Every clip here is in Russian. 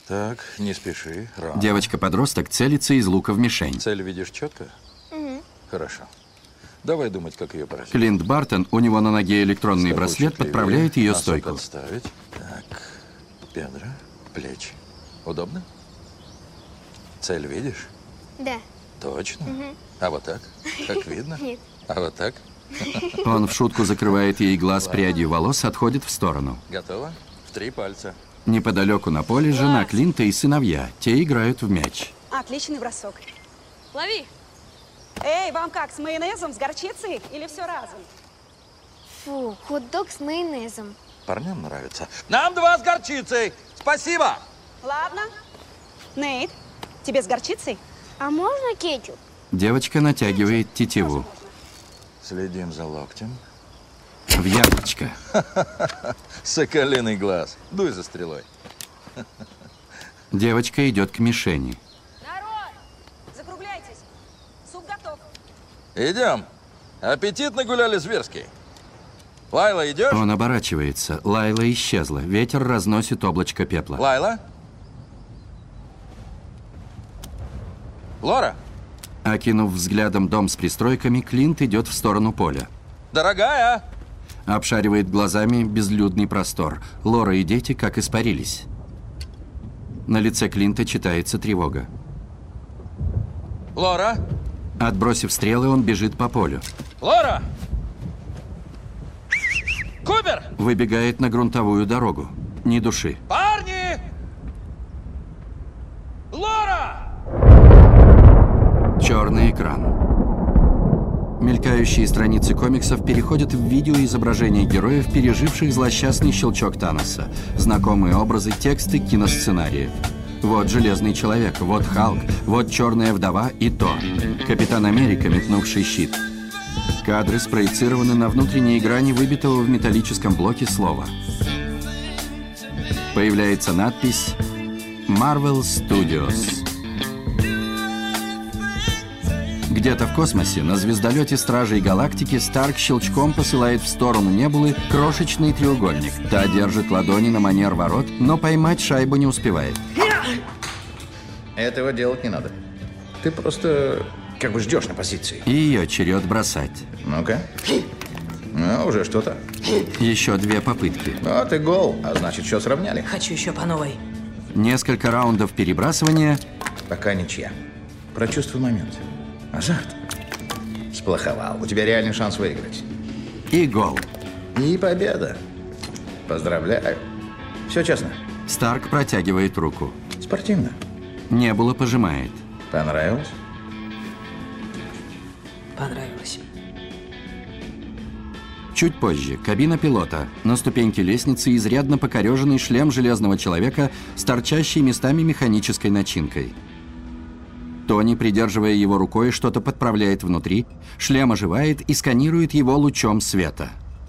Так, не спеши. Рано. Девочка-подросток целится из лука в мишень. Цель видишь четко? Хорошо. Давай думать, как ее поразить. Клинт Бартон, у него на ноге электронный браслет, подправляет ее стойку. Подставить. Так, бедра, плечи. Удобно? Цель видишь? Да. Точно? А вот так? Как видно? Нет. А вот так? Он в шутку закрывает ей глаз прядью волос, отходит в сторону. Готово? В 3 пальца. Неподалеку на поле жена Клинта и сыновья. Те играют в мяч. Отличный бросок. Лови! Эй, вам как, с майонезом, с горчицей или все разом? Фу, хот-дог с майонезом. Парням нравится. Нам 2 с горчицей! Спасибо! Ладно. Нейт, тебе с горчицей? А можно кетчуп? Девочка натягивает тетиву. Следим за локтем. В яблочко. Соколиный глаз. Дуй за стрелой. Девочка идет к мишени. Народ, закругляйтесь. Суп готов. Идем. Аппетит нагуляли зверский. Лайла, идешь? Он оборачивается. Лайла исчезла. Ветер разносит облачко пепла. Лайла? Лора? Окинув взглядом дом с пристройками, Клинт идет в сторону поля. Дорогая! Обшаривает глазами безлюдный простор. Лора и дети как испарились. На лице Клинта читается тревога. Лора? Отбросив стрелы, он бежит по полю. Лора! Купер! Выбегает на грунтовую дорогу. Ни души. Парни! Лора! Черный экран. Мелькающие страницы комиксов переходят в видеоизображение героев, переживших злосчастный щелчок Таноса. Знакомые образы, тексты, киносценариев. Вот Железный Человек, вот Халк, вот Черная Вдова и Тор. Капитан Америка, метнувший щит. Кадры спроецированы на внутренней грани выбитого в металлическом блоке слова. Появляется надпись Marvel Studios. Где-то в космосе на звездолете Стражей Галактики Старк щелчком посылает в сторону Небулы крошечный треугольник. Та держит ладони на манер ворот, но поймать шайбу не успевает. Этого делать не надо. Ты просто как бы ждешь на позиции. И ее черед бросать. Ну-ка. Ну, уже что-то. Еще 2 попытки. Вот и гол. А значит, счет сравняли. Хочу еще по новой. Несколько раундов перебрасывания. Пока ничья. Прочувствуй момент. Азарт. Сплоховал. У тебя реальный шанс выиграть. И гол. И победа. Поздравляю. Все честно. Старк протягивает руку. Спортивно. Небула пожимает. Понравилось? Понравилось. Чуть позже. Кабина пилота. На ступеньке лестницы изрядно покореженный шлем Железного Человека с торчащей местами механической начинкой. Тони, придерживая его рукой, что-то подправляет внутри. Шлем оживает и сканирует его лучом света.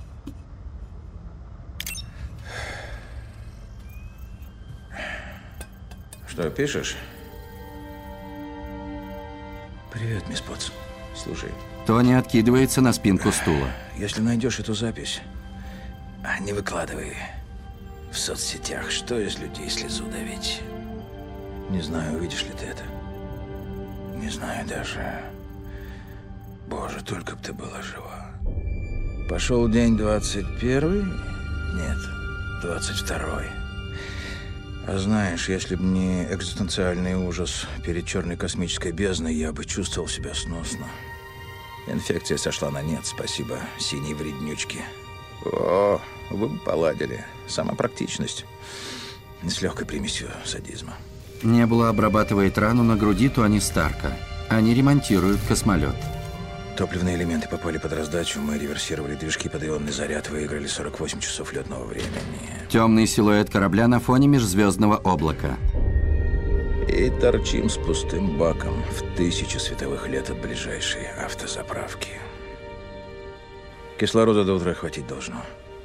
Что, пишешь? Привет, мисс Потс. Слушай, Тони откидывается на спинку стула. если найдешь эту запись, не выкладывай в соцсетях. Что из людей слезу давить? Не знаю, увидишь ли ты это. Не знаю даже. Боже, только б ты была жива. Пошел день 21? Нет, 22. А знаешь, если бы не экзистенциальный ужас перед черной космической бездной, я бы чувствовал себя сносно. Инфекция сошла на нет, спасибо синей вреднючке. О, вы бы поладили. Сама практичность. С легкой примесью садизма. Небула обрабатывает рану на груди Тони Старка. Они ремонтируют космолет. Топливные элементы попали под раздачу, мы реверсировали движки под ионный заряд, выиграли 48 часов летного времени. Темный силуэт корабля на фоне межзвездного облака. И торчим с пустым баком в 1000 световых лет от ближайшей автозаправки. Кислорода до утра хватить должно.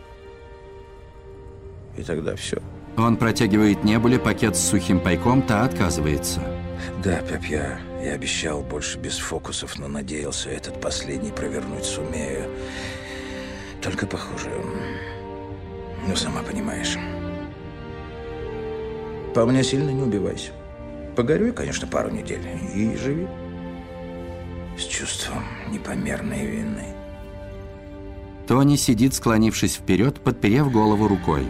И тогда все. Он протягивает Небуле пакет с сухим пайком, та отказывается. Да, Пеп, я обещал больше без фокусов, но надеялся этот последний провернуть сумею. Только похоже. Ну, сама понимаешь. По мне сильно не убивайся. Погорюй, конечно, пару недель и живи. С чувством непомерной вины. Тони сидит, склонившись вперед, подперев голову рукой.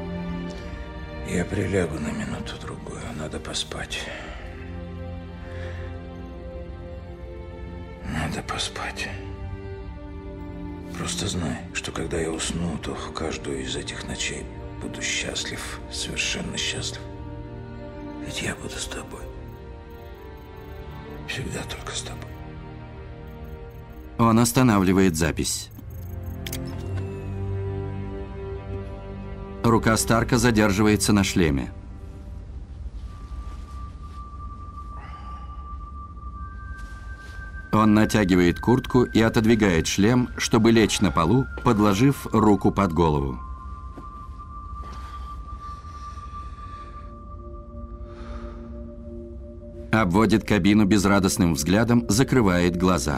Я прилягу на минуту-другую. Надо поспать. Надо поспать. Просто знай, что когда я усну, то в каждую из этих ночей буду счастлив, совершенно счастлив. Ведь я буду с тобой. Всегда только с тобой. Он останавливает запись. Рука Старка задерживается на шлеме. Он натягивает куртку и отодвигает шлем, чтобы лечь на полу, подложив руку под голову. Обводит кабину безрадостным взглядом, закрывает глаза.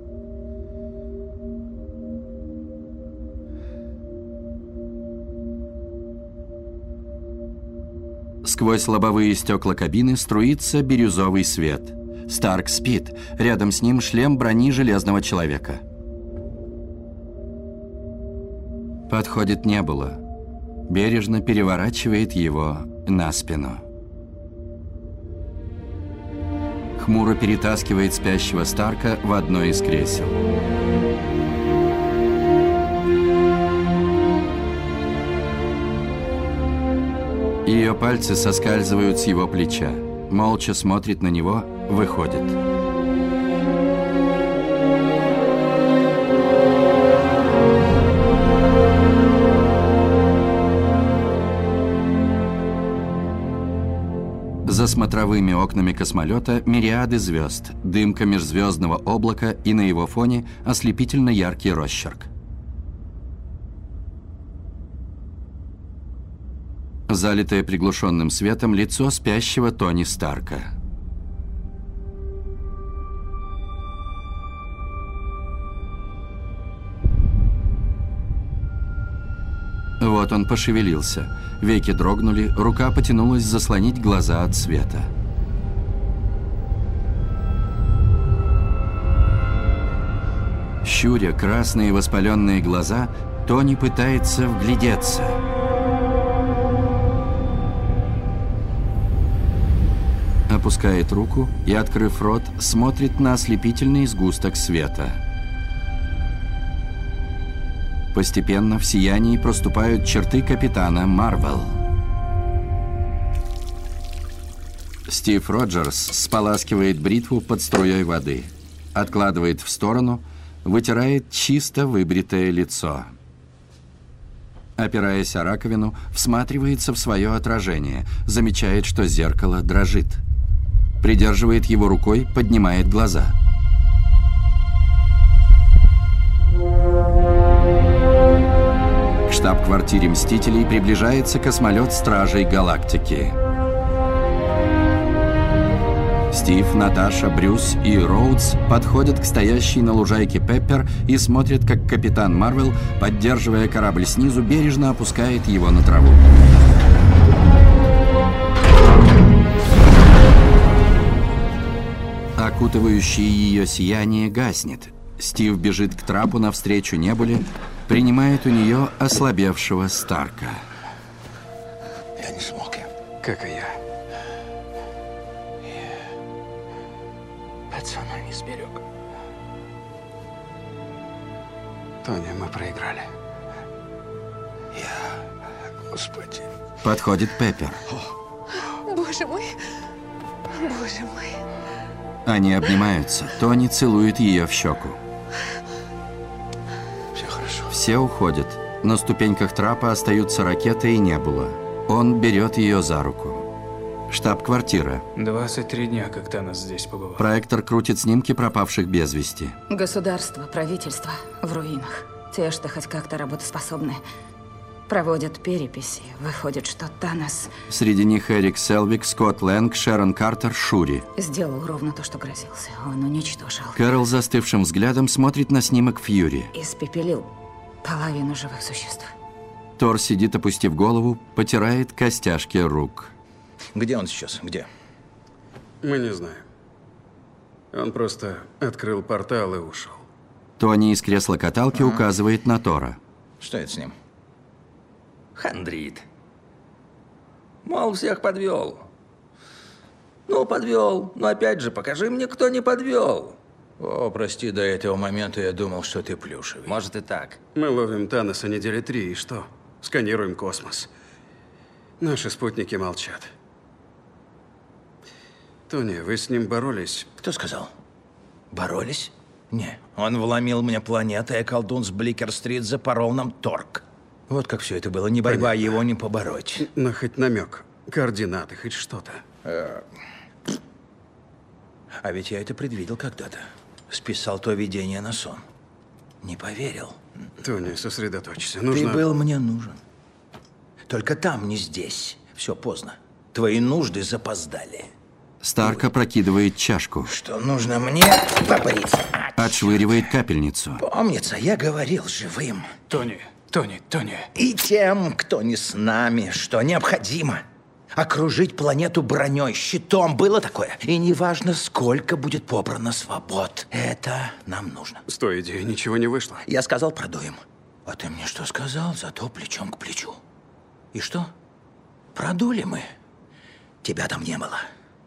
Сквозь лобовые стекла кабины струится бирюзовый свет. Старк спит. Рядом с ним шлем брони Железного Человека. Подходит Небула. Бережно переворачивает его на спину. Хмуро перетаскивает спящего Старка в одно из кресел. Ее пальцы соскальзывают с его плеча. Молча смотрит на него, выходит. За смотровыми окнами космолета мириады звезд, дымка межзвездного облака и на его фоне ослепительно яркий росчерк. Залитое приглушенным светом лицо спящего Тони Старка. Вот он пошевелился. Веки дрогнули, рука потянулась заслонить глаза от света. Щуря красные воспаленные глаза, Тони пытается вглядеться. Опускает руку и, открыв рот, смотрит на ослепительный сгусток света. Постепенно в сиянии проступают черты капитана Марвел. Стив Роджерс споласкивает бритву под струей воды, откладывает в сторону, вытирает чисто выбритое лицо. Опираясь о раковину, всматривается в свое отражение, замечает, что зеркало дрожит. Придерживает его рукой, поднимает глаза. К штаб-квартире Мстителей приближается космолет Стражей Галактики. Стив, Наташа, Брюс и Роудс подходят к стоящей на лужайке Пеппер и смотрят, как капитан Марвел, поддерживая корабль снизу, бережно опускает его на траву. Окутывающее ее сияние гаснет. Стив бежит к трапу навстречу Небуле, принимает у нее ослабевшего Старка. Я не смог, как и я. Пацана не сберег. Тони, мы проиграли. Господи. Подходит Пеппер. Боже мой. Боже мой. Они обнимаются. Тони целует ее в щеку. Все хорошо. Все уходят. На ступеньках трапа остаются Ракета и Небула. Он берет ее за руку. Штаб-квартира. 23 дня, как Танос здесь побывал. Проектор крутит снимки пропавших без вести. Государство, правительство в руинах. Те, что хоть как-то работоспособны, проводят переписи. Выходит, что Танос Среди них Эрик Селвик, Скотт Лэнг, Шерон Картер, Шури. сделал ровно то, что грозился. Он уничтожил. Кэрол застывшим взглядом смотрит на снимок Фьюри. Испепелил половину живых существ. Тор сидит, опустив голову, потирает костяшки рук. Где он сейчас? Где? Мы не знаем. Он просто открыл портал и ушел. Тони из кресла каталки указывает на Тора. Что это с ним? Хандрит. Мол, всех подвел. Ну, подвел. Но опять же, покажи мне, кто не подвел. О, прости, до этого момента я думал, что ты плюшевый. Может и так. Мы ловим Таноса недели 3, и что? Сканируем космос. Наши спутники молчат. Тони, вы с ним боролись? Кто сказал? Боролись? Не. Он вломил мне планеты, а колдун с Бликер-стрит запорол нам торг. Вот как все это было. Не борьба, Понятно. его не побороть. Но хоть намек, координаты, хоть что-то. А ведь я это предвидел когда-то. Списал то видение на сон. Не поверил. Тони, сосредоточься. Нужно... Ты был мне нужен. Только там, не здесь. Все поздно. Твои нужды запоздали. Старк опрокидывает чашку. Что нужно мне? Побриться. Отшвыривает капельницу. Помнится, я говорил живым. Тони. И тем, кто не с нами, что необходимо. Окружить планету броней, щитом. Было такое. И неважно, сколько будет побрано свобод. Это нам нужно. С той идеей ничего не вышло. Я сказал, продуем. А ты мне что сказал? Зато плечом к плечу. И что? Продули мы. Тебя там не было.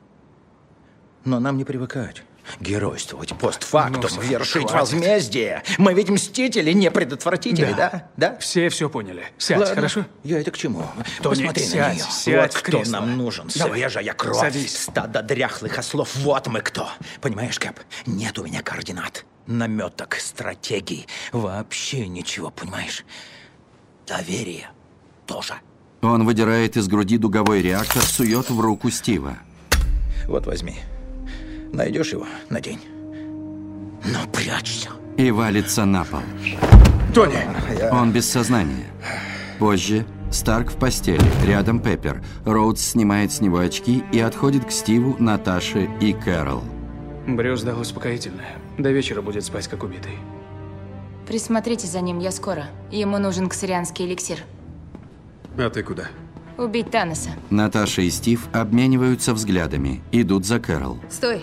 Но нам не привыкать. Геройствовать постфактум, вершить возмездие. Мы ведь мстители, не предотвратители, да? Все поняли. Сядь, Ладно. хорошо? Я это к чему? Тони, Посмотри на сядь, нее. сядь Вот в кто кресло. нам нужен. Давай. Свежая кровь. Садись. Стадо дряхлых ослов. Вот мы кто. Понимаешь, Кэп? Нет у меня координат, наметок, стратегий. Вообще ничего, понимаешь? Доверие тоже. Он выдирает из груди дуговой реактор, сует в руку Стива. Вот возьми. Найдешь его, надень. Но прячься. И валится на пол. Тони! Он без сознания. Позже Старк в постели, рядом Пеппер. Роудс снимает с него очки и отходит к Стиву, Наташе и Кэрол. Брюс дал успокоительное. До вечера будет спать, как убитый. Присмотрите за ним, я скоро. Ему нужен ксарианский эликсир. А ты куда? Убить Таноса. Наташа и Стив обмениваются взглядами, идут за Кэрол. Стой.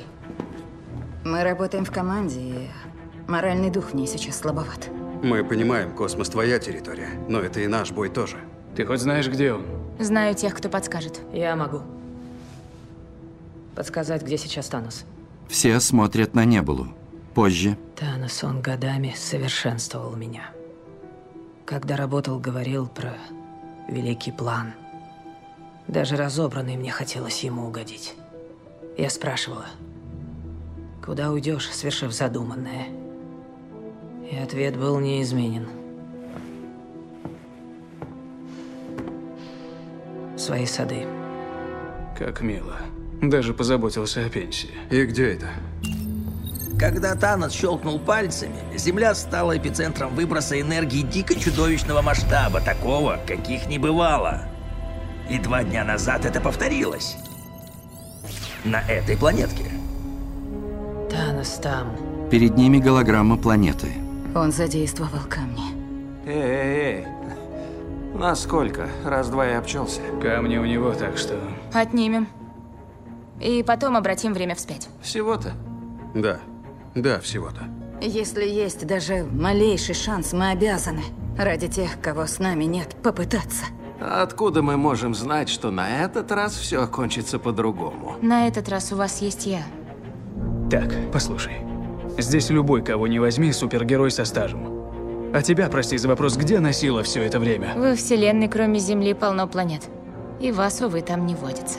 Мы работаем в команде, и моральный дух в ней сейчас слабоват. Мы понимаем, космос твоя территория, но это и наш бой тоже. Ты хоть знаешь, где он? Знаю тех, кто подскажет. Я могу подсказать, где сейчас Танос. Все смотрят на Небулу. Позже Танос, он годами совершенствовал меня. Когда работал, говорил про великий план. Даже разобранный мне хотелось ему угодить. Я спрашивала, куда уйдешь, свершив задуманное? И ответ был неизменен. Свои сады. Как мило. Даже позаботился о пенсии. И где это? Когда Танос щелкнул пальцами, Земля стала эпицентром выброса энергии дико чудовищного масштаба, такого, каких не бывало. И 2 дня назад это повторилось. На этой планетке. Танос там. перед ними голограмма планеты. Он задействовал камни. Эй, насколько? Раз-два и обчелся. Камни у него, так что... Отнимем. И потом обратим время вспять. Всего-то? Да, всего-то. Если есть даже малейший шанс, мы обязаны, ради тех, кого с нами нет, попытаться. А откуда мы можем знать, что на этот раз все окончится по-другому? На этот раз у вас есть я. Так, послушай. Здесь любой, кого не возьми, супергерой со стажем. А тебя, прости за вопрос, где носила все это время? Во Вселенной, кроме Земли, полно планет. И вас, увы, там не водится.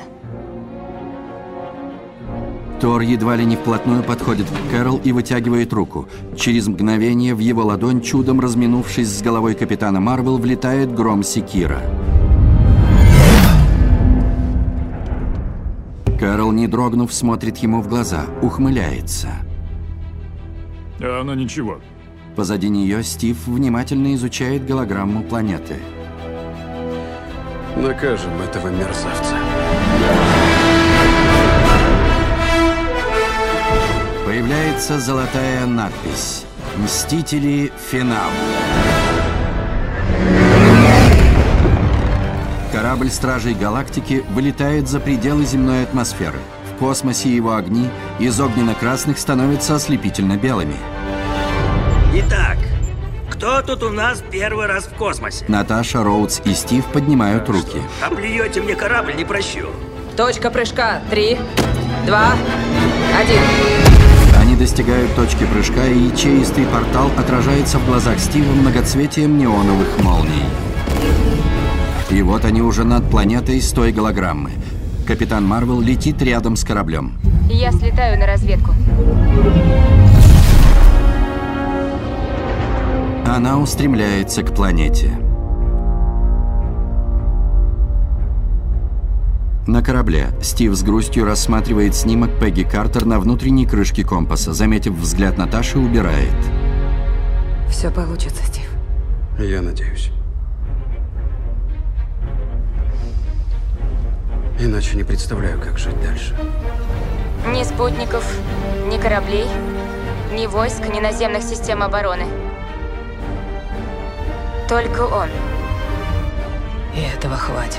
Тор едва ли не вплотную подходит к Кэрол и вытягивает руку. Через мгновение в его ладонь, чудом разминувшись с головой Капитана Марвел, влетает гром секира. Кэрол, не дрогнув, смотрит ему в глаза, ухмыляется. А она ничего. Позади нее Стив внимательно изучает голограмму планеты. Накажем этого мерзавца. Появляется золотая надпись «Мстители. Финал». Корабль Корабль Стражей Галактики вылетает за пределы земной атмосферы. В космосе его огни из огненно-красных становятся ослепительно белыми. Итак, кто тут у нас первый раз в космосе? Наташа, Роудс и Стив поднимают руки. Оплюете мне корабль, не прощу. Точка прыжка. 3, 2, 1. Они достигают точки прыжка, и ячеистый портал отражается в глазах Стива многоцветием неоновых молний. И вот они уже над планетой с той голограммы. Капитан Марвел летит рядом с кораблем. Я слетаю на разведку. Она устремляется к планете. На корабле Стив с грустью рассматривает снимок Пегги Картер на внутренней крышке компаса. Заметив взгляд Наташи, убирает. Все получится, Стив. Я надеюсь. Иначе не представляю, как жить дальше. Ни спутников, ни кораблей, ни войск, ни наземных систем обороны. Только он. И этого хватит.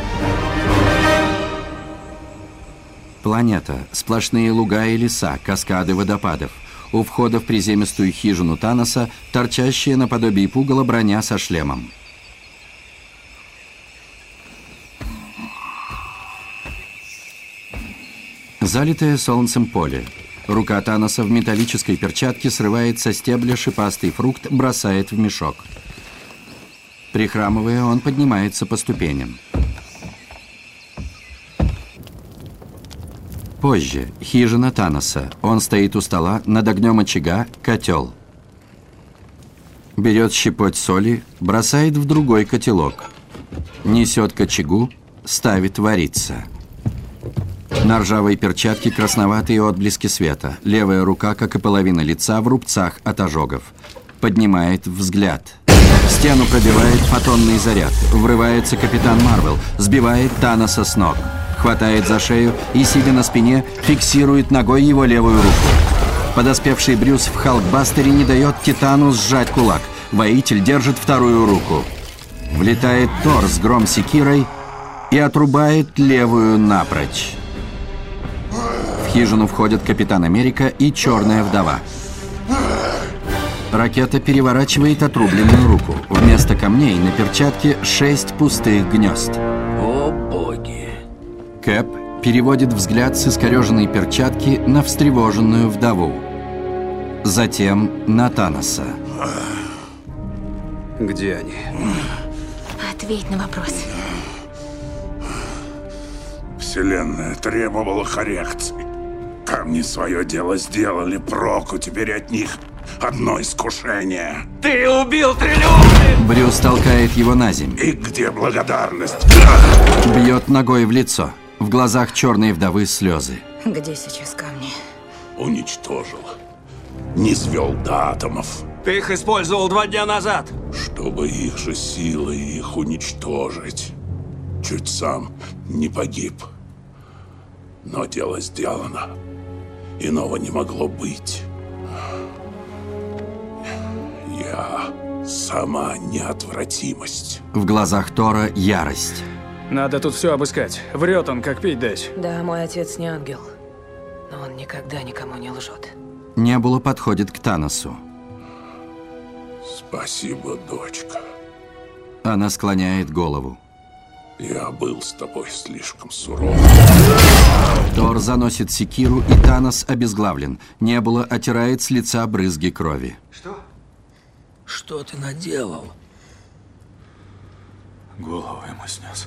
Планета. Сплошные луга и леса, каскады водопадов. У входа в приземистую хижину Таноса торчащая наподобие пугала броня со шлемом. Залитое солнцем поле. Рука Таноса в металлической перчатке срывает со стебля шипастый фрукт, бросает в мешок. Прихрамывая, он поднимается по ступеням. Позже. Хижина Таноса. Он стоит у стола, над огнем очага, котел. Берет щепоть соли, бросает в другой котелок. Несет к очагу, ставит вариться. На ржавой перчатке красноватые отблески света. Левая рука, как и половина лица, в рубцах от ожогов. Поднимает взгляд. Стену пробивает фотонный заряд. Врывается Капитан Марвел, сбивает Таноса с ног. Хватает за шею и, сидя на спине, фиксирует ногой его левую руку. Подоспевший Брюс в Халкбастере не дает Титану сжать кулак. Воитель держит вторую руку. Влетает Тор с гром-секирой и отрубает левую напрочь. В хижину входят Капитан Америка и Черная Вдова. Ракета переворачивает отрубленную руку. Вместо камней на перчатке 6 пустых гнезд. О боги! Кэп переводит взгляд с искореженной перчатки на встревоженную вдову. Затем на Таноса. Где они? Ответь на вопрос. Вселенная требовала коррекций. Камни свое дело сделали, проку теперь от них одно искушение. Ты убил триллионы! Брюс толкает его на землю. И где благодарность? Бьет ногой в лицо. В глазах Черной Вдовы слезы. Где сейчас камни? Уничтожил. Не свел до атомов. Ты их использовал 2 дня назад. Чтобы их же силой их уничтожить. Чуть сам не погиб. Но дело сделано. Иного не могло быть. Я сама неотвратимость. В глазах Тора ярость. Надо тут все обыскать. Врет он, как пить дать. Да, мой отец не ангел. Но он никогда никому не лжет. Небула подходит к Таносу. Спасибо, дочка. Она склоняет голову. Я был с тобой слишком суров. Тор заносит секиру, и Танос обезглавлен. Небула оттирает с лица брызги крови. Что? Что ты наделал? Голову ему снес.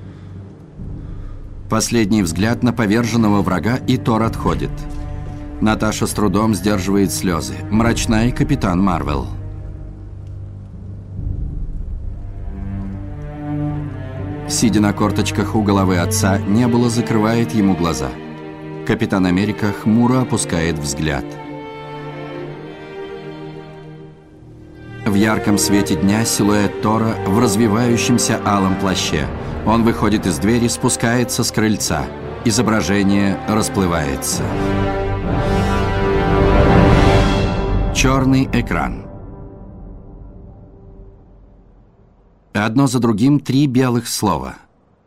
Последний взгляд на поверженного врага, и Тор отходит. Наташа с трудом сдерживает слезы. Мрачна и Капитан Марвел. Сидя на корточках у головы отца, Небула закрывает ему глаза. Капитан Америка хмуро опускает взгляд. В ярком свете дня силуэт Тора в развивающемся алом плаще. Он выходит из двери, спускается с крыльца. Изображение расплывается. Черный экран. Одно за другим 3 белых слова.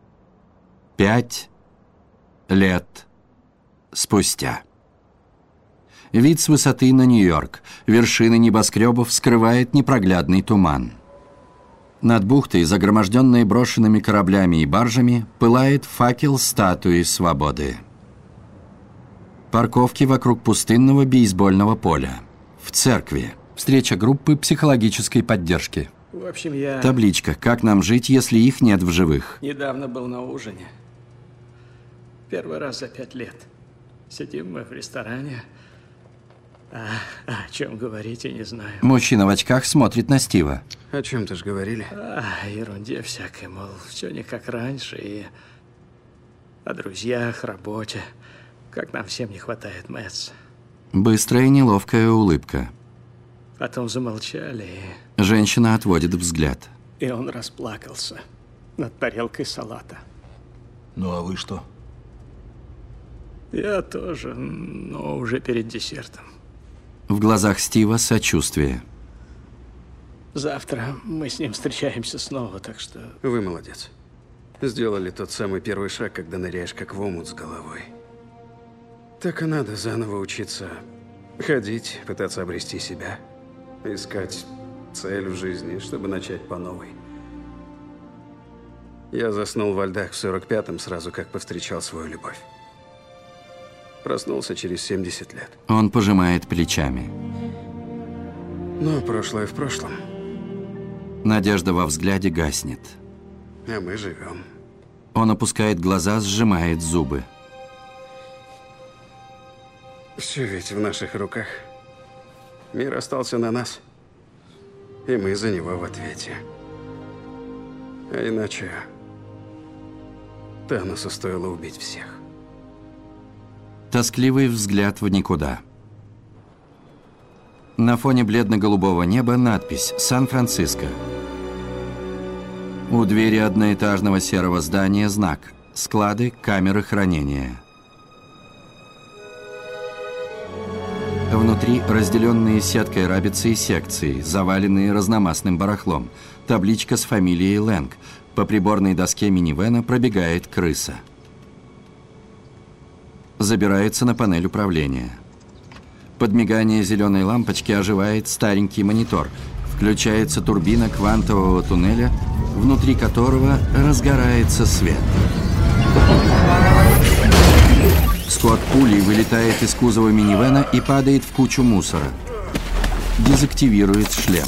5 лет спустя. Вид с высоты на Нью-Йорк. Вершины небоскребов скрывает непроглядный туман. Над бухтой, загроможденной брошенными кораблями и баржами, пылает факел статуи свободы. Парковки вокруг пустынного бейсбольного поля. В церкви. Встреча группы психологической поддержки. В общем, я... Табличка «Как нам жить, если их нет в живых?» Недавно был на ужине. Первый раз за 5 лет. Сидим мы в ресторане. О чем говорить, я не знаю. Мужчина в очках смотрит на Стива. О чем-то ж говорили? О ерунде всякой, мол, все не как раньше. И о друзьях, работе. Как нам всем не хватает Мэтс. Быстрая неловкая улыбка. Потом замолчали, Женщина отводит взгляд. и он расплакался над тарелкой салата. Ну а вы что? Я тоже, но уже перед десертом. В глазах Стива сочувствие. Завтра мы с ним встречаемся снова, так что... Вы молодец. Сделали тот самый первый шаг, когда ныряешь как в омут с головой. Так и надо заново учиться ходить, пытаться обрести себя, искать цель в жизни, чтобы начать по новой. Я заснул во льдах в 45-м, сразу как повстречал свою любовь. Проснулся через 70 лет. Он пожимает плечами. Но прошлое в прошлом. Надежда во взгляде гаснет. А мы живем. Он опускает глаза, сжимает зубы. Все ведь в наших руках. Мир остался на нас. И мы за него в ответе. А иначе Таносу стоило убить всех. Тоскливый взгляд в никуда. На фоне бледно-голубого неба надпись «Сан-Франциско». У двери одноэтажного серого здания знак «Склады, камеры хранения». Внутри разделенные сеткой рабицы и секции, заваленные разномастным барахлом. Табличка с фамилией Лэнг. По приборной доске минивэна пробегает крыса. Забирается на панель управления. Под мигание зеленой лампочки оживает старенький монитор. Включается турбина квантового туннеля, внутри которого разгорается свет. Скотт пулей вылетает из кузова минивэна и падает в кучу мусора. Дезактивирует шлем.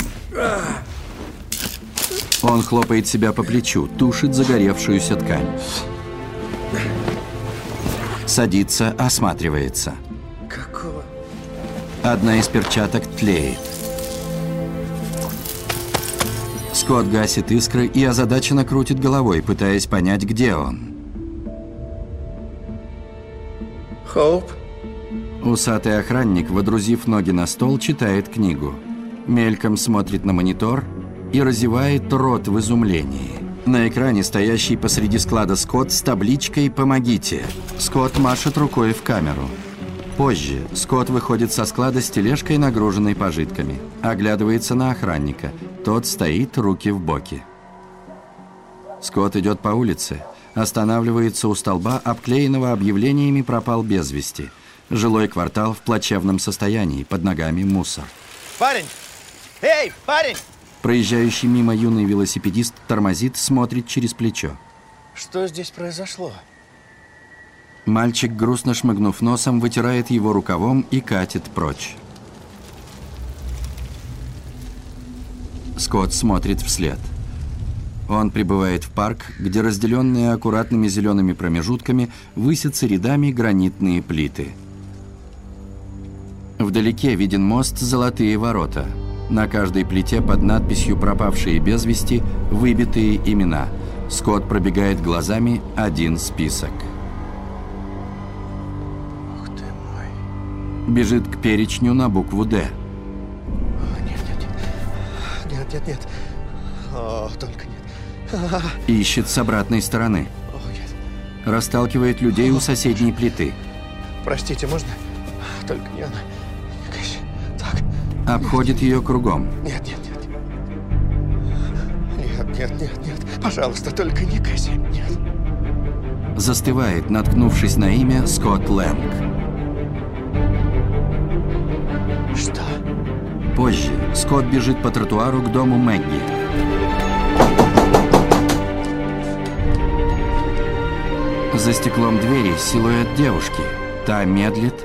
Он хлопает себя по плечу, тушит загоревшуюся ткань. Садится, осматривается. Какого? Одна из перчаток тлеет. Скотт гасит искры и озадаченно крутит головой, пытаясь понять, где он. Хоуп? Усатый охранник, водрузив ноги на стол, читает книгу. Мельком смотрит на монитор и разевает рот в изумлении. На экране стоящий посреди склада Скотт с табличкой «Помогите». Скотт машет рукой в камеру. Позже Скотт выходит со склада с тележкой, нагруженной пожитками. Оглядывается на охранника. Тот стоит, руки в боки. Скотт идет по улице. Останавливается у столба, обклеенного объявлениями «Пропал без вести». Жилой квартал в плачевном состоянии, под ногами мусор. Парень! Эй, парень! Проезжающий мимо юный велосипедист тормозит, смотрит через плечо. Что здесь произошло? Мальчик, грустно шмыгнув носом, вытирает его рукавом и катит прочь. Скотт смотрит вслед. Он прибывает в парк, где разделенные аккуратными зелеными промежутками высятся рядами гранитные плиты. Вдалеке виден мост «Золотые ворота». На каждой плите под надписью «Пропавшие без вести» выбитые имена. Скотт пробегает глазами один список. Ух ты мой. Бежит к перечню на букву «Д». Нет. О, только нет. Ищет с обратной стороны. О, нет. Расталкивает людей у соседней плиты. Простите, можно? Только не она. Так. Обходит ее кругом. Нет. Пожалуйста, только не Кэсси. Нет. Застывает, наткнувшись на имя Скотт Лэнг. Что? Позже Скотт бежит по тротуару к дому Мэгги. За стеклом двери силуэт девушки. Та медлит,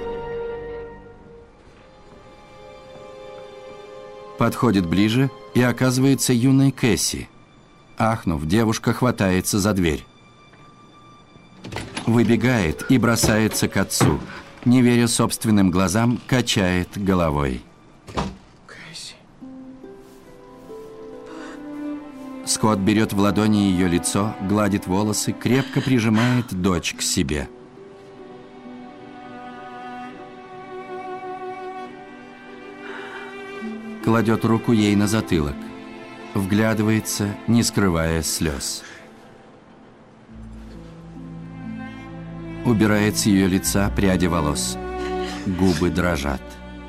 подходит ближе и оказывается юной Кэсси. Ахнув, девушка хватается за дверь. Выбегает и бросается к отцу. Не веря собственным глазам, качает головой. Скотт берет в ладони ее лицо, гладит волосы, крепко прижимает дочь к себе. Кладет руку ей на затылок. Вглядывается, не скрывая слез. Убирает с ее лица пряди волос. Губы дрожат.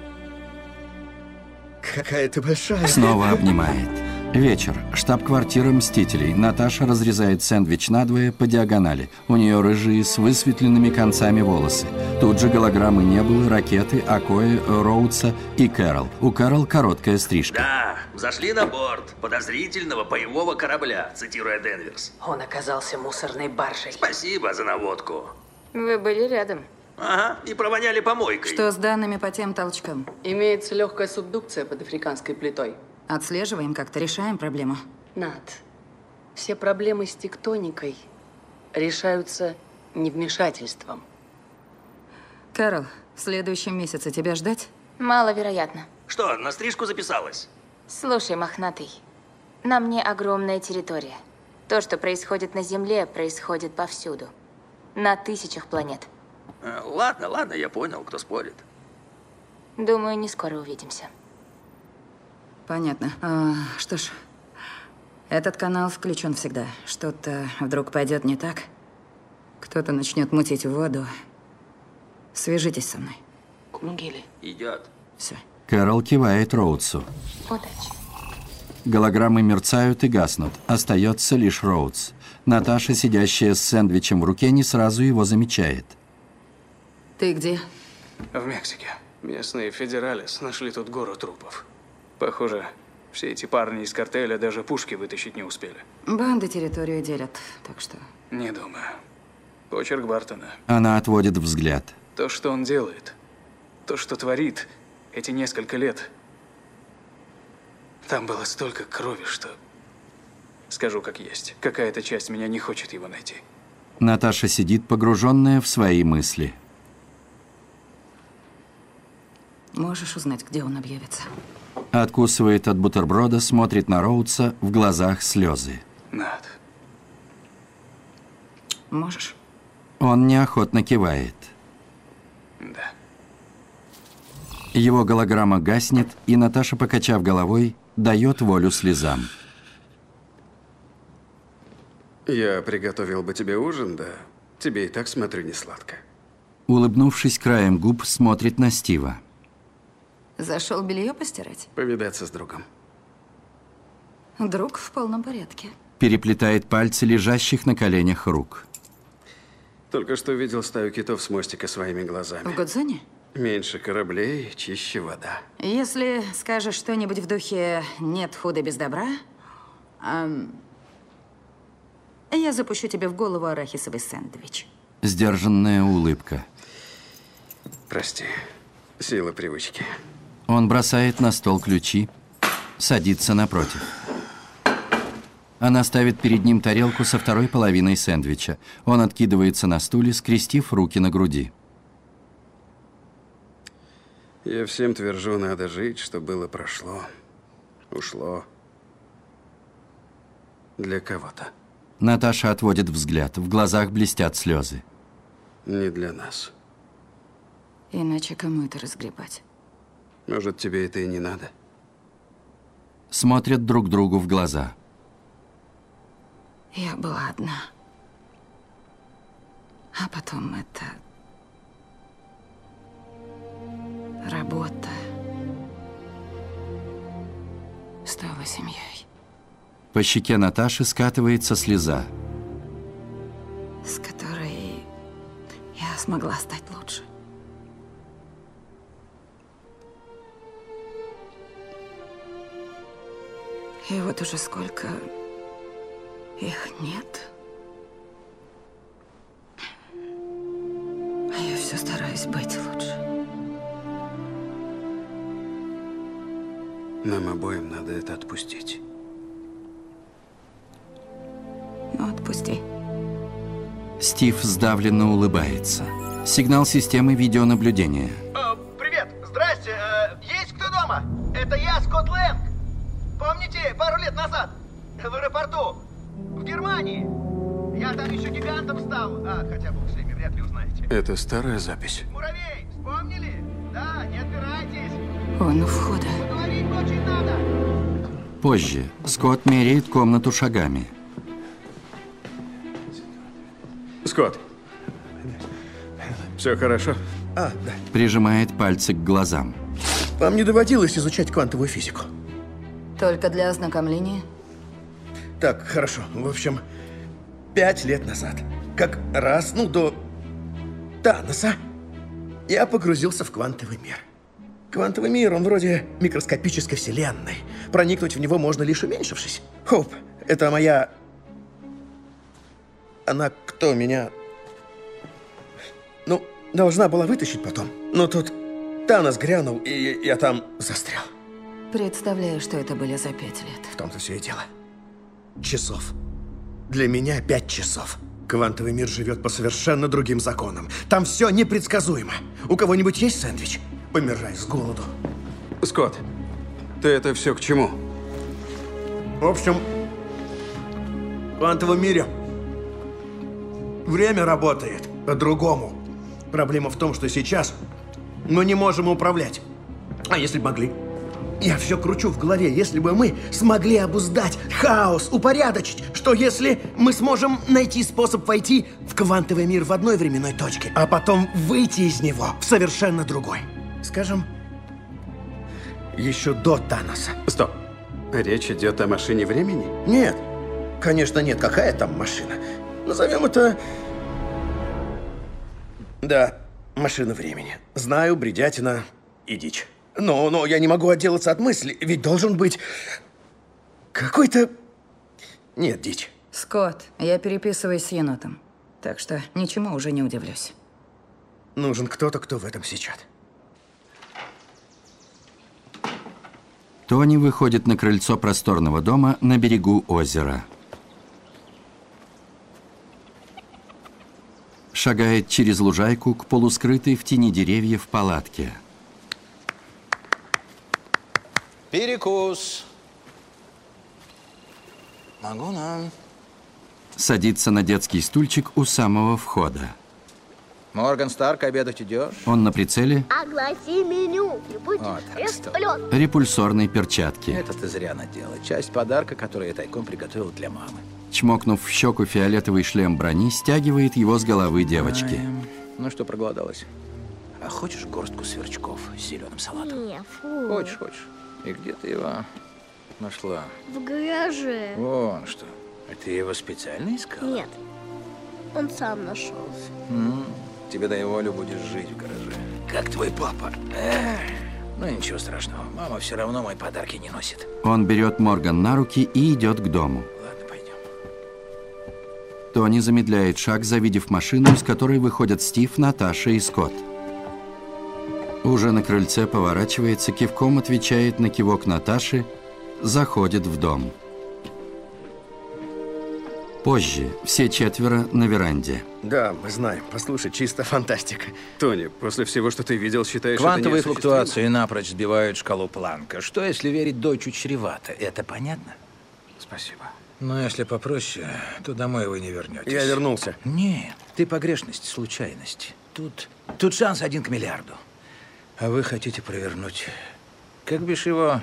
Какая ты большая. Снова обнимает. Вечер. Штаб-квартира «Мстителей». Наташа разрезает сэндвич надвое по диагонали. У нее рыжие с высветленными концами волосы. Тут же голограммы Небулы, Ракеты, Акои, Роудса и Кэрол. У Кэрол короткая стрижка. Да, зашли на борт подозрительного боевого корабля, цитируя Денверс. Он оказался мусорной баржей. Спасибо за наводку. Вы были рядом. Ага, и провоняли помойкой. Что с данными по тем толчкам? Имеется легкая субдукция под африканской плитой. Отслеживаем как-то, решаем проблему. Над, все проблемы с тектоникой решаются невмешательством. Кэрол, в следующем месяце тебя ждать? Маловероятно. Что, на стрижку записалась? Слушай, мохнатый, на мне огромная территория. То, что происходит на Земле, происходит повсюду. На тысячах планет. Ладно, я понял, кто спорит. Думаю, не скоро увидимся. Понятно. Что ж, этот канал включен всегда. Что-то вдруг пойдет не так. Кто-то начнет мутить воду. Свяжитесь со мной. Кунгили. Идет. Все. Кэрол кивает Роудсу. Удачи. Голограммы мерцают и гаснут. Остается лишь Роудс. Наташа, сидящая с сэндвичем в руке, не сразу его замечает. Ты где? В Мексике. Местные федералис нашли тут гору трупов. Похоже, все эти парни из картеля даже пушки вытащить не успели. Банды территорию делят, так что... Не думаю. Почерк Бартона. Она отводит взгляд. То, что он делает, то, что творит эти несколько лет. Там было столько крови, что... Скажу как есть. Какая-то часть меня не хочет его найти. Наташа сидит, погруженная в свои мысли. Можешь узнать, где он объявится? Откусывает от бутерброда, смотрит на Роудса, в глазах слезы. Над. Можешь? Он неохотно кивает. Да. Его голограмма гаснет, и Наташа, покачав головой, дает волю слезам. Я приготовил бы тебе ужин, да? Тебе и так, смотрю, не сладко. Улыбнувшись краем губ, смотрит на Стива. Зашел белье постирать? Повидаться с другом. Друг в полном порядке. Переплетает пальцы лежащих на коленях рук. Только что видел стаю китов с мостика своими глазами. В Годзоне? Меньше кораблей, чище вода. Если скажешь что-нибудь в духе «нет худа без добра», я запущу тебе в голову арахисовый сэндвич. Сдержанная улыбка. Прости. Сила привычки. Он бросает на стол ключи, садится напротив. Она ставит перед ним тарелку со второй половиной сэндвича. Он откидывается на стуле, скрестив руки на груди. Я всем твержу, надо жить, что было, прошло. Ушло. Для кого-то. Наташа отводит взгляд. В глазах блестят слезы. Не для нас. Иначе кому это разгребать? Может, тебе это и не надо? Смотрят друг другу в глаза. Я была одна. А потом это... работа. Стала семьей. По щеке Наташи скатывается слеза. С которой смогла стать лучше. И вот уже сколько их нет. А я все стараюсь быть лучше. Нам обоим надо это отпустить. Ну, отпусти. Стив сдавленно улыбается. Сигнал системы видеонаблюдения. Привет, здрасте. Есть кто дома? Это я, Скотт Лэнг. Помните, пару лет назад в аэропорту в Германии? Я там еще гигантом стал. Хотя бы всеми вряд ли узнаете. Это старая запись. Муравей, вспомнили? Да, не отпирайтесь. Он у входа. Говорить очень надо. Позже Скотт меряет комнату шагами. Скотт, все хорошо? Да. Прижимает пальцы к глазам. Вам не доводилось изучать квантовую физику? Только для ознакомления? Так, хорошо. В общем, 5 лет назад, как раз, до Таноса, я погрузился в квантовый мир. Квантовый мир, он вроде микроскопической вселенной. Проникнуть в него можно лишь уменьшившись. Хоуп, это моя... Она кто меня... должна была вытащить потом. Но тут Танос грянул, и я там застрял. Представляю, что это были за 5 лет. В том-то все и дело. Часов. Для меня 5 часов. Квантовый мир живет по совершенно другим законам. Там все непредсказуемо. У кого-нибудь есть сэндвич? Помирай с голоду. Скотт, ты это все к чему? В общем, в квантовом мире время работает по-другому. Проблема в том, что сейчас мы не можем управлять. А если бы могли? Я все кручу в голове. Если бы мы смогли обуздать хаос, упорядочить, что если мы сможем найти способ войти в квантовый мир в одной временной точке, а потом выйти из него в совершенно другой. Скажем, еще до Таноса. Стоп. Речь идет о машине времени? Нет. Конечно, нет. Какая там машина? Назовем это... Да, машина времени. Знаю, бредятина и дичь. Но я не могу отделаться от мысли, ведь должен быть какой-то... Нет, дичь. Скотт, я переписываюсь с енотом, так что ничему уже не удивлюсь. Нужен кто-то, кто в этом сечет. Тони выходит на крыльцо просторного дома на берегу озера. Шагает через лужайку к полускрытой в тени деревьев палатке. Перекус. Могу нам. Садится на детский стульчик у самого входа. Морган Старк, обедать идешь? Он на прицеле. Огласи меню. Репульсорной перчатки. Это ты зря надела. Часть подарка, который я тайком приготовил для мамы. Чмокнув в щеку фиолетовый шлем брони, стягивает его с головы девочки. Ну что, проголодалась? А хочешь горстку сверчков с зеленым салатом? Не, фу. Хочешь. И где ты его нашла? В гараже. Вон что. А ты его специально искала? Нет. Он сам нашелся. Тебе дай волю, будешь жить в гараже. Как твой папа. Ну ничего страшного. Мама все равно мои подарки не носит. Он берет Морган на руки и идет к дому. Ладно, пойдем. Тони замедляет шаг, завидев машину, из которой выходят Стив, Наташа и Скотт. Уже на крыльце поворачивается, кивком отвечает на кивок Наташи, заходит в дом. Позже все четверо на веранде. Да, мы знаем. Послушай, чисто фантастика. Тони, после всего, что ты видел, считаешь, Квантовые это флуктуации напрочь сбивают шкалу Планка. Что, если верить Дойчу чревато? Это понятно? Спасибо. Но если попроще, то домой вы не вернетесь. Я вернулся. Нет, ты погрешность, случайность. Тут шанс 1 к миллиарду. А вы хотите провернуть. Как бишь его?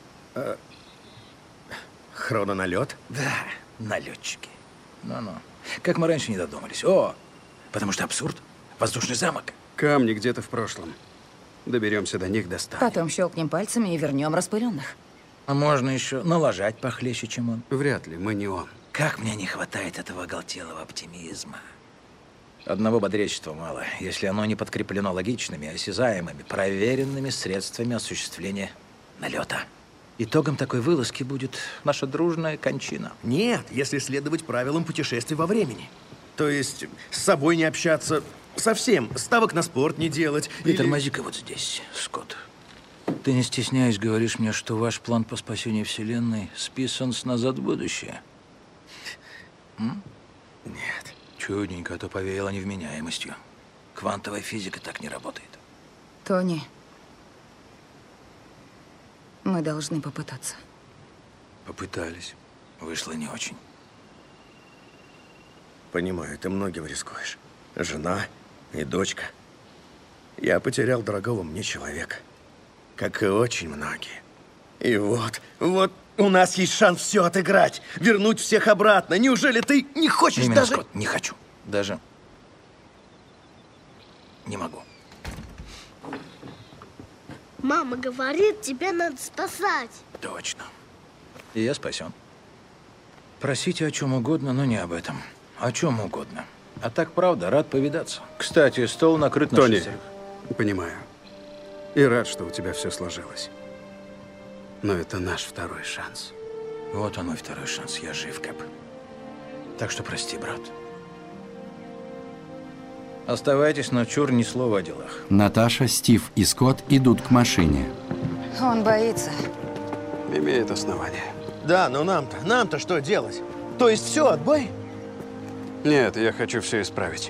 Хрононалет? Да, налетчики. Ну-ну. Как мы раньше не додумались. Потому что абсурд. Воздушный замок. Камни где-то в прошлом. Доберемся до них, достанем. Потом щелкнем пальцами и вернем распыленных. А можно еще налажать похлеще, чем он. Вряд ли, мы не он. Как мне не хватает этого оголтелого оптимизма. Одного бодречества мало, если оно не подкреплено логичными, осязаемыми, проверенными средствами осуществления налета. Итогом такой вылазки будет наша дружная кончина. Нет, если следовать правилам путешествий во времени. То есть с собой не общаться совсем, ставок на спорт не делать. Притормози-ка вот здесь, Скотт. Ты, не стесняясь, говоришь мне, что ваш план по спасению Вселенной списан с «Назад в будущее». Нет. Чудненько, а то повеяло невменяемостью. Квантовая физика так не работает. Тони, мы должны попытаться. Попытались. Вышло не очень. Понимаю, ты многим рискуешь. Жена и дочка. Я потерял дорогого мне человека. Как и очень многие. И вот у нас есть шанс все отыграть. Вернуть всех обратно. Неужели ты не хочешь Именно, даже... Скотт, не хочу. Даже не могу. Мама говорит, тебя надо спасать. Точно. И я спасен. Просите о чем угодно, но не об этом. О чем угодно. А так, правда, рад повидаться. Кстати, стол накрыт на Тони, 6. понимаю. И рад, что у тебя все сложилось. Но это наш второй шанс. Вот он мой второй шанс. Я жив, Кэп. Так что прости, брат. Оставайтесь, но чур ни слова о делах. Наташа, Стив и Скотт идут к машине. Он боится. Имеет основание. Да, но нам-то что делать? То есть все, отбой? Нет, я хочу все исправить.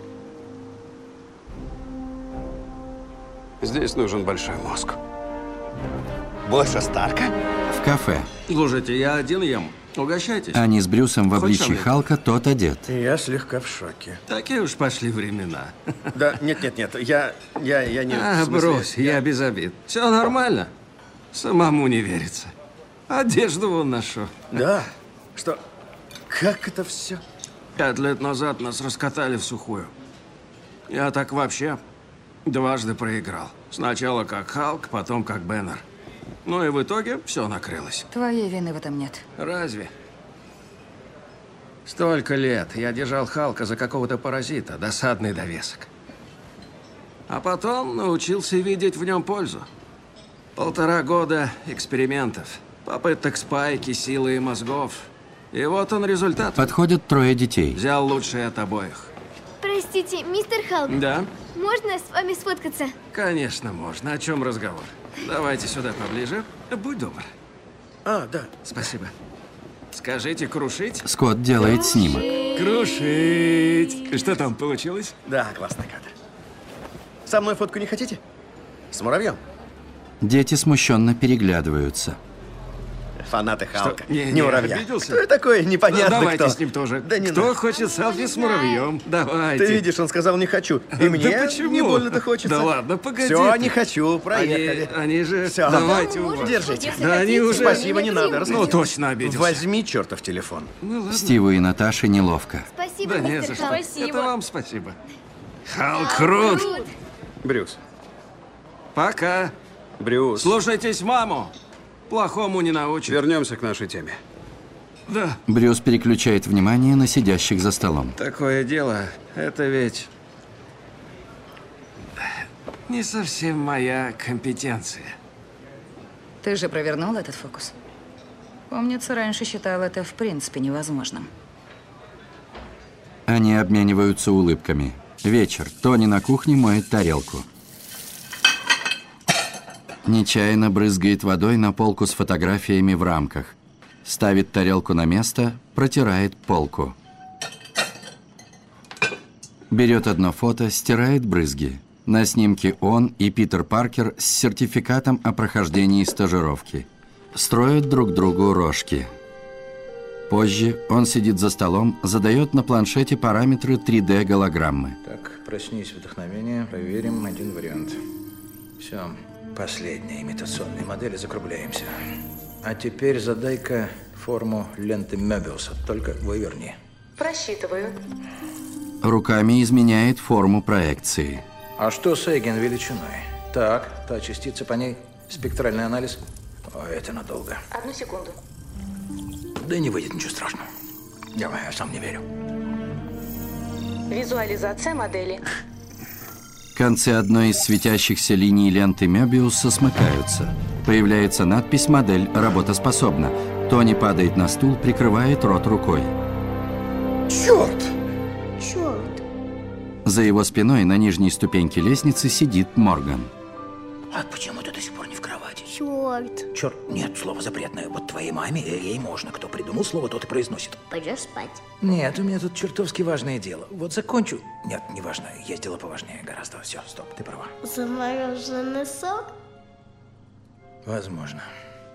Здесь нужен большой мозг. Больше Старка? В кафе. Слушайте, я один ем. Угощайтесь. Они с Брюсом в обличье омлет? Халка, тот одет. Я слегка в шоке. Такие уж пошли времена. Да, нет, я не... в смысле, брось, я без обид. Все нормально. Самому не верится. Одежду вон ношу. Да? Что? Как это все? 5 лет назад нас раскатали в сухую. Я так вообще дважды проиграл. Сначала как Халк, потом как Бэннер. Ну и в итоге все накрылось. Твоей вины в этом нет. Разве? Столько лет я держал Халка за какого-то паразита, досадный довесок. А потом научился видеть в нем пользу. 1,5 года экспериментов, попыток спайки, силы и мозгов. И вот он результат. Подходят 3 детей. Взял лучшее от обоих. Простите, мистер Халк. Да? Можно с вами сфоткаться? Конечно, можно. О чем разговор? Давайте сюда поближе. Будь добр. А, да. Спасибо. Скажите, крушить? Скотт делает снимок. Крушить. Что там получилось? Да, классный кадр. Со мной фотку не хотите? С муравьем? Дети смущенно переглядываются. Фанаты Халка. Не муравья. обиделся? Кто такой? Непонятно Давайте кто. с ним тоже. Да не Кто надо. хочет селфи с муравьем? Давайте. Ты видишь, он сказал не хочу. И мне да почему? не больно-то хочется. Да ладно, погоди. Все, ты. не хочу, проехали. Они же... Все. Давайте у вас. Держите. Да они уже... Спасибо, не надо. Ну, расходитесь. точно обиделся. Возьми чертов телефон. Ну, ладно. Стиву и Наташе неловко. Спасибо, Да не мистер за что. Халк. Это вам спасибо. Халк крут. Брюс. Пока. Брюс. Слушайтесь маму. Плохому не научат. Вернемся к нашей теме. Да. Брюс переключает внимание на сидящих за столом. Такое дело, это ведь не совсем моя компетенция. Ты же провернул этот фокус? Помнится, раньше считал это в принципе невозможным. Они обмениваются улыбками. Вечер. Тони на кухне моет тарелку. Нечаянно брызгает водой на полку с фотографиями в рамках. Ставит тарелку на место, протирает полку. Берет одно фото, стирает брызги. На снимке он и Питер Паркер с сертификатом о прохождении стажировки. Строят друг другу рожки. Позже он сидит за столом, задает на планшете параметры 3D-голограммы. Так, проснись, вдохновение. Проверим один вариант. Все. Последняя имитационная модель, закругляемся. А теперь задай-ка форму ленты Мёбиуса, только выверни. Просчитываю. Руками изменяет форму проекции. А что с Эйген-величиной? Так, та частица, по ней спектральный анализ. О, это надолго. 1 секунду. Да не выйдет ничего страшного. Я сам не верю. Визуализация модели. Концы одной из светящихся линий ленты Мёбиуса смыкаются. Появляется надпись «Модель работоспособна». Тони падает на стул, прикрывает рот рукой. Черт! Черт. За его спиной на нижней ступеньке лестницы сидит Морган. А почему ты до сих пор не в кровати? Черт. Черт, нет, слово запретное. Вот твоей маме, ей можно. Кто придумал слово, тот и произносит. Пойдешь спать. Нет, у меня тут чертовски важное дело. Вот закончу. Нет, не важно. Есть дело поважнее гораздо. Все, стоп, ты права. Замороженный сок? Возможно.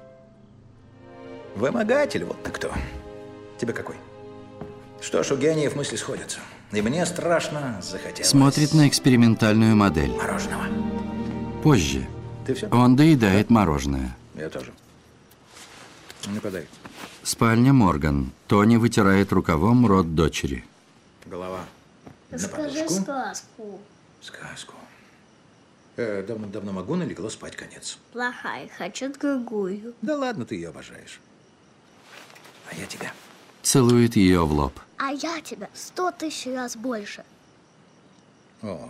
Вымогатель, вот ты кто. Тебе какой? Что ж, у гениев мысли сходятся. И мне страшно захотелось... Смотрит на экспериментальную модель. Мороженого. Позже. Ты все? Он доедает мороженое. Я тоже. Не подай. Спальня Морган. Тони вытирает рукавом рот дочери. Голова. Расскажи сказку. Сказку. Давно могу, налегла спать конец. Плохая, хочу другую. Да ладно, ты ее обожаешь. А я тебя. Целует ее в лоб. А я тебя 100 000 раз больше. О.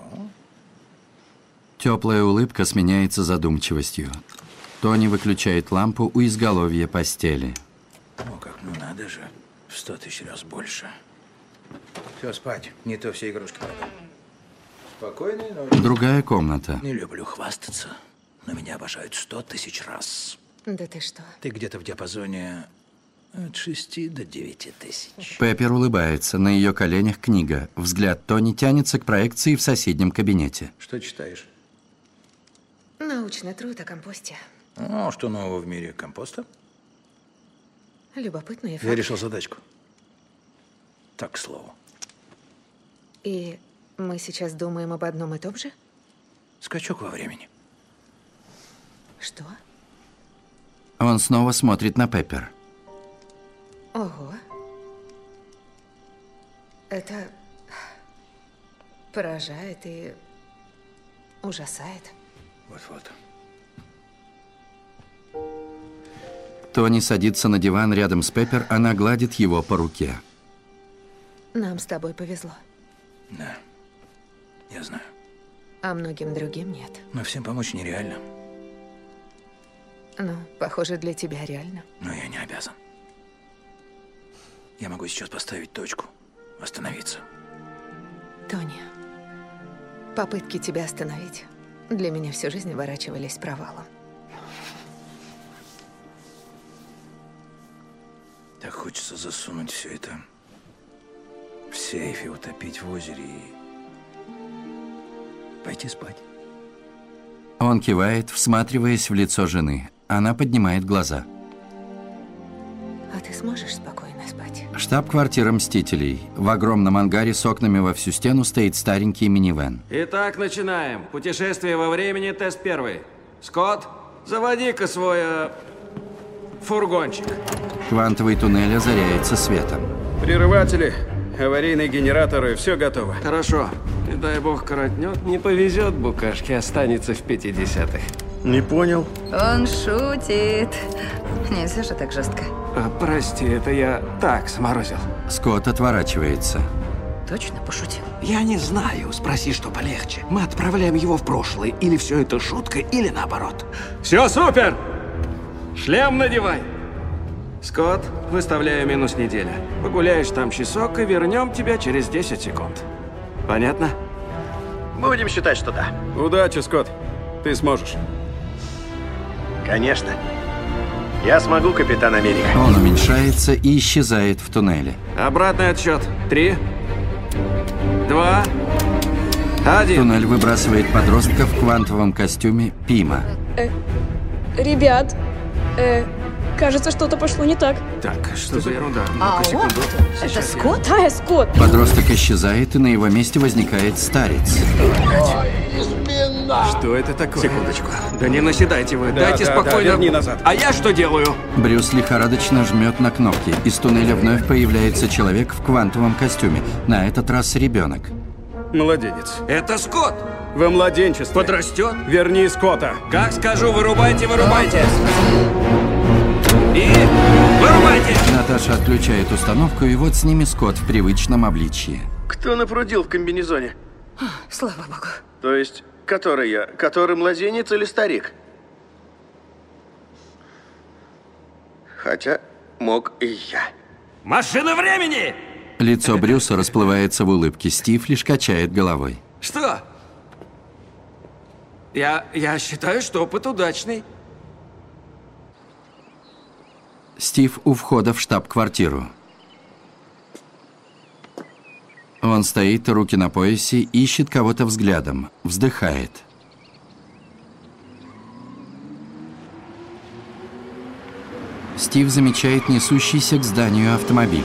Теплая улыбка сменяется задумчивостью. Тони выключает лампу у изголовья постели. О, как, ну надо же. В 100 000 раз больше. Все, спать. Не то все игрушки продам. Спокойной ночи. Другая комната. Не люблю хвастаться, но меня обожают 100 000 раз. Да ты что? Ты где-то в диапазоне от 6 до 9 тысяч. Пеппер улыбается. На ее коленях книга. Взгляд Тони тянется к проекции в соседнем кабинете. Что читаешь? Научный труд о компосте. Ну, что нового в мире компоста? Любопытные факты. Я решил задачку. Так, к слову. И мы сейчас думаем об одном и том же? Скачок во времени. Что? Он снова смотрит на Пеппер. Ого. Это поражает и ужасает. Вот-вот. Тони садится на диван рядом с Пеппер, она гладит его по руке. Нам с тобой повезло. Да, я знаю. А многим другим нет. Но всем помочь нереально. Ну, похоже, для тебя реально. Но я не обязан. Я могу сейчас поставить точку, остановиться. Тони, попытки тебя остановить для меня всю жизнь оборачивались провалом. Так хочется засунуть все это в сейф и утопить в озере и пойти спать. Он кивает, всматриваясь в лицо жены. Она поднимает глаза. А ты сможешь спокойно спать? Штаб-квартира Мстителей. В огромном ангаре с окнами во всю стену стоит старенький минивэн. Итак, начинаем. Путешествие во времени, тест первый. Скотт, заводи-ка свой фургончик. Квантовый туннель озаряется светом. Прерыватели, аварийные генераторы, все готово. Хорошо. И дай бог коротнет, не повезет букашке, останется в 50-х. Не понял. Он шутит. Нельзя же так жестко. Прости, это я так сморозил. Скотт отворачивается. Точно пошутил? Я не знаю. Спроси, что полегче. Мы отправляем его в прошлое. Или все это шутка, или наоборот. Все супер! Шлем надевай. Скотт, выставляю минус неделя. Погуляешь там часок и вернем тебя через 10 секунд. Понятно? Будем считать, что да. Удачи, Скотт. Ты сможешь. Конечно. Я смогу, Капитан Америка. Он уменьшается и исчезает в туннеле. Обратный отсчет. 3, 2, 1. Туннель выбрасывает подростка в квантовом костюме Пима. Ребят, кажется, что-то пошло не так. Так, что за ерунда? А он? Это Скотт? Да, Скотт. Подросток исчезает, и на его месте возникает старец. Что это такое? Секундочку. Да не наседайте вы. Да, Дайте да, спокойно. да, верни назад. А я что делаю? Брюс лихорадочно жмет на кнопки. Из туннеля вновь появляется человек в квантовом костюме. На этот раз ребенок. Младенец. Это Скотт. Во младенчестве. Подрастет. Верни Скотта. Как скажу, вырубайте, вырубайте. И вырубайте. Наташа отключает установку, и вот с ними Скотт в привычном обличье. Кто напрудил в комбинезоне? Слава богу. То есть, который я? Который младенец или старик? Хотя, мог и я. Машина времени! Лицо Брюса расплывается в улыбке. Стив лишь качает головой. Что? Я считаю, что опыт удачный. Стив у входа в штаб-квартиру. Он стоит, руки на поясе, ищет кого-то взглядом, вздыхает. Стив замечает несущийся к зданию автомобиль.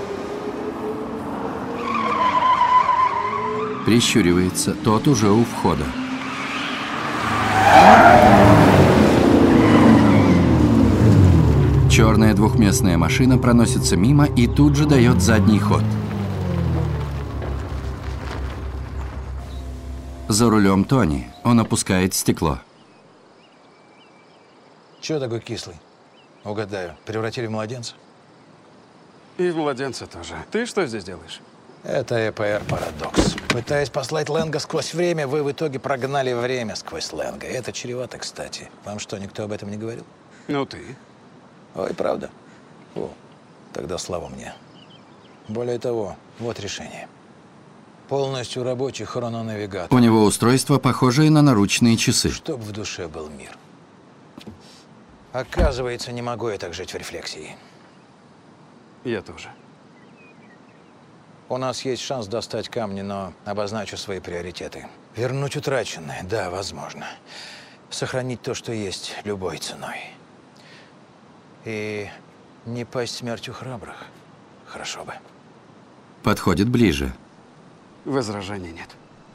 Прищуривается, тот уже у входа. Черная двухместная машина проносится мимо и тут же дает задний ход. За рулем Тони. Он опускает стекло. Чего такой кислый? Угадаю, превратили в младенца? И в младенца тоже. Ты что здесь делаешь? Это ЭПР-парадокс. Пытаясь послать Лэнга сквозь время, вы в итоге прогнали время сквозь Лэнга. Это чревато, кстати. Вам что, никто об этом не говорил? Ну ты. Ой, правда? О, тогда слава мне. Более того, вот решение. Полностью рабочий хрононавигатор. У него устройство, похожее на наручные часы. Чтоб в душе был мир. Оказывается, не могу я так жить в рефлексии. Я тоже. У нас есть шанс достать камни, но обозначу свои приоритеты. Вернуть утраченное, да, возможно. Сохранить то, что есть, любой ценой. И не пасть смертью храбрых. Хорошо бы. Подходит ближе. Возражений нет.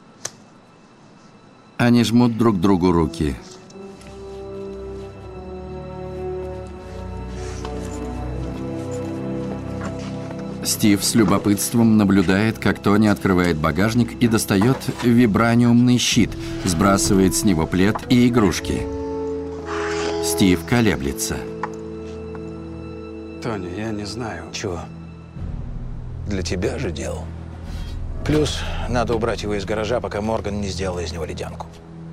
Они жмут друг другу руки. Стив с любопытством наблюдает, как Тони открывает багажник и достает вибраниумный щит, сбрасывает с него плед и игрушки. Стив колеблется. Тони, я не знаю. Чего? Для тебя же делал. Плюс надо убрать его из гаража, пока Морган не сделала из него ледянку.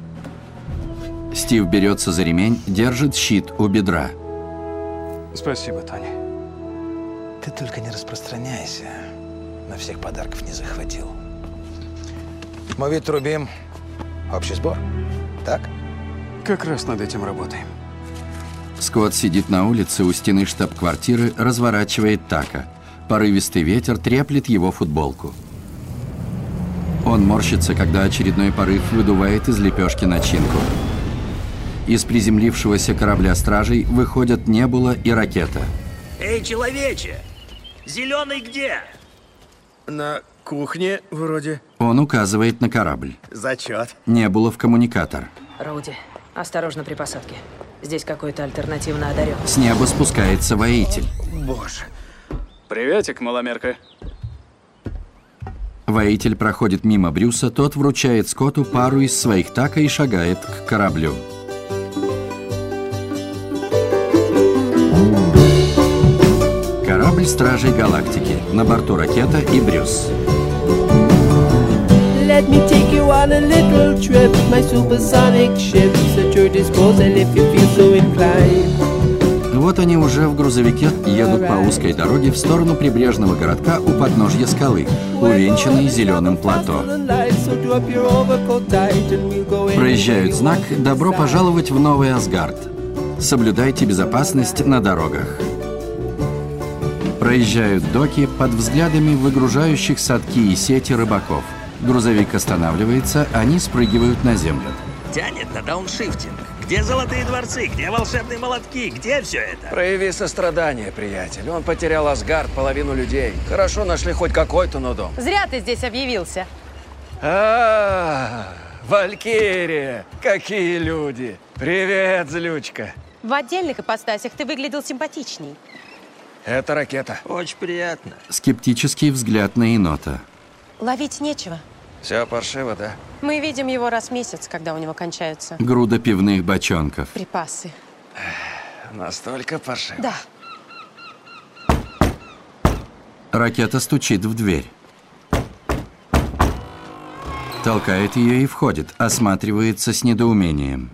Стив берется за ремень, держит щит у бедра. Спасибо, Тони. Ты только не распространяйся. На всех подарков не захватил. Мы ведь трубим общий сбор, так? Как раз над этим работаем. Скотт сидит на улице у стены штаб-квартиры, разворачивает тако. Порывистый ветер треплет его футболку. Он морщится, когда очередной порыв выдувает из лепешки начинку. Из приземлившегося корабля стражей выходят Небула и Ракета. Эй, человече! Зеленый где? На кухне, вроде. Он указывает на корабль. Зачет. Небула в коммуникатор. Роуди, осторожно при посадке. Здесь какой-то альтернативно одаренный. С неба спускается воитель. Боже. Приветик, маломерка. Воитель проходит мимо Брюса, тот вручает Скотту пару из своих тако и шагает к кораблю. Корабль Стражей Галактики. На борту Ракета и Брюс. Let me take you on a little trip. My supersonic ship's at your disposal if you feel so inclined. Вот они уже в грузовике едут по узкой дороге в сторону прибрежного городка у подножья скалы, увенчанной зеленым плато. Проезжают знак «Добро пожаловать в Новый Асгард». Соблюдайте безопасность на дорогах. Проезжают доки под взглядами выгружающих садки и сети рыбаков. Грузовик останавливается, они спрыгивают на землю. Тянет на дауншифтинг. Где золотые дворцы? Где волшебные молотки? Где все это? Прояви сострадание, приятель. Он потерял Асгард, половину людей. Хорошо нашли хоть какой-то, но дом. Зря ты здесь объявился. Валькирия! Какие люди! Привет, злючка! В отдельных ипостасях ты выглядел симпатичней. Это Ракета. Очень приятно. Скептический взгляд на енота. Ловить нечего. Все паршиво, да? Мы видим его раз в месяц, когда у него кончаются Груда пивных бочонков. припасы. Настолько паршиво? Да. Ракета стучит в дверь. Толкает ее и входит, осматривается с недоумением.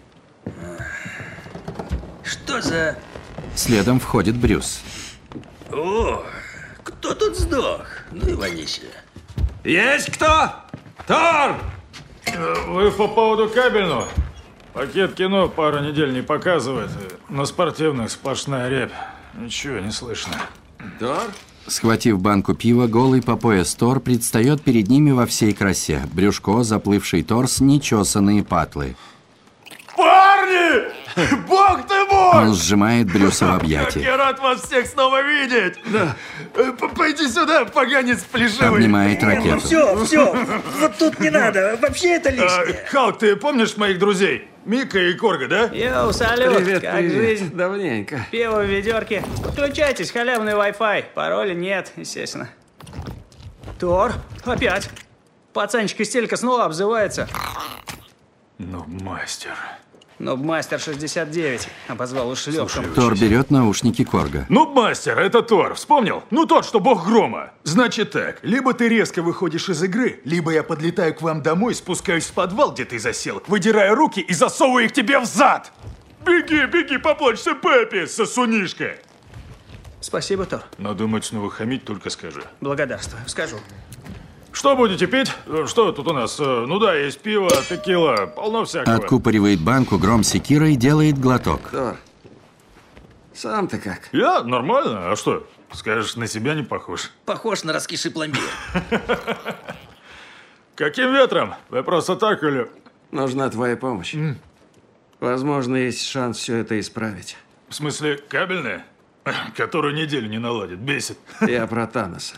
Что за... Следом входит Брюс. О, кто тут сдох? Ну и вонище. Есть кто? Тор! Вы по поводу кабельного? Пакет кино пару недель не показывает. На спортивных сплошная рябь. Ничего не слышно. Тор? Схватив банку пива, голый по пояс Тор предстает перед ними во всей красе. Брюшко, заплывший торс, нечесанные патлы. Парни! Бог ты мой! Он сжимает Брюса в объятиях. Как я рад вас всех снова видеть! Да. Пойди сюда, поганец плешивый! Обнимает ракету. Все, вот тут не надо, вообще это лишнее. Халк, ты помнишь моих друзей? Мика и Корга, да? Йоу, салют, Привет, как привет. жизнь? Давненько. Пиво в ведерке. Подключайтесь, халявный Wi-Fi. Пароля нет, естественно. Тор, опять. Пацанчик из телька снова обзывается. Ну, мастер. Нубмастер 69. Обозвал ушлепком. Тор берет наушники Корга. Ну, мастер, это Тор, вспомнил? Ну, тот, что бог грома. Значит так, либо ты резко выходишь из игры, либо я подлетаю к вам домой, спускаюсь в подвал, где ты засел, выдираю руки и засовываю их тебе в зад. Беги, беги, поплачься Пеппи, сосунишка. Спасибо, Тор. Надумать снова хамить, только скажи. Благодарствую, скажу. Что будете пить? Что тут у нас? Ну да, есть пиво, текила, полно всякого. Откупоривает банку гром секирой и делает глоток. Тор, сам ты как? Я? Нормально. А что? Скажешь, на себя не похож. Похож на раскисший пломбир. Каким ветром? Вы просто так или... Нужна твоя помощь. Возможно, есть шанс все это исправить. В смысле, кабельная? Которую неделю не наладит, бесит. Я про Таноса.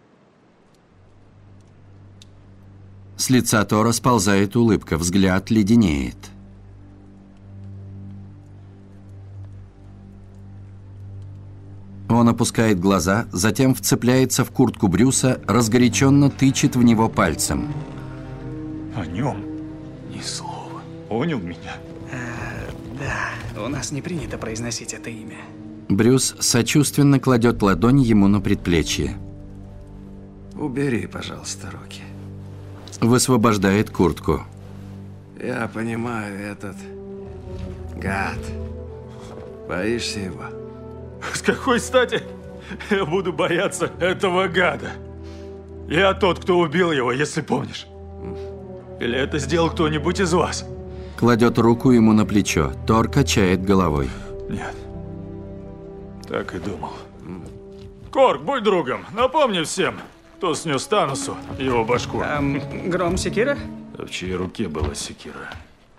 С лица Тора сползает улыбка, взгляд леденеет. Он опускает глаза, затем вцепляется в куртку Брюса, разгоряченно тычет в него пальцем. О нем ни слова. Понял меня? Да, у нас не принято произносить это имя. Брюс сочувственно кладет ладонь ему на предплечье. Убери, пожалуйста, руки. Высвобождает куртку. Я понимаю, этот гад. Боишься его? С какой стати я буду бояться этого гада? Я тот, кто убил его, если помнишь. Или это сделал кто-нибудь из вас? Кладет руку ему на плечо. Тор качает головой. Нет. Так и думал. Корг, будь другом. Напомни всем, кто снес Таносу его башку. Гром секира? В чьей руке была секира?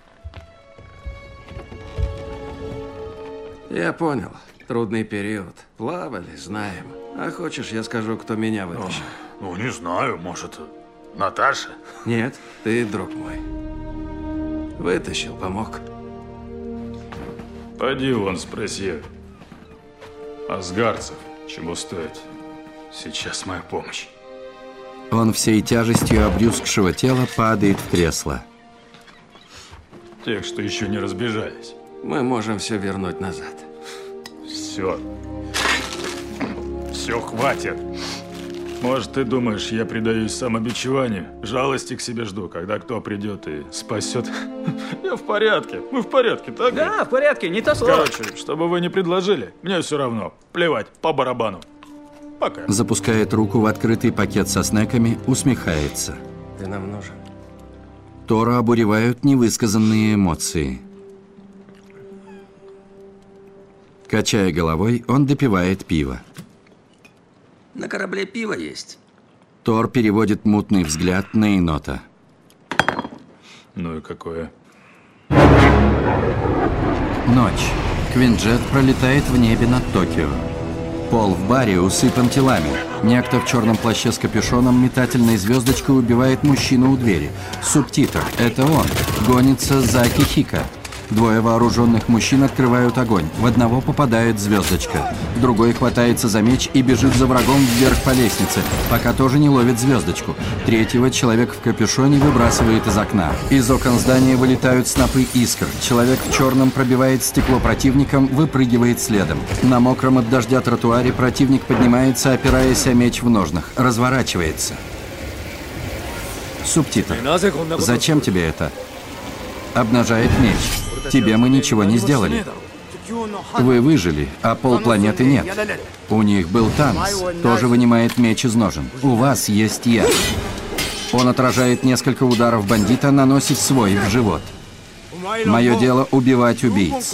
Я понял. Трудный период. Плавали, знаем. А хочешь, я скажу, кто меня вытащил? Ну, не знаю, может, Наташа? Нет, ты друг мой. Вытащил, помог. Пойди вон спроси асгарцев, чего стоит сейчас моя помощь. Он всей тяжестью обрюзгшего тела падает в кресло. Тех, что еще не разбежались. Мы можем все вернуть назад. Все. Все, хватит. Может, ты думаешь, я предаюсь самобичеванию? Жалости к себе жду, когда кто придет и спасет. Я в порядке. Мы в порядке, так? Да, в порядке, не то слово. Короче, чтобы вы не предложили, мне все равно. Плевать, по барабану. Пока. Запускает руку в открытый пакет со снеками, усмехается. Ты нам нужен. Тора обуревают невысказанные эмоции. Качая головой, он допивает пиво. На корабле пиво есть. Тор переводит мутный взгляд на енота. Ну и какое? Ночь. Квинджет пролетает в небе над Токио. Пол в баре усыпан телами. Некто в черном плаще с капюшоном метательной звездочкой убивает мужчину у двери. Субтитр. Это он. Гонится за Акихико. Двое вооруженных мужчин открывают огонь. В одного попадает звездочка. Другой хватается за меч и бежит за врагом вверх по лестнице, пока тоже не ловит звездочку. Третьего человек в капюшоне выбрасывает из окна. Из окон здания вылетают снопы искр. Человек в черном пробивает стекло противникам, выпрыгивает следом. На мокром от дождя тротуаре противник поднимается, опираясь о меч в ножнах. Разворачивается. Субтитр. Зачем тебе это? Обнажает меч. Тебе мы ничего не сделали. Вы выжили, а полпланеты нет. У них был Танос, тоже вынимает меч из ножен. У вас есть я. Он отражает несколько ударов бандита, наносит свой в живот. Мое дело убивать убийц.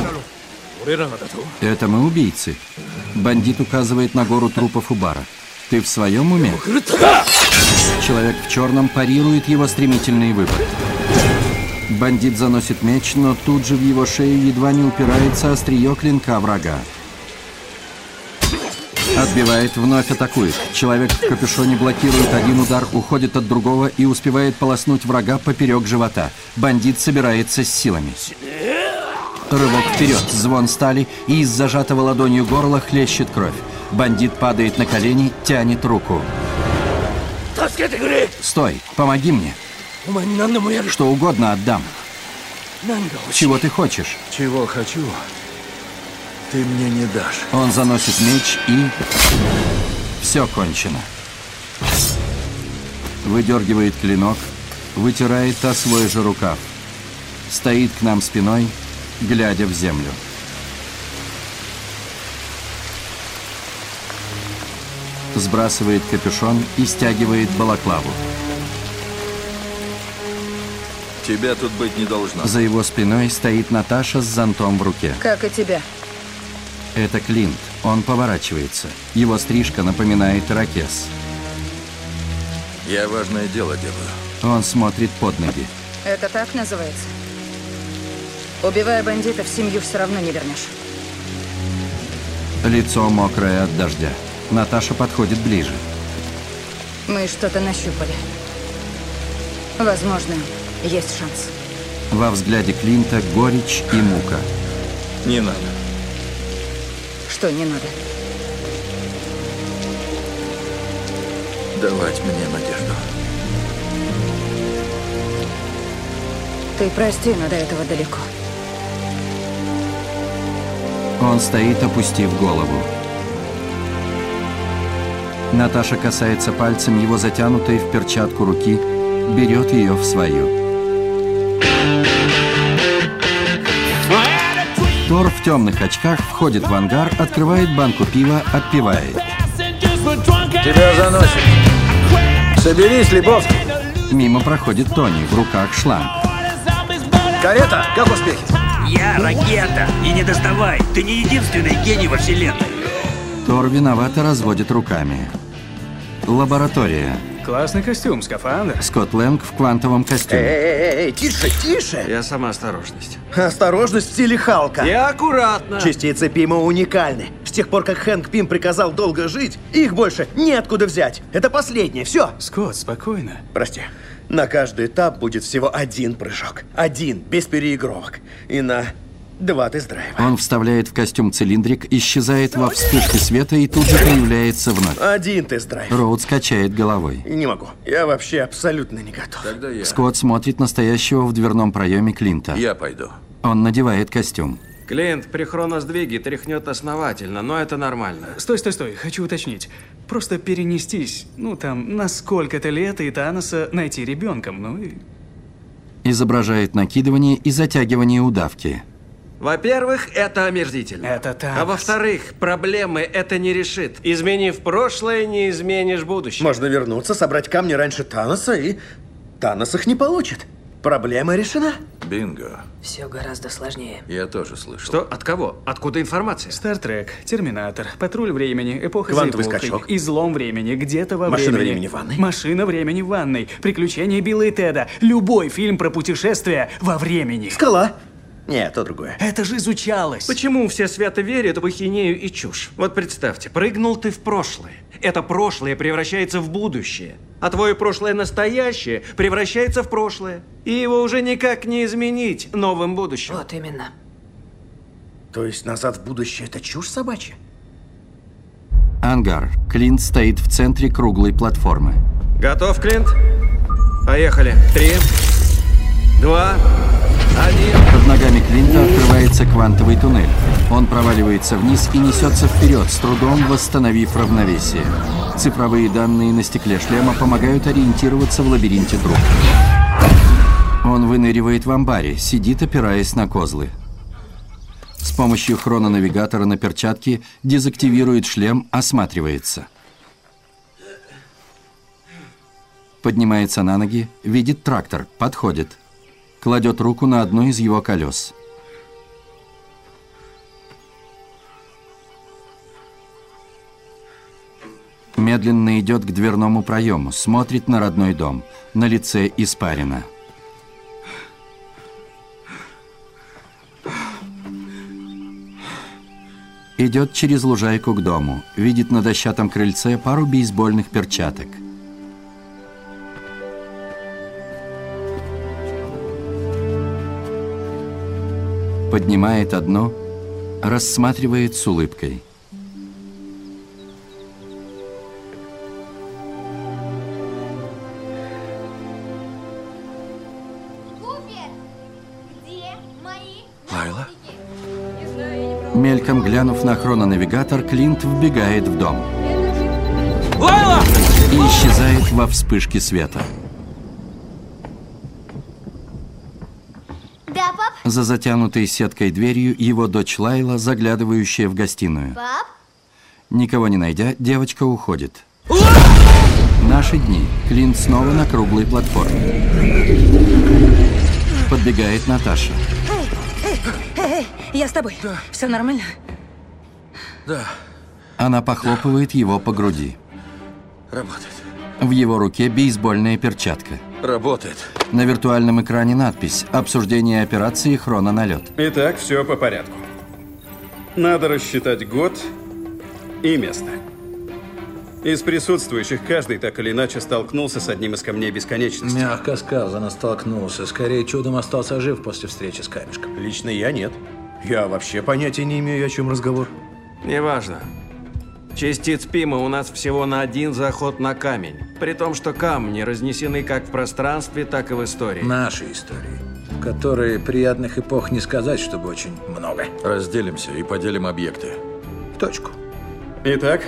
Это мы убийцы. Бандит указывает на гору трупов у бара. Ты в своем уме? Человек в черном парирует его стремительный выпад. Бандит заносит меч, но тут же в его шею едва не упирается острие клинка врага. Отбивает, вновь атакует. Человек в капюшоне блокирует один удар, уходит от другого и успевает полоснуть врага поперек живота. Бандит собирается с силами. Рывок вперед, звон стали, и из зажатого ладонью горла хлещет кровь. Бандит падает на колени, тянет руку. Стой, помоги мне. Что угодно отдам. Чего ты хочешь? Чего хочу, ты мне не дашь. Он заносит меч и... Все кончено. Выдергивает клинок, вытирает о свой же рукав. Стоит к нам спиной, глядя в землю. Сбрасывает капюшон и стягивает балаклаву. Тебя тут быть не должно. За его спиной стоит Наташа с зонтом в руке. Как и тебя. Это Клинт. Он поворачивается. Его стрижка напоминает ирокез. Я важное дело делаю. Он смотрит под ноги. Это так называется? Убивая бандитов, семью все равно не вернешь. Лицо мокрое от дождя. Наташа подходит ближе. Мы что-то нащупали. Возможно, есть шанс. Во взгляде Клинта горечь и мука. Не надо. Что не надо? Давать мне надежду. Ты прости, но до этого далеко. Он стоит, опустив голову. Наташа касается пальцем его затянутой в перчатку руки, берет ее в свою. Тор в темных очках входит в ангар, открывает банку пива, отпивает. Тебя заносит. Соберись, Лебовский. Мимо проходит Тони, в руках шланг. Карета, как успехи? Я ракета, и не доставай. Ты не единственный гений во вселенной. Тор виновато разводит руками. Лаборатория. Классный костюм, скафандр. Скотт Лэнг в квантовом костюме. Эй, тише, тише! Я сама осторожность. Осторожность в стиле Халка. И аккуратно. Частицы Пима уникальны. С тех пор, как Хэнк Пим приказал долго жить, их больше неоткуда взять. Это последнее, все. Скотт, спокойно. Прости. На каждый этап будет всего один прыжок. Один, без переигровок. И на 2 тест-драйва. Он вставляет в костюм цилиндрик, исчезает во вспышке света и тут же появляется вновь. 1 тест-драйв. Роуд качает головой. Не могу. Я вообще абсолютно не готов. Тогда я. Скотт смотрит на стоящего в дверном проеме Клинта. Я пойду. Он надевает костюм. Клинт при хроносдвиге тряхнет основательно, но это нормально. Стой, хочу уточнить. Просто перенестись, на сколько-то лет и Таноса найти ребенком, и... Изображает накидывание и затягивание удавки. Во-первых, это омерзительно. Это Танос. А во-вторых, проблемы это не решит. Изменив прошлое, не изменишь будущее. Можно вернуться, собрать камни раньше Таноса, и Танос их не получит. Проблема решена. Бинго. Все гораздо сложнее. Я тоже слышал. Что? От кого? Откуда информация? Стартрек, Терминатор, Патруль времени, Эпоха Квантовый Зеволки, скачок. Излом времени, Где-то во Машина времени. времени в ванной. Машина времени в ванной. Приключения Билла и Теда. Любой фильм про путешествия во времени. Скала. Нет, то другое. Это же изучалось. Почему все свято верят в ахинею и чушь? Вот представьте, прыгнул ты в прошлое. Это прошлое превращается в будущее. А твое прошлое настоящее превращается в прошлое. И его уже никак не изменить новым будущим. Вот именно. То есть назад в будущее это чушь собачья? Ангар. Клинт стоит в центре круглой платформы. Готов, Клинт? Поехали. 3, 2, 1. Под ногами Клинта открывается квантовый туннель. Он проваливается вниз и несется вперед, с трудом восстановив равновесие. Цифровые данные на стекле шлема помогают ориентироваться в лабиринте труб. Он выныривает в амбаре, сидит, опираясь на козлы. С помощью хрононавигатора на перчатке дезактивирует шлем, осматривается. Поднимается на ноги, видит трактор, подходит. Кладет руку на одно из его колес. Медленно идет к дверному проему, смотрит на родной дом. На лице испарина. Идет через лужайку к дому. Видит на дощатом крыльце пару бейсбольных перчаток. Поднимает одно, рассматривает с улыбкой. Лайла? Мельком глянув на хрононавигатор, Клинт вбегает в дом. Лайла! И исчезает во вспышке света. Да, пап? За затянутой сеткой дверью его дочь Лайла, заглядывающая в гостиную. Пап? Никого не найдя, девочка уходит. Наши дни. Клинт снова на круглой платформе. Подбегает Наташа. Эй, я с тобой. Да. Все нормально? Да. Она похлопывает его по груди. Работает. В его руке бейсбольная перчатка. Работает. На виртуальном экране надпись «Обсуждение операции «Хрононалет». Итак, все по порядку. Надо рассчитать год и место. Из присутствующих каждый так или иначе столкнулся с одним из камней бесконечности. Мягко сказано, столкнулся. Скорее, чудом остался жив после встречи с камешком. Лично я нет. Я вообще понятия не имею, о чем разговор. Неважно. Частиц Пима у нас всего на один заход на камень. При том, что камни разнесены как в пространстве, так и в истории. Нашей истории. Которые приятных эпох не сказать, чтобы очень много. Разделимся и поделим объекты. В точку. Итак,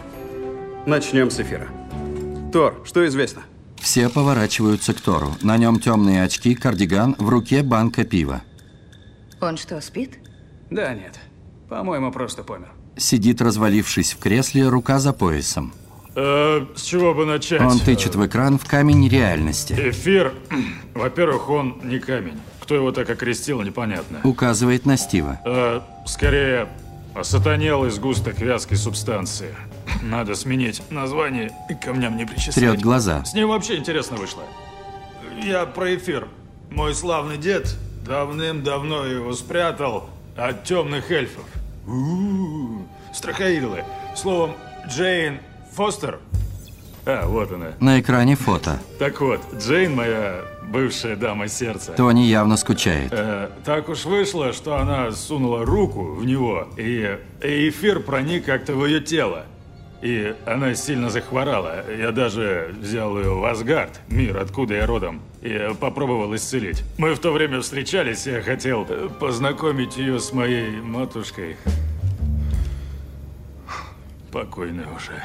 начнем с эфира. Тор, что известно? Все поворачиваются к Тору. На нем темные очки, кардиган, в руке банка пива. Он что, спит? Да нет. По-моему, просто помер. Сидит, развалившись в кресле, рука за поясом. С чего бы начать? Он тычет в экран в камень реальности. Эфир, во-первых, он не камень. Кто его так окрестил, непонятно. Указывает на Стива. Скорее, осатанелый сгусток вязкой субстанции. Надо сменить название и камням не причислять. Трет глаза. С ним вообще интересно вышло. Я про эфир. Мой славный дед давным-давно его спрятал от темных эльфов. Страхоидлы. Словом, Джейн Фостер. Вот она. На экране фото. Так вот, Джейн моя бывшая дама сердца. Тони явно скучает. Так уж вышло, что она сунула руку в него, и эфир проник как-то в ее тело. И она сильно захворала. Я даже взял ее в Асгард, мир, откуда я родом, и попробовал исцелить. Мы в то время встречались, и я хотел познакомить ее с моей матушкой. Покойной уже.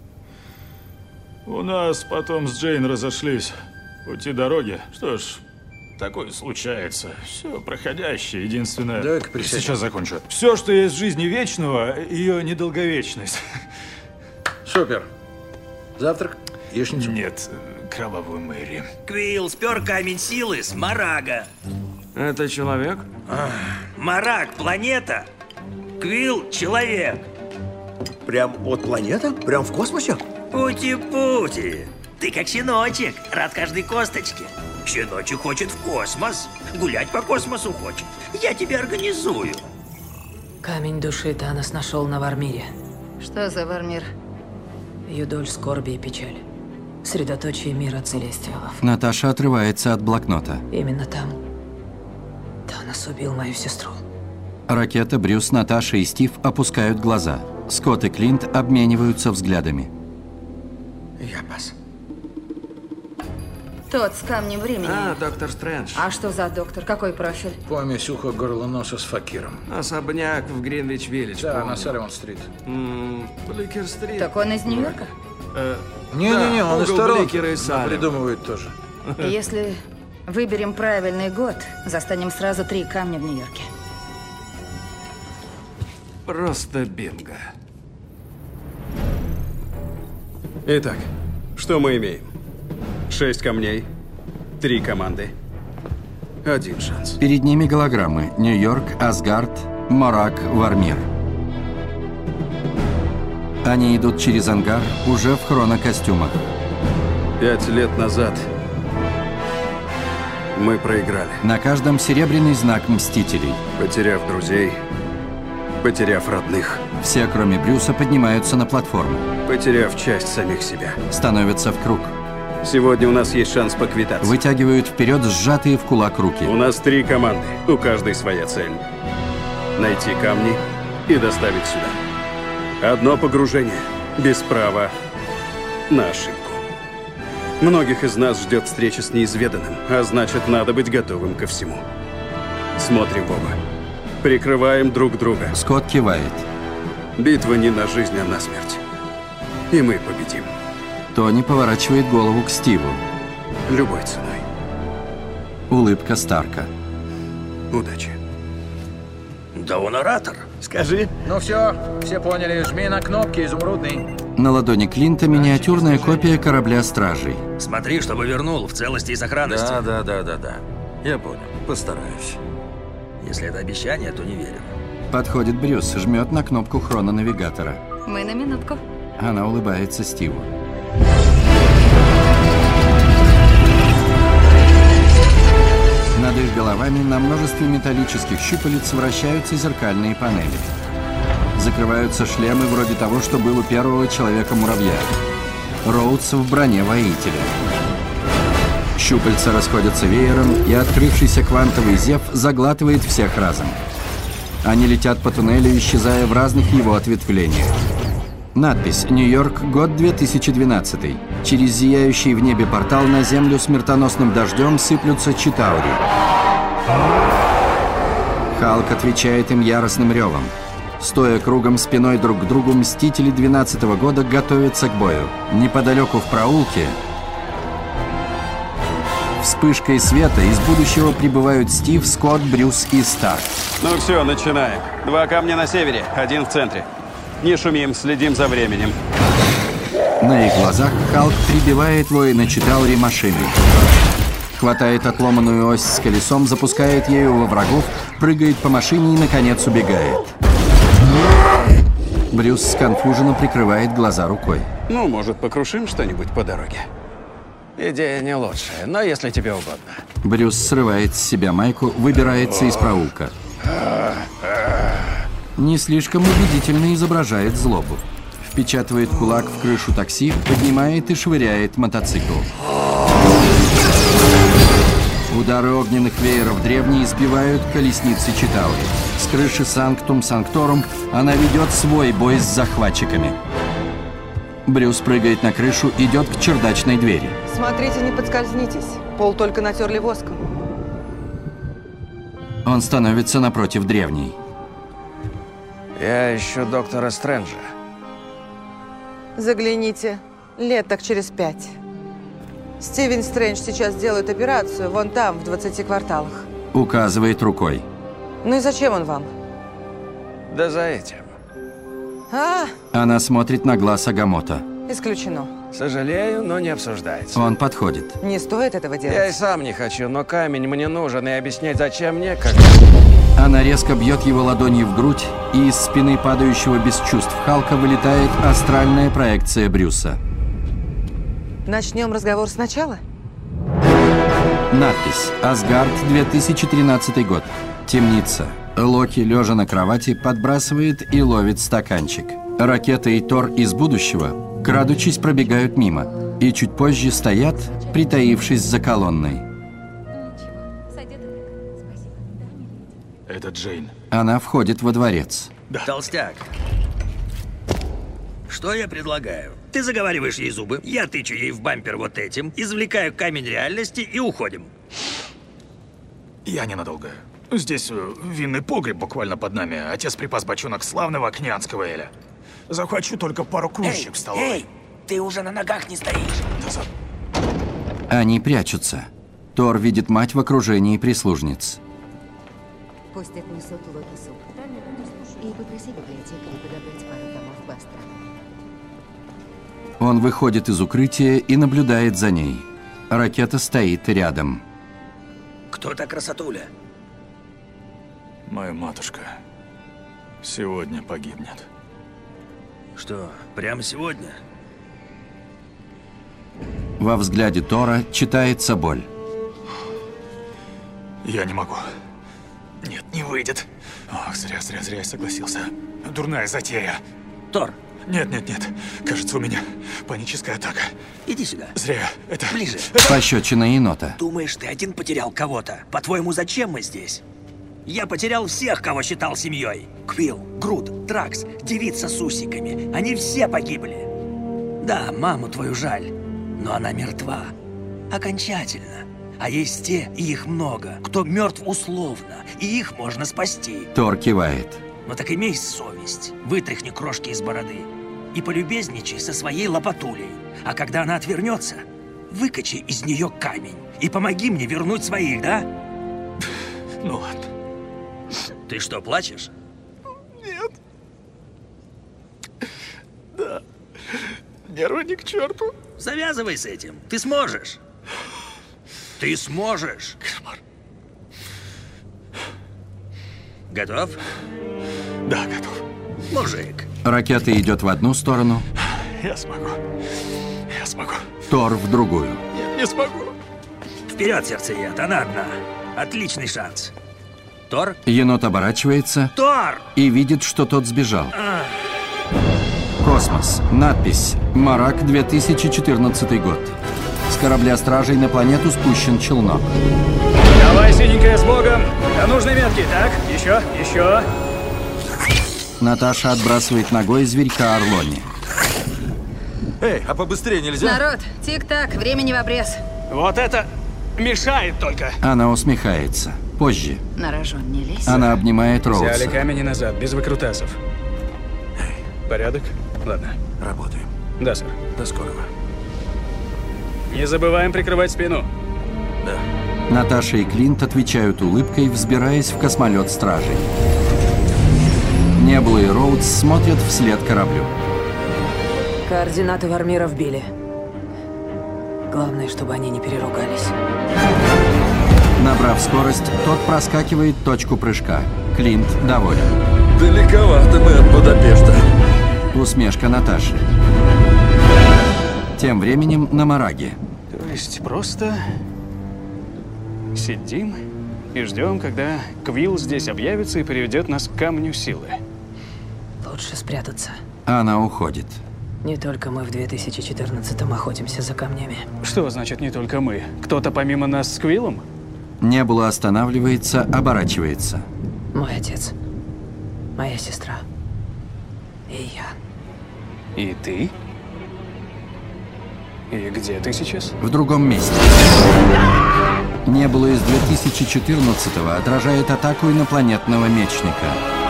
У нас потом с Джейн разошлись пути дороги. Что ж, такое случается. Все проходящее. Единственное... Давай-ка присядем. Сейчас закончу. Все, что есть в жизни вечного, ее недолговечность. Супер. Завтрак? Яичницу? Нет, кровавую Мэри. Квилл спер камень силы с Марага. Это человек? Мараг – планета. Квилл – человек. Прям от планеты? Прям в космосе? Пути-пути. Ты как щеночек, рад каждой косточке. Щеночек хочет в космос, гулять по космосу хочет. Я тебе организую. Камень души Танос нашел на Вармире. Что за Вармир? Юдоль скорби и печали. Средоточие мира целестиалов. Наташа отрывается от блокнота. Именно там Танос убил мою сестру. Ракета, Брюс, Наташа и Стив опускают глаза. Скотт и Клинт обмениваются взглядами. Я пас. Тот с камнем времени. Доктор Стрэндж. А что за доктор? Какой профиль? Помесь ухо горло носа с факиром. Особняк в Гринвич-Виллидж. Да, на Салливан-стрит. Бликер-стрит. Так он из Нью-Йорка? Не-не-не, он из сторонки Бликера и Салема. придумывает тоже. Если выберем правильный год, застанем сразу 3 камня в Нью-Йорке. Просто бинго. Итак, что мы имеем? 6 камней, 3 команды, 1 шанс. Перед ними голограммы. Нью-Йорк, Асгард, Морак, Вармир. Они идут через ангар, уже в хронокостюмах. 5 лет назад мы проиграли. На каждом серебряный знак Мстителей. Потеряв друзей, потеряв родных. Все, кроме Брюса, поднимаются на платформу. Потеряв часть самих себя. Становятся в круг. Сегодня у нас есть шанс поквитаться. Вытягивают вперед сжатые в кулак руки. У нас 3 команды, у каждой своя цель. Найти камни и доставить сюда. Одно погружение, без права на ошибку. Многих из нас ждет встреча с неизведанным, а значит, надо быть готовым ко всему. Смотрим в оба. Прикрываем друг друга. Скотт кивает. Битва не на жизнь, а на смерть. И мы победим. Тони поворачивает голову к Стиву. Любой ценой. Улыбка Старка. Удачи. Да он оратор. Скажи. Ну все поняли, жми на кнопки, изумрудный. На ладони Клинта миниатюрная копия корабля Стражей. Смотри, чтобы вернул в целости и сохранности. Да. Я понял, постараюсь. Если это обещание, то не верю. Подходит Брюс, жмет на кнопку хрононавигатора. Мы на минутку. Она улыбается Стиву. Над их головами на множестве металлических щупалец вращаются зеркальные панели. Закрываются шлемы вроде того, что был у первого Человека-муравья. Роудс в броне воителя. Щупальца расходятся веером, и открывшийся квантовый зев заглатывает всех разом. Они летят по туннелю, исчезая в разных его ответвлениях. Надпись «Нью-Йорк, год 2012». Через зияющий в небе портал на землю смертоносным дождем сыплются читаури. Халк отвечает им яростным ревом. Стоя кругом спиной друг к другу, Мстители 12-го года готовятся к бою. Неподалеку в проулке вспышкой света из будущего прибывают Стив, Скотт, Брюс и Старк. Ну все, начинаем. 2 камня на севере, 1 в центре. Не шумим, следим за временем. На их глазах Халк прибивает воина Читаури машиной. Хватает отломанную ось с колесом, запускает ею во врагов, прыгает по машине и, наконец, убегает. Брюс сконфуженно прикрывает глаза рукой. Ну, может, покрушим что-нибудь по дороге? Идея не лучшая, но если тебе угодно. Брюс срывает с себя майку, выбирается из проулка. Не слишком убедительно изображает злобу. Впечатывает кулак в крышу такси, поднимает и швыряет мотоцикл. Удары огненных вееров древние сбивают колесницы Читаури. С крыши Санктум Санкторум она ведет свой бой с захватчиками. Брюс прыгает на крышу, идет к чердачной двери. Смотрите, не подскользнитесь. Пол только натерли воском. Он становится напротив древней. Я ищу доктора Стрэнджа. Загляните. Лет так через 5. Стивен Стрэндж сейчас делает операцию вон там, в 20 кварталах. Указывает рукой. Ну и зачем он вам? Да за этим. Она смотрит на глаз Агамото. Исключено. Сожалею, но не обсуждается. Он подходит. Не стоит этого делать. Я и сам не хочу, но камень мне нужен, и объяснять, зачем мне, как... Она резко бьет его ладонью в грудь, и из спины падающего без чувств Халка вылетает астральная проекция Брюса. Начнем разговор сначала? Надпись «Асгард, 2013 год». Темница. Локи, лежа на кровати, подбрасывает и ловит стаканчик. Ракета и Тор из будущего, крадучись, пробегают мимо. И чуть позже стоят, притаившись за колонной. Это Джейн. Она входит во дворец. Толстяк. Что я предлагаю? Ты заговариваешь ей зубы, я тычу ей в бампер вот этим, извлекаю камень реальности и уходим. Я ненадолго. Здесь винный погреб буквально под нами. Отец припас бочонок славного княнского эля. Захвачу только пару кружечек в столовой. Эй, ты уже на ногах не стоишь. Они прячутся. Тор видит мать в окружении прислужниц. Пусть отнесут Локи суп. И попроси библиотекаря подобрать пару томов Бастра. Он выходит из укрытия и наблюдает за ней. Ракета стоит рядом. Кто та красотуля? Моя матушка сегодня погибнет. Что, прямо сегодня? Во взгляде Тора читается боль. Я не могу. Нет, не выйдет. Ох, зря я согласился. Дурная затея. Тор. Нет. Кажется, у меня паническая атака. Иди сюда. Зря. Это... Ближе. Пощечина енота. Думаешь, ты один потерял кого-то? По-твоему, зачем мы здесь? Я потерял всех, кого считал семьей. Квилл, Грут, Тракс, девица с усиками. Они все погибли. Да, маму твою жаль, но она мертва. Окончательно. А есть те, и их много, кто мертв условно, и их можно спасти. Тор кивает. Но так имей совесть, вытряхни крошки из бороды и полюбезничай со своей лопатулей. А когда она отвернется, выкачи из нее камень и помоги мне вернуть своих, да? Ну ладно. Ты что, плачешь? Нет. Да. Нервы ни к черту. Завязывай с этим. Ты сможешь. Ты сможешь. Кошмар. Готов? Да, готов. Мужик. Ракета идет в одну сторону. Я смогу. Тор в другую. Нет, не смогу. Вперед, сердцеед, она одна. Отличный шанс. Тор? Енот оборачивается. Тор! И видит, что тот сбежал. Космос. Надпись. Марак, 2014 год. С корабля стражей на планету спущен челнок. Давай, синенькая, с Богом. До нужной метки. Так, еще. Наташа отбрасывает ногой зверька Орлони. Эй, а побыстрее нельзя? Народ, тик-так, времени в обрез. Вот это мешает только. Она усмехается. Позже. На рожон не лезь. Она обнимает Роудса. Взяли камень назад, без выкрутасов. Порядок? Ладно. Работаем. Да, сэр. До скорого. Не забываем прикрывать спину. Да. Наташа и Клинт отвечают улыбкой, взбираясь в космолет стражей. Небула и Роудс смотрят вслед кораблю. Координаты Вармира вбили. Главное, чтобы они не переругались. Набрав скорость, тот проскакивает точку прыжка. Клинт доволен. Далековато мы от Будапешта. Усмешка Наташи. Тем временем на Мараге. То есть просто сидим и ждем, когда Квилл здесь объявится и приведет нас к камню силы. Лучше спрятаться. Она уходит. Не только мы в 2014-м охотимся за камнями. Что значит не только мы? Кто-то помимо нас с Квиллом? Небула останавливается, оборачивается. Мой отец. Моя сестра. И я. И ты? И где ты сейчас? В другом месте. Небула из 2014-го отражает атаку инопланетного мечника.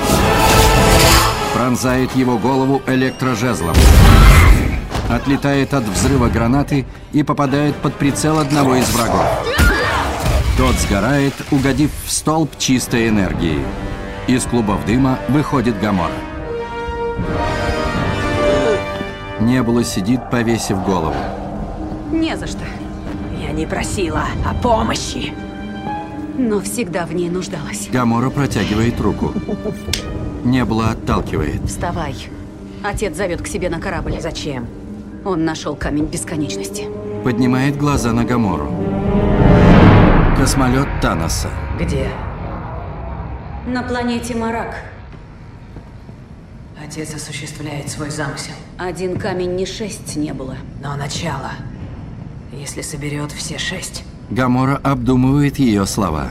Пронзает его голову электрожезлом. Отлетает от взрыва гранаты и попадает под прицел одного из врагов. Тот сгорает, угодив в столб чистой энергии. Из клубов дыма выходит Гамора. Небула сидит, повесив голову. Не за что. Я не просила о помощи. Но всегда в ней нуждалась. Гамора протягивает руку. Небула отталкивает. Вставай. Отец зовет к себе на корабль. Зачем? Он нашел камень бесконечности. Поднимает глаза на Гамору. Космолет Таноса. Где? На планете Марак. Отец осуществляет свой замысел. Один камень не 6 не было. Но начало. Если соберет все 6. Гамора обдумывает ее слова.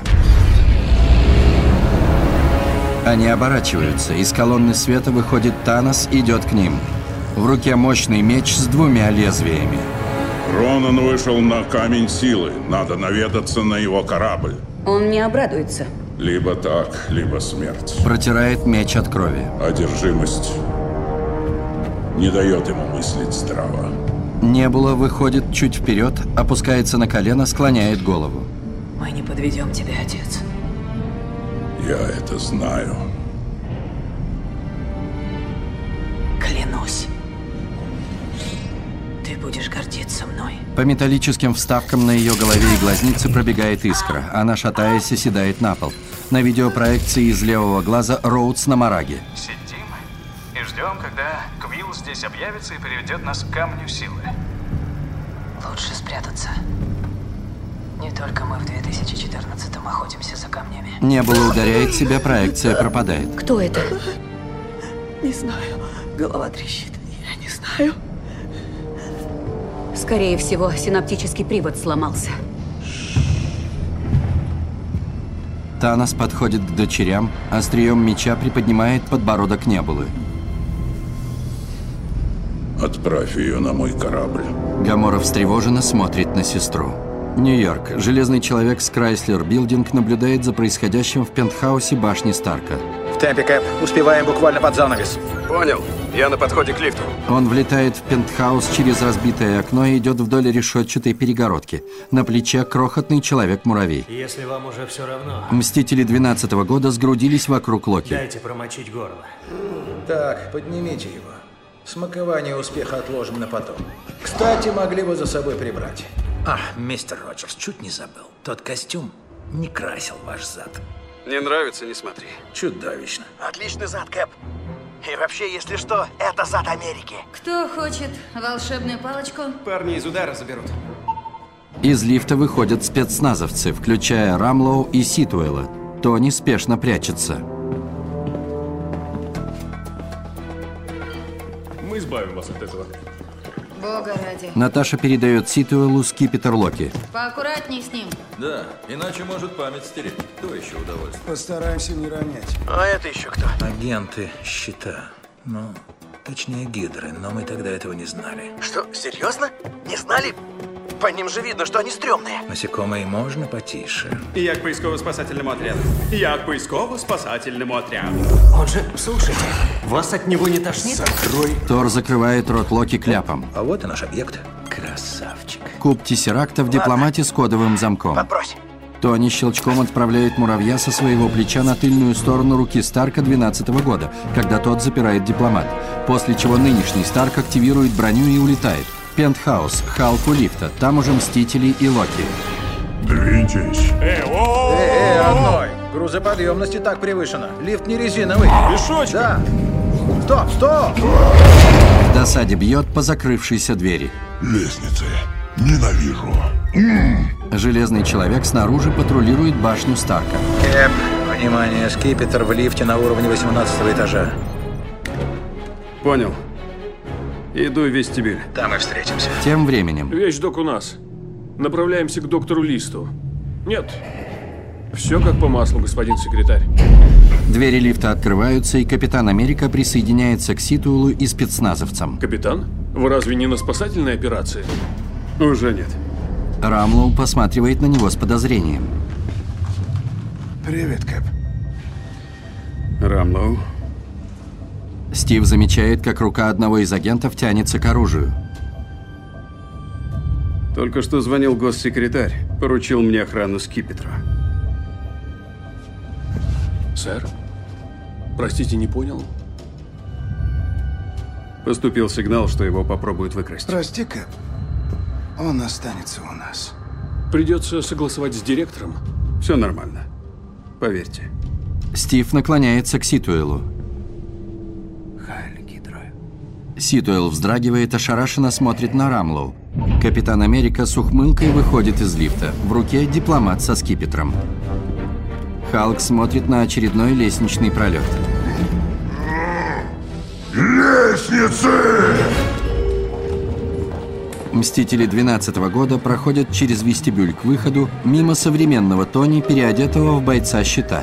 Они оборачиваются. Из колонны света выходит Танос, идет к ним. В руке мощный меч с 2 лезвиями. Ронан вышел на камень силы. Надо наведаться на его корабль. Он не обрадуется. Либо так, либо смерть. Протирает меч от крови. Одержимость не дает ему мыслить здраво. Небула выходит чуть вперед, опускается на колено, склоняет голову. Мы не подведем тебя, отец. Я это знаю. Клянусь. Ты будешь гордиться мной. По металлическим вставкам на ее голове и глазнице пробегает искра. Она, шатаясь, оседает на пол. На видеопроекции из левого глаза Роудс на Мараге. Сидим и ждем, когда Квилл здесь объявится и приведет нас к камню силы. Лучше спрятаться. Не только мы в 2014-м охотимся за камнями. Небула ударяет себя, проекция пропадает. Кто это? Не знаю. Голова трещит. Я не знаю. Скорее всего, синаптический привод сломался. Танос подходит к дочерям, острием меча приподнимает подбородок Небулы. Отправь ее на мой корабль. Гамора встревоженно смотрит на сестру. Нью-Йорк. Железный человек с Крайслер Билдинг наблюдает за происходящим в пентхаусе башни Старка. В темпе, Кэп. Успеваем буквально под занавес. Понял. Я на подходе к лифту. Он влетает в пентхаус через разбитое окно и идет вдоль решетчатой перегородки. На плече крохотный человек-муравей. Если вам уже все равно, Мстители 12-го года сгрудились вокруг Локи. дайте промочить горло. Так, поднимите его. Смакование успеха отложим на потом. Кстати, могли бы за собой прибрать. Мистер Роджерс, чуть не забыл. Тот костюм не красил ваш зад. Не нравится, не смотри. Чудовищно. Отличный зад, Кэп. И вообще, если что, это зад Америки. Кто хочет волшебную палочку? Парни из удара заберут. Из лифта выходят спецназовцы, включая Рамлоу и Ситуэла. Тони спешно прячется. Мы избавим вас от этого. Бога ради. Наташа передает Ситуэлу скипетр Локи. Поаккуратней с ним. Да, иначе может память стереть. То еще удовольствие. Постараемся не ронять. А это еще кто? Агенты щита. Ну, точнее гидры, но мы тогда этого не знали. Что, серьезно? Не знали? По ним же видно, что они стрёмные. Насекомые можно потише? Я к поисково-спасательному отряду. Я к поисково-спасательному отряду. Он же, слушайте, вас от него не тошнит? Закрой. Тор закрывает рот Локи кляпом. А вот и наш объект. Красавчик. Куб Тессеракта в дипломате с кодовым замком. Подбрось. Тони щелчком отправляет муравья со своего плеча на тыльную сторону руки Старка 12-го года, когда тот запирает дипломат. После чего нынешний Старк активирует броню и улетает. Пентхаус, Халк у лифта, там уже Мстители и Локи. Двиньтесь. Родной! Грузоподъемность и так превышена. Лифт не резиновый. Мешочек? Да. Стоп, стоп! В досаде бьет по закрывшейся двери. Лестницы. Ненавижу. Железный человек снаружи патрулирует башню Старка. Кэп, внимание, скипетр в лифте на уровне 18 этажа. Понял. Иду в вестибюль. Там и встретимся. Тем временем. Вещдок у нас. Направляемся к доктору Листу. Нет. Все как по маслу, господин секретарь. Двери лифта открываются, и Капитан Америка присоединяется к Ситуэлу и спецназовцам. Капитан, вы разве не на спасательной операции? Уже нет. Рамлоу посматривает на него с подозрением. Привет, Кэп. Рамлоу. Стив замечает, как рука одного из агентов тянется к оружию. Только что звонил госсекретарь. Поручил мне охрану скипетра. Сэр? Простите, не понял? Поступил сигнал, что его попробуют выкрасть. Прости, Кэп. Он останется у нас. Придется согласовать с директором. Все нормально. Поверьте. Стив наклоняется к Ситуэлу. Ситуэл вздрагивает, ошарашенно смотрит на Рамлоу. Капитан Америка с ухмылкой выходит из лифта. В руке дипломат со скипетром. Халк смотрит на очередной лестничный пролет. Лестницы! Мстители 12-го года проходят через вестибюль к выходу, мимо современного Тони, переодетого в бойца щита.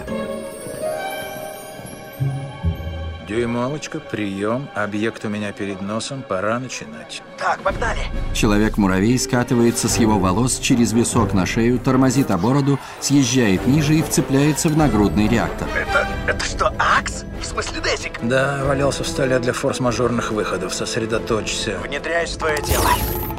Дюймовочка, прием. Объект у меня перед носом. Пора начинать. Так, погнали. Человек-муравей скатывается с его волос через висок на шею, тормозит о бороду, съезжает ниже и вцепляется в нагрудный реактор. Это что, Акс? В смысле Десик? Да, валялся в столе для форс-мажорных выходов. Сосредоточься. Внедряюсь в твое тело.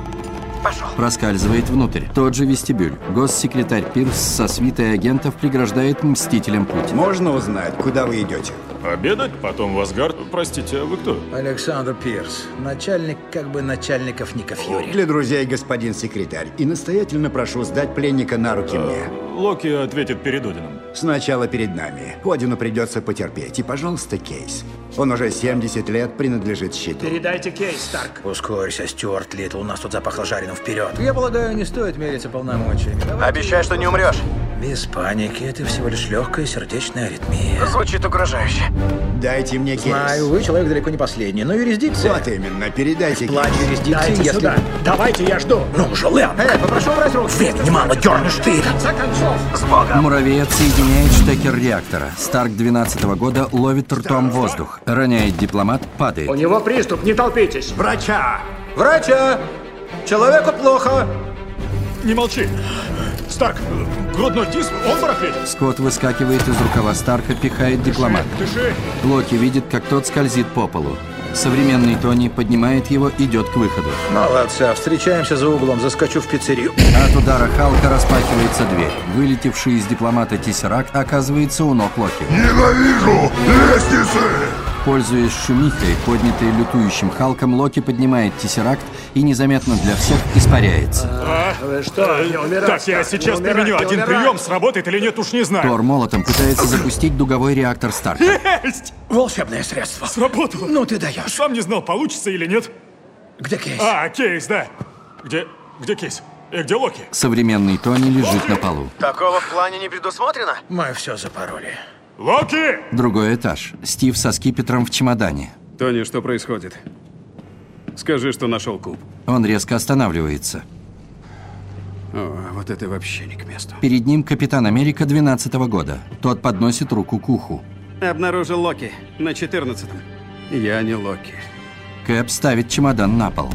Пошел. Проскальзывает внутрь. Тот же вестибюль. Госсекретарь Пирс со свитой агентов преграждает мстителям путь. Можно узнать, куда вы идете? Обедать, потом в Асгард. Простите, а вы кто? Александр Пирс. Начальник, как бы начальников Ника Фьюри. Для друзей, господин секретарь. И настоятельно прошу сдать пленника на руки мне. Локи ответит перед Одином. Сначала перед нами. Одину придется потерпеть. И, пожалуйста, Кейс. Он уже 70 лет принадлежит щиту. Передайте Кейс, Старк. Ускорься, Стюарт Литл. У нас тут запахло жареным вперед. Я полагаю, не стоит мериться полномочиями. Обещай, что не умрешь. Без паники. Это всего лишь легкая сердечная аритмия. Звучит угрожающе. Дайте мне Кейс. Знаю, вы человек далеко не последний, но юрисдикция... Вот именно, передайте В плане Кейс. юрисдикции, Дайте если... сюда. Давайте, я жду. Ну же, Лэм! Попрошу убрать руку. Времени мало, дернешь ты. В конце концов. С Богом. Муравей отсоединяет штекер реактора. Старк 12-го года ловит ртом воздух. Роняет дипломат, падает. У него приступ, не толпитесь. Врача! Врача! Человеку плохо. Не молчи. Старк, грудной диск, он барахлит. Скотт выскакивает из рукава Старка, пихает дипломат. Дыши. Локи видит, как тот скользит по полу. Современный Тони поднимает его, идет к выходу. Молодца, встречаемся за углом, заскочу в пиццерию. От удара Халка распахивается дверь. Вылетевший из дипломата Тессеракт оказывается у ног Локи. Ненавижу лестницы! Пользуясь шумихой, поднятой лютующим Халком, Локи поднимает Тессеракт и незаметно для всех испаряется. Вы что, не умирать? Так, я сейчас применю один прием, сработает или нет, уж не знаю. Тор молотом пытается запустить дуговой реактор Старка. Есть! Волшебное средство. Сработало. Ну ты даешь. Сам не знал, получится или нет. Где Кейс? А, Кейс, да. Где Кейс? И где Локи? Современный Тони лежит на полу. Такого в плане не предусмотрено? Мы все запороли. Локи! Другой этаж. Стив со скипетром в чемодане. Тони, что происходит? Скажи, что нашел куб. Он резко останавливается. О, вот это вообще не к месту. Перед ним Капитан Америка 12-го года. Тот подносит руку к уху. Обнаружил Локи на 14-м. Я не Локи. Кэп ставит чемодан на пол.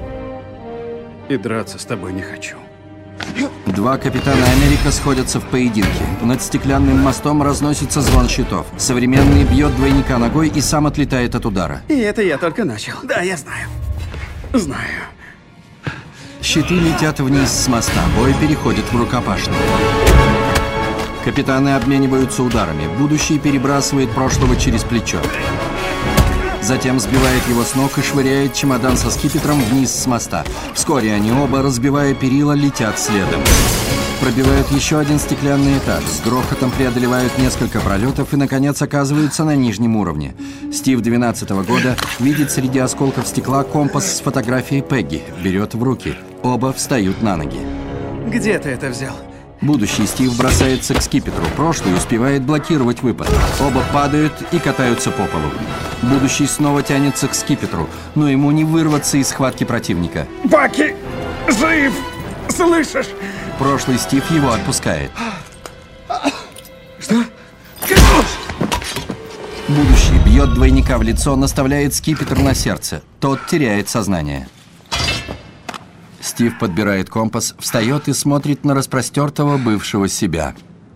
И драться с тобой не хочу. Два Капитана Америка сходятся в поединке. Над стеклянным мостом разносится звон щитов. Современный бьет двойника ногой и сам отлетает от удара. И это я только начал. Да, я знаю. Знаю. Щиты летят вниз с моста. Бой переходит в рукопашную. Капитаны обмениваются ударами. Будущий перебрасывает прошлого через плечо. Затем сбивает его с ног и швыряет чемодан со скипетром вниз с моста. Вскоре они оба, разбивая перила, летят следом. Пробивают еще один стеклянный этаж, с грохотом преодолевают несколько пролетов и, наконец, оказываются на нижнем уровне. Стив 12-го года видит среди осколков стекла компас с фотографией Пегги, берет в руки. Оба встают на ноги. Где ты это взял? Будущий Стив бросается к скипетру, прошлый успевает блокировать выпад. Оба падают и катаются по полу. Будущий снова тянется к скипетру, но ему не вырваться из схватки противника. Баки! Жив! Слышишь? Прошлый Стив его отпускает. Что? Будущий бьет двойника в лицо, наставляет скипетр на сердце. Тот теряет сознание. Стив подбирает компас, встает и смотрит на распростертого бывшего себя.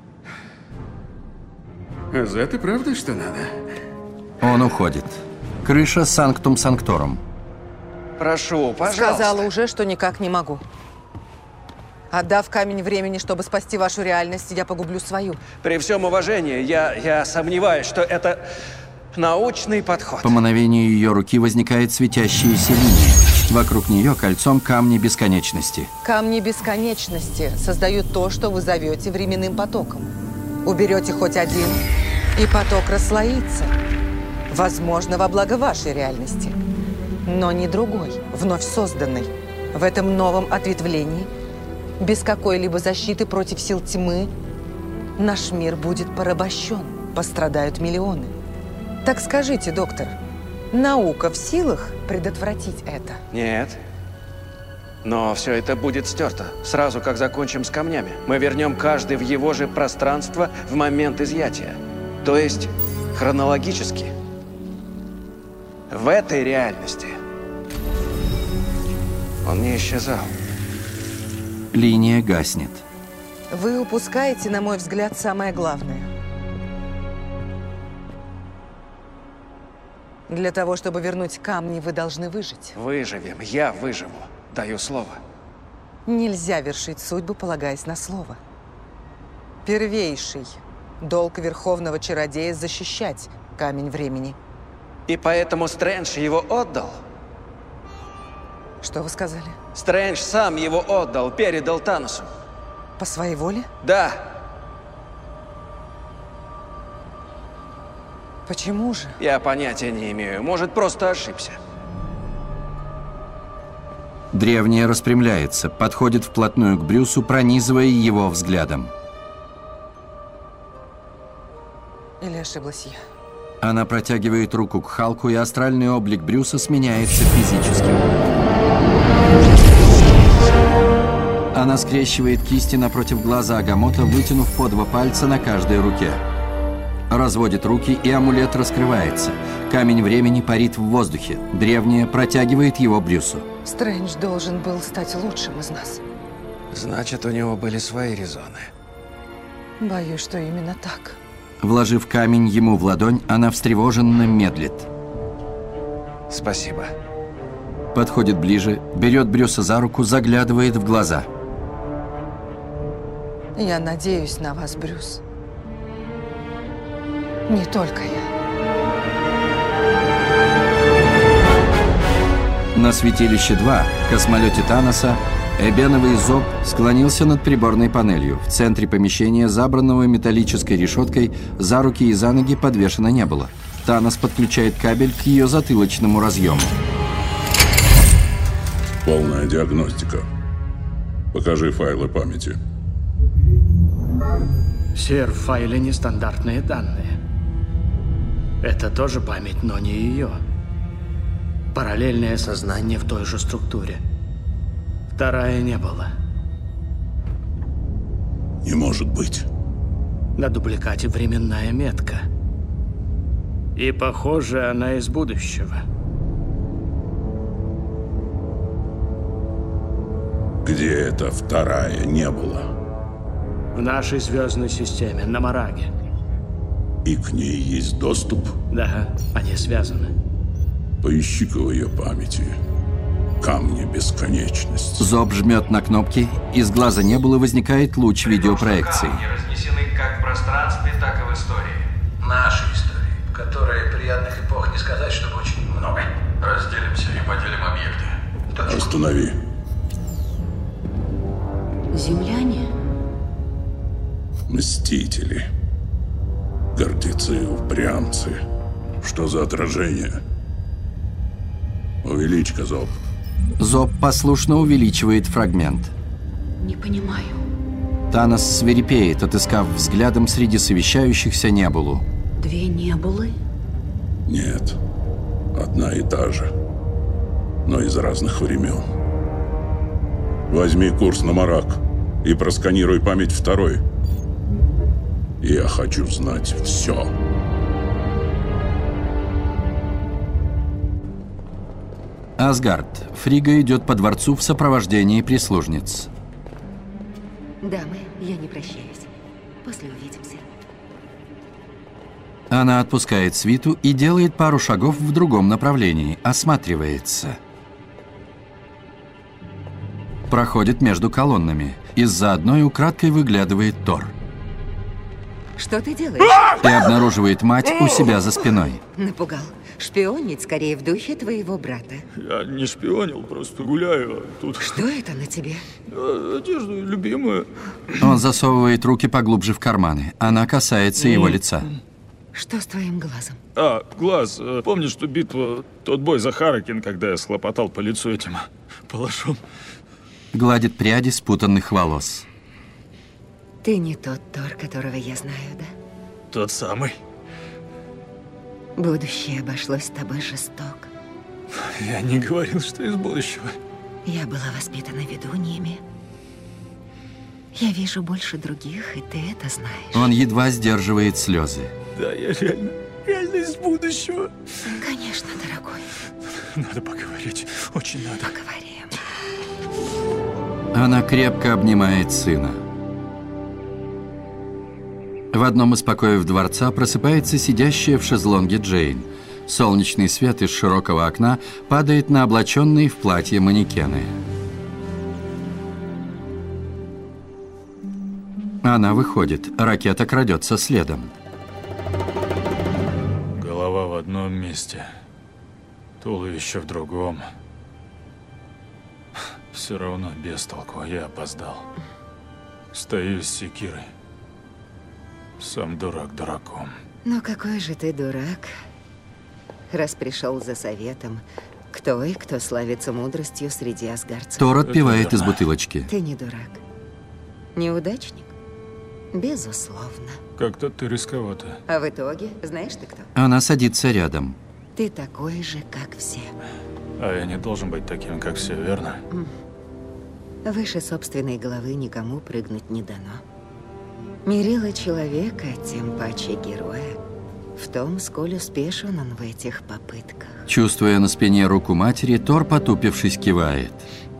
А за это правда, что надо? Он уходит. Крыша Санктум Санкторум. Прошу, пожалуйста. Сказала уже, что никак не могу. Отдав камень времени, чтобы спасти вашу реальность, я погублю свою. При всем уважении, я сомневаюсь, что это научный подход. По мановению ее руки возникает светящаяся линия. Вокруг нее кольцом камни бесконечности. Камни бесконечности создают то, что вы зовете временным потоком. Уберете хоть один, и поток расслоится. Возможно, во благо вашей реальности. Но не другой, вновь созданной. В этом новом ответвлении, без какой-либо защиты против сил тьмы, наш мир будет порабощен, пострадают миллионы. Так скажите, доктор, наука в силах предотвратить это? Нет. Но все это будет стерто. Сразу, как закончим с камнями. Мы вернем каждый в его же пространство в момент изъятия. То есть, хронологически. В этой реальности он не исчезал. Линия гаснет. Вы упускаете, на мой взгляд, самое главное. Для того, чтобы вернуть камни, вы должны выжить. Выживем. Я выживу. Даю слово. Нельзя вершить судьбу, полагаясь на слово. Первейший долг Верховного Чародея – защищать камень времени. И поэтому Стрэндж его отдал? Что вы сказали? Стрэндж сам его отдал, передал Таносу. По своей воле? Да. Почему же? Я понятия не имею. Может, просто ошибся. Древняя распрямляется, подходит вплотную к Брюсу, пронизывая его взглядом. Или ошиблась я? Она протягивает руку к Халку, и астральный облик Брюса сменяется физическим. Она скрещивает кисти напротив глаза Агамота, вытянув по 2 пальца на каждой руке. Разводит руки, и амулет раскрывается. Камень времени парит в воздухе. Древняя протягивает его Брюсу. Стрэндж должен был стать лучшим из нас. Значит, у него были свои резоны. Боюсь, что именно так. Вложив камень ему в ладонь, она встревоженно медлит. Спасибо. Подходит ближе, берет Брюса за руку, заглядывает в глаза. Я надеюсь на вас, Брюс. Не только я. На Святилище 2, космолете Таноса, эбеновый зоб склонился над приборной панелью. В центре помещения, забранного металлической решеткой, за руки и за ноги подвешено не было. Танос подключает кабель к ее затылочному разъему. Полная диагностика. Покажи файлы памяти. Сэр, в файле нестандартные данные. Это тоже память, но не ее. Параллельное сознание в той же структуре. Вторая не было. Не может быть. На дубликате временная метка. И, похоже, она из будущего. Где эта вторая не было? В нашей звездной системе, на Мараге. И к ней есть доступ? Да, они связаны. Поищи-ка в ее памяти. Камни бесконечности. Зоб жмет на кнопки, из глаза небула возникает луч видеопроекции. Камни разнесены как в пространстве, так и в истории. Нашей истории, в которой приятных эпох не сказать, чтобы очень много. Разделимся и поделим объекты. Останови. Земляне? Мстители. Гордецы, упрямцы. Что за отражение? Увеличь-ка, Зоб. Зоб послушно увеличивает фрагмент. Не понимаю. Танос свирепеет, отыскав взглядом среди совещающихся небулу. 2 небулы? Нет. Одна и та же. Но из разных времен. Возьми курс на Марак и просканируй память второй. Я хочу знать все. Асгард. Фрига идет по дворцу в сопровождении прислужниц. Дамы, я не прощаюсь. После увидимся. Она отпускает свиту и делает пару шагов в другом направлении, осматривается. Проходит между колоннами. Из-за одной украдкой выглядывает Тор. Что ты делаешь? И обнаруживает мать у себя за спиной. Напугал. Шпионить скорее в духе твоего брата. Я не шпионил, просто гуляю. Тут... Что это на тебе? Одежда любимая. Он засовывает руки поглубже в карманы. Она касается его лица. Что с твоим глазом? Глаз. Помнишь ту битву, тот бой за Харакин, когда я схлопотал по лицу этим палашом? Гладит пряди спутанных волос. Ты не тот Тор, которого я знаю, да? Тот самый. Будущее обошлось с тобой жестоко. Я не говорил, что из будущего. Я была воспитана ведуньями. Я вижу больше других, и ты это знаешь. Он едва сдерживает слезы. Да, я реально из будущего. Конечно, дорогой. Надо поговорить, очень надо. Поговорим. Она крепко обнимает сына. В одном из покоев дворца просыпается сидящая в шезлонге Джейн. Солнечный свет из широкого окна падает на облаченные в платье манекены. Она выходит. Ракета крадется следом. Голова в одном месте, туловище в другом. Все равно без толку, я опоздал. Стою с секирой. Сам дурак дураком. Ну какой же ты дурак, раз пришел за советом к той, кто славится мудростью среди асгардцев. Тор отпивает из бутылочки. Ты не дурак. Неудачник? Безусловно. Как-то ты рисковато. А в итоге, знаешь ты кто? Она садится рядом. Ты такой же, как все. А я не должен быть таким, как все, верно? Выше собственной головы никому прыгнуть не дано. Мерило человека, тем паче героя, в том, сколь успешен он в этих попытках. Чувствуя на спине руку матери, Тор, потупившись, кивает.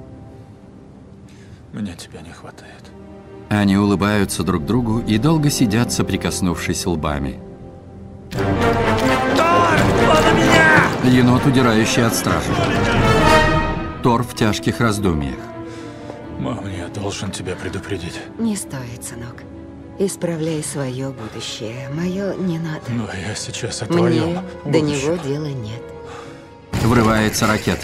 Мне тебя не хватает. Они улыбаются друг другу и долго сидят, соприкоснувшись лбами. Тор, он у меня! Енот, удирающий от стражи. Тор в тяжких раздумьях. Мам, я должен тебя предупредить. Не стоит, сынок. Исправляй свое будущее. Мое не надо. Но я сейчас о твоем Мне до него дела нет. Врывается ракета.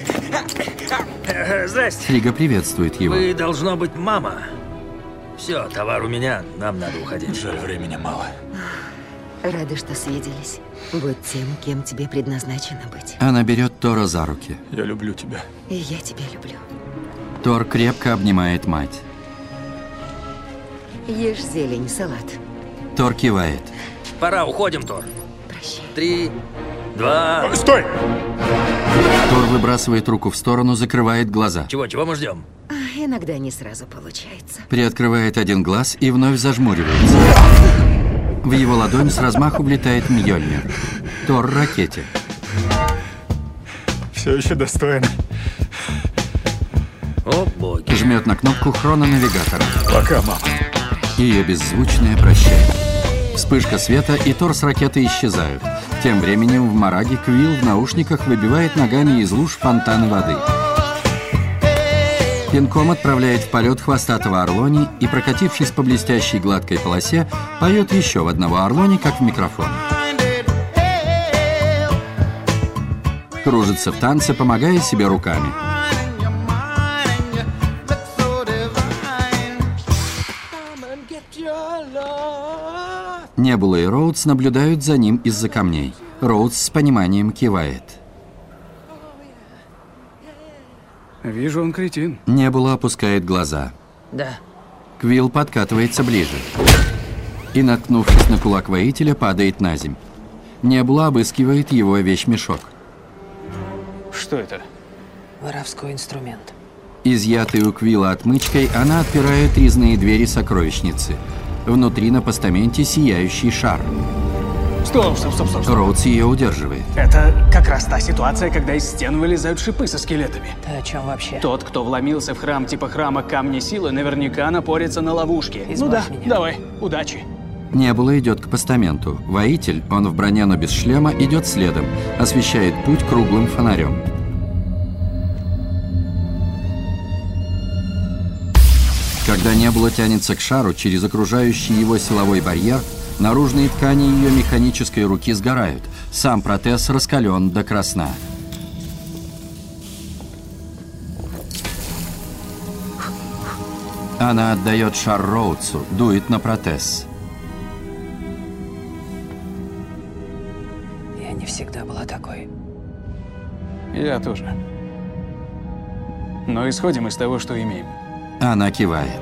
Здрасте. Фрига приветствует его. Вы, должно быть, мама. Все, товар у меня, нам надо уходить. Жаль, времени мало. Рада, что свиделись. Будь тем, кем тебе предназначено быть. Она берет Тора за руки. Я люблю тебя. И я тебя люблю. Тор крепко обнимает мать. Ешь зелень, салат. Тор кивает. Пора, уходим, Тор. Прощай. 3, 2... Стой! Тор выбрасывает руку в сторону, закрывает глаза. Чего мы ждем? Иногда не сразу получается. Приоткрывает один глаз и вновь зажмуривается. В его ладонь с размаху влетает Мьёльнир. Тор в ракете. Все еще достойно. О, боги. Жмет на кнопку хрононавигатора. Пока, мама. Ее беззвучное прощание. Вспышка света, и Тор с ракетой исчезают. Тем временем в Мараге Квилл в наушниках выбивает ногами из луж фонтаны воды. Пинком отправляет в полет хвостатого Орлони и, прокатившись по блестящей гладкой полосе, поет еще в одного Орлони, как в микрофон. Кружится в танце, помогая себе руками. Небула и Роудс наблюдают за ним из-за камней. Роудс с пониманием кивает. Вижу, он кретин. Небула опускает глаза. Да. Квилл подкатывается ближе. И, наткнувшись на кулак воителя, падает на земь. Небула обыскивает его вещмешок. Что это? Воровской инструмент. Изъятой у Квилла отмычкой, она отпирает резные двери сокровищницы. Внутри на постаменте сияющий шар. Стоп. Роудс ее удерживает. Это как раз та ситуация, когда из стен вылезают шипы со скелетами. Ты о чем вообще? Тот, кто вломился в храм типа храма Камня Силы, наверняка напорится на ловушки. Избавь меня. Давай, удачи. Небула идет к постаменту. Воитель, он в броне, но без шлема, идет следом. Освещает путь круглым фонарем. Когда Небула тянется к шару через окружающий его силовой барьер, наружные ткани ее механической руки сгорают. Сам протез раскален до красна. Она отдает шар Роудсу, дует на протез. Я не всегда была такой. Я тоже. Но исходим из того, что имеем. Она кивает.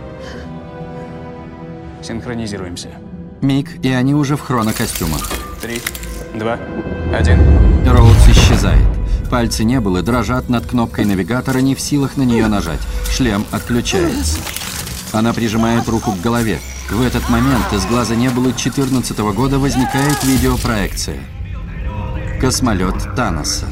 Синхронизируемся. Миг, и они уже в хронокостюмах. 3, 2, 1. Роудс исчезает. Пальцы Небулы дрожат над кнопкой навигатора, не в силах на нее нажать. Шлем отключается. Она прижимает руку к голове. В этот момент из глаза Небулы 14-го года возникает видеопроекция. Космолет Таноса.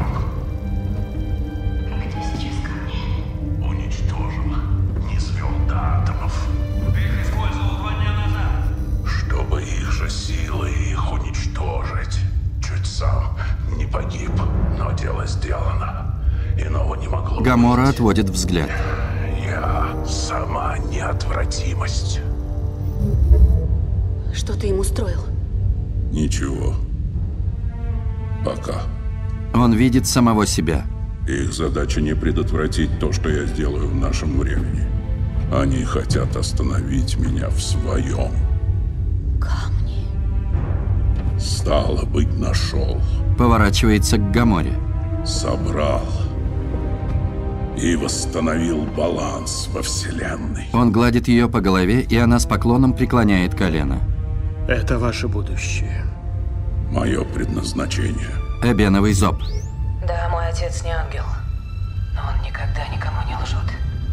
Погиб, но дело сделано. Иного не могло быть. Гамора отводит взгляд. Я сама неотвратимость. Что ты им устроил? Ничего. Пока. Он видит самого себя. Их задача не предотвратить то, что я сделаю в нашем времени. Они хотят остановить меня в своем. Камни. Стало быть, нашел. Поворачивается к Гаморе. Собрал. И восстановил баланс во Вселенной. Он гладит ее по голове, и она с поклоном преклоняет колено. Это ваше будущее. Мое предназначение. Эбеновый зоб. Да, мой отец не ангел, но он никогда никому не лжет.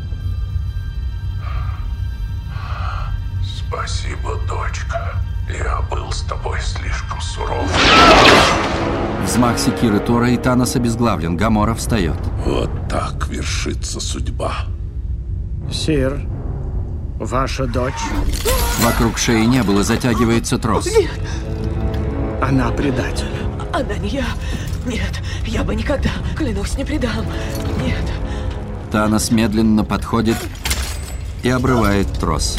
Спасибо, дочка. Я был с тобой слишком суров. Взмах секиры Тора, и Танос обезглавлен. Гамора встает. Вот так вершится судьба. Сир, ваша дочь. Вокруг шеи не было, затягивается трос. Нет. Она предатель. Она не я. Нет, я бы никогда, клянусь, не предам. Нет. Танос медленно подходит и обрывает трос.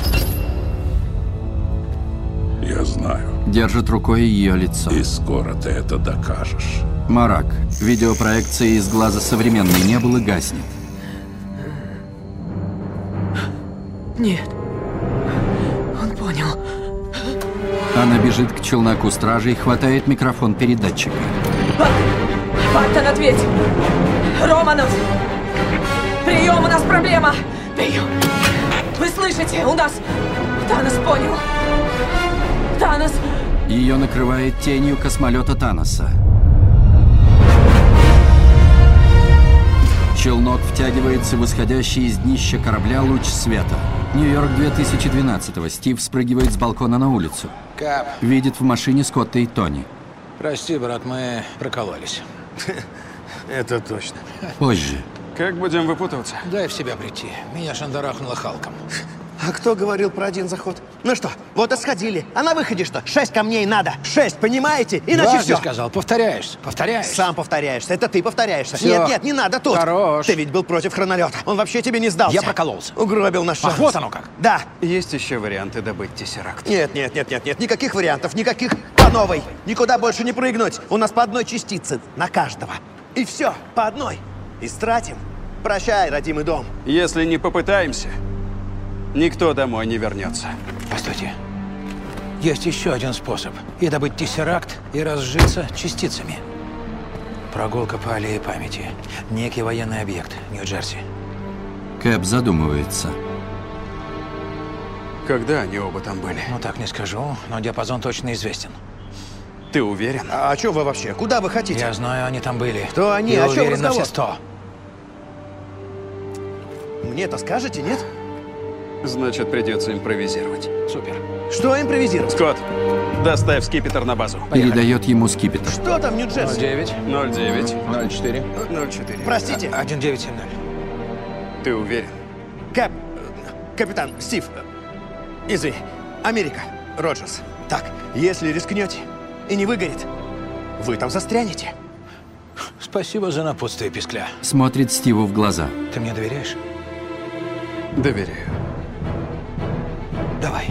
Я знаю. Держит рукой ее лицо. И скоро ты это докажешь. Марак. Видеопроекция из глаза современной не было, гаснет. Нет. Он понял. Она бежит к челноку стражей, хватает микрофон передатчика. Баттон, ответь! Романов! Прием, у нас проблема! Прием! Вы слышите? У нас... Танос понял. Танос... Ее накрывает тенью космолета Таноса. Челнок втягивается в исходящий из днища корабля луч света. Нью-Йорк 2012-го. Стив спрыгивает с балкона на улицу. Кап. Видит в машине Скотта и Тони. Прости, брат, мы прокололись. Это точно. Позже. Как будем выпутываться? Дай в себя прийти. Меня шандарахнуло Халком. А кто говорил про один заход? Ну что, вот и сходили. А на выходе что? 6 камней надо. 6, понимаете? Иначе все. Сказал, повторяешься. Сам повторяешься. Это ты повторяешься. Всё. Нет, не надо тут. Хорош. Ты ведь был против хронолета. Он вообще тебе не сдался. Я прокололся. Угробил наш шанс. Вот оно как. Да. Есть еще варианты добыть тессеракт. Нет. Никаких вариантов. Никаких по новой. Никуда больше не прыгнуть. У нас по одной частице на каждого. И все. По одной. Истратим. Прощай, родимый дом. Если не попытаемся, никто домой не вернется. Постойте. Есть еще один способ. И добыть тессеракт, и разжиться частицами. Прогулка по аллее памяти. Некий военный объект, Нью-Джерси. Кэп задумывается. Когда они оба там были? Ну, так не скажу, но диапазон точно известен. Ты уверен? А что вы вообще? Куда вы хотите? Я знаю, они там были. Кто они? Я О чем уверен на разговор? все 100. Мне-то скажете, нет? Значит, придется импровизировать. Супер. Что импровизировать? Скотт, доставь скипетр на базу. Передает ему скипетр. Что там в Нью-Джерси? 09. 04. 04. Простите. 1970. Ты уверен? Капитан, Стив. Извини. Америка. Роджерс. Так, если рискнете и не выгорит, вы там застрянете. Спасибо за напутствие, пискля. Смотрит Стиву в глаза. Ты мне доверяешь? Доверяю. Давай.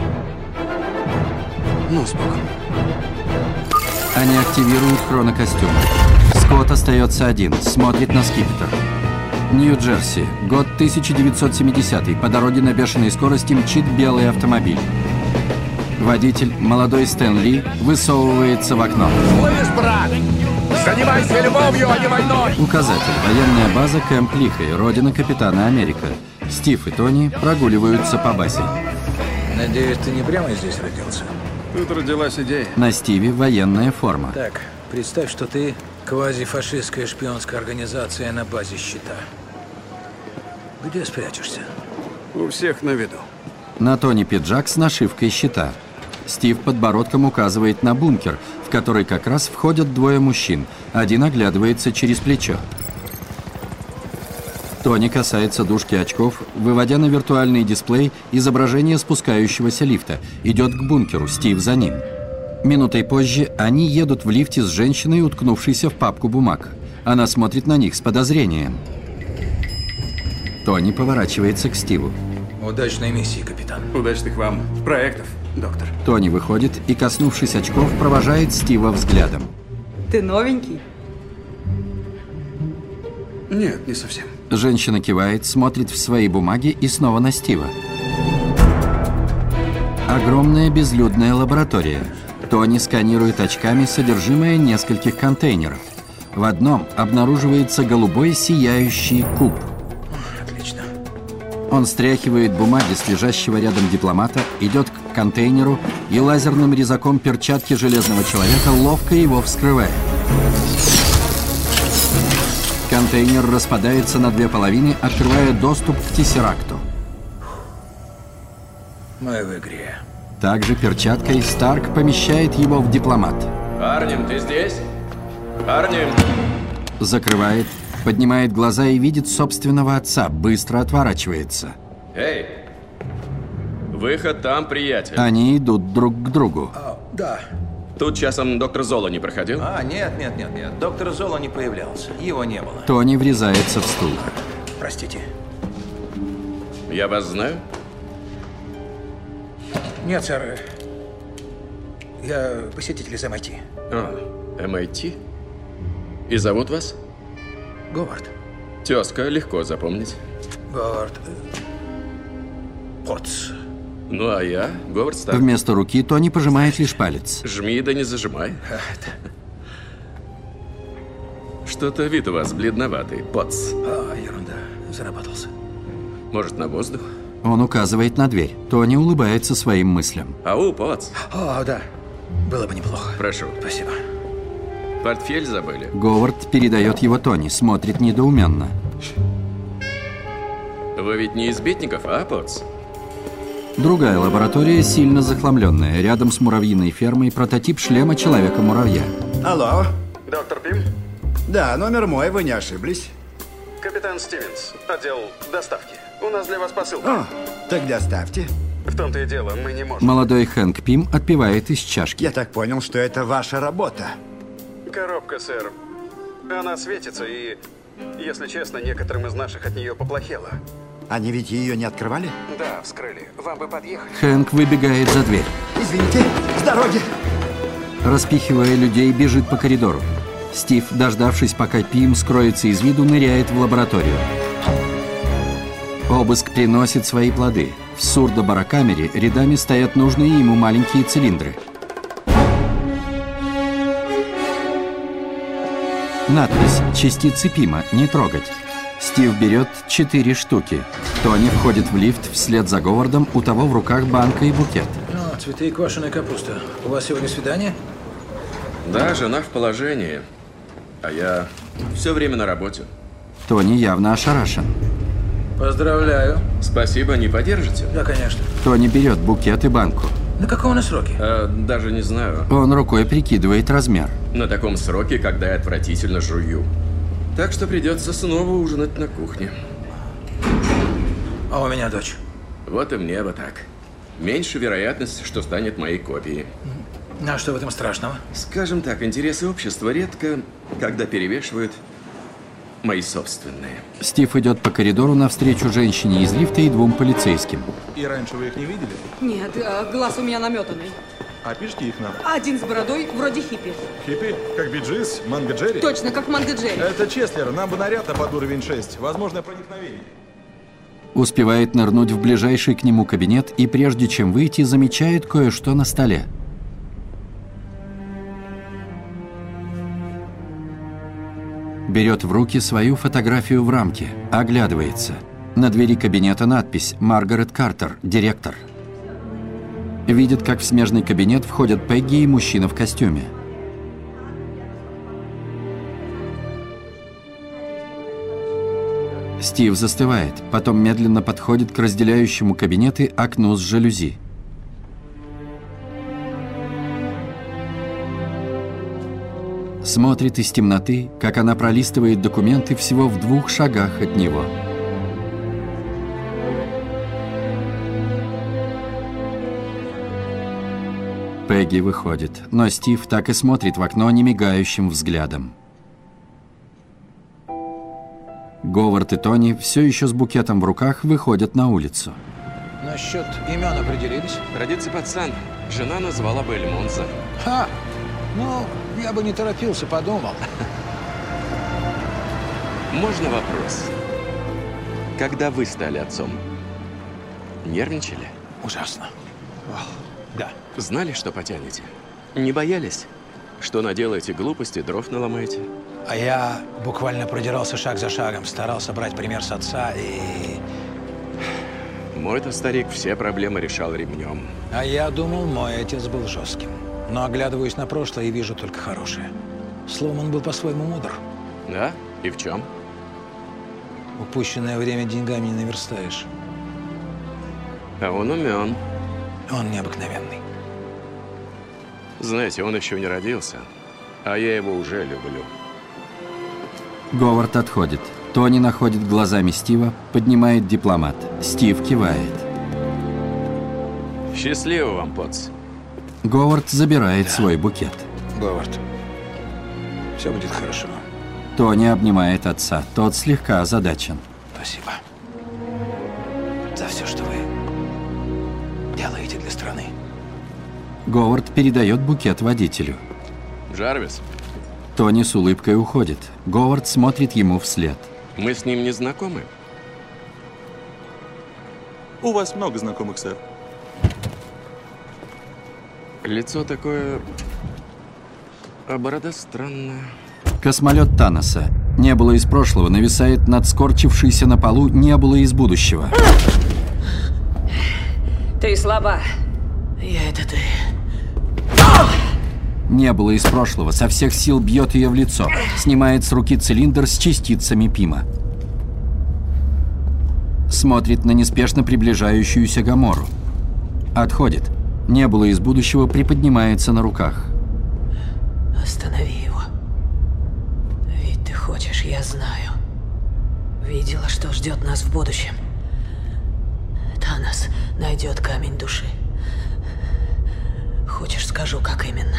Ну, спокойно. Они активируют хронокостюм. Скотт остается один, смотрит на скипетр. Нью-Джерси. Год 1970. По дороге на бешеной скорости мчит белый автомобиль. Водитель, молодой Стэн Ли, высовывается в окно. Слышь, брат, занимайся любовью, а не войной! Указатель. Военная база Кэмп Лихой, родина капитана Америка. Стив и Тони прогуливаются по базе. Надеюсь, ты не прямо здесь родился? Тут родилась идея. На Стиве военная форма. Так, представь, что ты квазифашистская шпионская организация на базе Щита. Где спрячешься? У всех на виду. На Тони пиджак с нашивкой щита. Стив подбородком указывает на бункер, в который как раз входят двое мужчин. Один оглядывается через плечо. Тони касается дужки очков, выводя на виртуальный дисплей изображение спускающегося лифта. Идет к бункеру, Стив за ним. Минутой позже они едут в лифте с женщиной, уткнувшейся в папку бумаг. Она смотрит на них с подозрением. Тони поворачивается к Стиву. Удачной миссии, капитан. Удачных вам проектов. доктор. Тони выходит и, коснувшись очков, провожает Стива взглядом. Ты новенький? Нет, не совсем. Женщина кивает, смотрит в свои бумаги и снова на Стива. Огромная безлюдная лаборатория. Тони сканирует очками содержимое нескольких контейнеров. В одном обнаруживается голубой сияющий куб. Отлично. Он стряхивает бумаги с лежащего рядом дипломата, идет к контейнеру и лазерным резаком перчатки Железного Человека ловко его вскрывает. Контейнер распадается на две половины, открывая доступ к Тессеракту. Мы в игре. Также перчаткой Старк помещает его в дипломат. Арнем, ты здесь? Арнем! Закрывает, поднимает глаза и видит собственного отца, быстро отворачивается. Эй! Выход там, приятель. Они идут друг к другу. Да. Тут часом доктор Золо не проходил? Нет. Доктор Золо не появлялся. Его не было. Тони врезается в стул. Простите. Я вас знаю? Нет, сэр. Я посетитель из MIT. MIT? И зовут вас? Говард. Тезка, легко запомнить. Говард. Потц. Ну, а я Говард Старк. Вместо руки Тони пожимает лишь палец. Жми да не зажимай. Что-то вид у вас бледноватый, Потц. Ерунда. Заработался. Может, на воздух? Он указывает на дверь. Тони улыбается своим мыслям. Ау, Потц. Да. Было бы неплохо. Прошу. Спасибо. Портфель забыли? Говард передает его Тони, смотрит недоуменно. Вы ведь не из битников, а, Потц? Другая лаборатория сильно захламленная. Рядом с муравьиной фермой прототип шлема Человека-муравья. Алло. Доктор Пим? Да, номер мой, вы не ошиблись. Капитан Стивенс, отдел доставки. У нас для вас посылка. Тогда ставьте. В том-то и дело, мы не можем. Молодой Хэнк Пим отпивает из чашки. Я так понял, что это ваша работа. Коробка, сэр. Она светится и, если честно, некоторым из наших от нее поплохело. Они ведь ее не открывали? Да, вскрыли. Вам бы подъехать. Хэнк выбегает за дверь. Извините, с дороги! Распихивая людей, бежит по коридору. Стив, дождавшись, пока Пим скроется из виду, ныряет в лабораторию. Обыск приносит свои плоды. В сурдо-барокамере рядами стоят нужные ему маленькие цилиндры. Надпись «Частицы Пима. Не трогать». Стив берет 4 штуки. Тони входит в лифт вслед за Говардом, у того в руках банка и букет. Цветы и квашеная капуста. У вас сегодня свидание? Да, жена в положении. А я все время на работе. Тони явно ошарашен. Поздравляю. Спасибо, не подержите? Да, конечно. Тони берет букет и банку. На какого на сроке? Даже не знаю. Он рукой прикидывает размер. На таком сроке, когда я отвратительно жую. Так что придется снова ужинать на кухне. А у меня дочь. Вот и мне бы так. Меньше вероятность, что станет моей копией. А что в этом страшного? Скажем так, интересы общества редко, когда перевешивают мои собственные. Стив идет по коридору навстречу женщине из лифта и 2 полицейским. И раньше вы их не видели? Нет, глаз у меня наметанный. Опишите их нам. Один с бородой, вроде хиппи. Хиппи? Как Би-Джиз? Манго Джерри? Точно, как Манго Джерри. Это Чеслер, нам бы наряд на под уровень 6. Возможное проникновение. Успевает нырнуть в ближайший к нему кабинет и прежде чем выйти, замечает кое-что на столе. Берет в руки свою фотографию в рамке, оглядывается. На двери кабинета надпись «Маргарет Картер, директор». Видит, как в смежный кабинет входят Пегги и мужчина в костюме. Стив застывает, потом медленно подходит к разделяющему кабинеты окну с жалюзи. Смотрит из темноты, как она пролистывает документы всего в 2 шагах от него. Пегги выходит, но Стив так и смотрит в окно немигающим взглядом. Говард и Тони все еще с букетом в руках выходят на улицу. Насчет имен определились? Родится пацан. Жена назвала бы Эльмонса. Ха! Ну, я бы не торопился, подумал. Можно вопрос? Когда вы стали отцом, нервничали? Ужасно. Да. Знали, что потянете? Не боялись, что наделаете глупости, дров наломаете? А я буквально продирался шаг за шагом, старался брать пример с отца и... Мой-то старик все проблемы решал ремнем. А я думал, мой отец был жестким. Но оглядываюсь на прошлое и вижу только хорошее. Словом, он был по-своему мудр. Да? И в чем? Упущенное время деньгами не наверстаешь. А он умен. Он необыкновенный. Знаете, он еще не родился, а я его уже люблю. Говард отходит. Тони находит глазами Стива, поднимает дипломат. Стив кивает. Счастливо вам, Потс. Говард забирает свой букет. Говард, все будет хорошо. Тони обнимает отца. Тот слегка озадачен. Спасибо за все, что вы делаете для страны. Говард передает букет водителю. Джарвис. Тони с улыбкой уходит. Говард смотрит ему вслед. Мы с ним не знакомы? У вас много знакомых, сэр. Лицо такое... А борода странная. Космолет Таноса. Небула из прошлого нависает над скорчившейся на полу Небула из будущего. Ты слаба. Это ты. Небула из прошлого со всех сил бьет ее в лицо. Снимает с руки цилиндр с частицами Пима. Смотрит на неспешно приближающуюся Гамору. Отходит. Небула из будущего приподнимается на руках. Останови его. Ведь ты хочешь, я знаю. Видела, что ждет нас в будущем. Танос найдет камень души. Хочешь, скажу, как именно?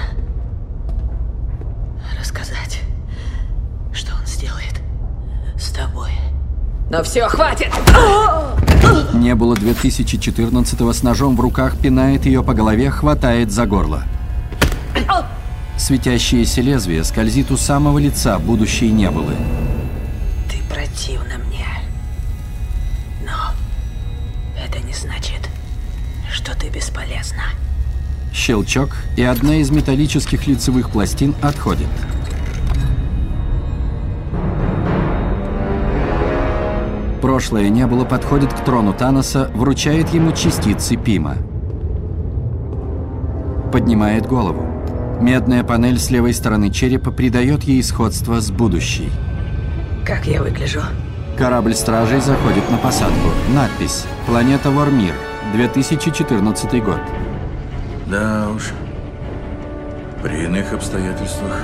Рассказать, что он сделает с тобой. Но все, хватит! Небула 2014-го с ножом в руках пинает ее по голове, хватает за горло. Светящееся лезвие скользит у самого лица будущей Небулы. Ты противна мне. Но это не значит, что ты бесполезна. Щелчок, и одна из металлических лицевых пластин отходит. Прошлое Небула подходит к трону Таноса, вручает ему частицы Пима. Поднимает голову. Медная панель с левой стороны черепа придает ей сходство с будущей. Как я выгляжу? Корабль стражей заходит на посадку. Надпись «Планета Вормир, 2014 год». Да уж. При иных обстоятельствах,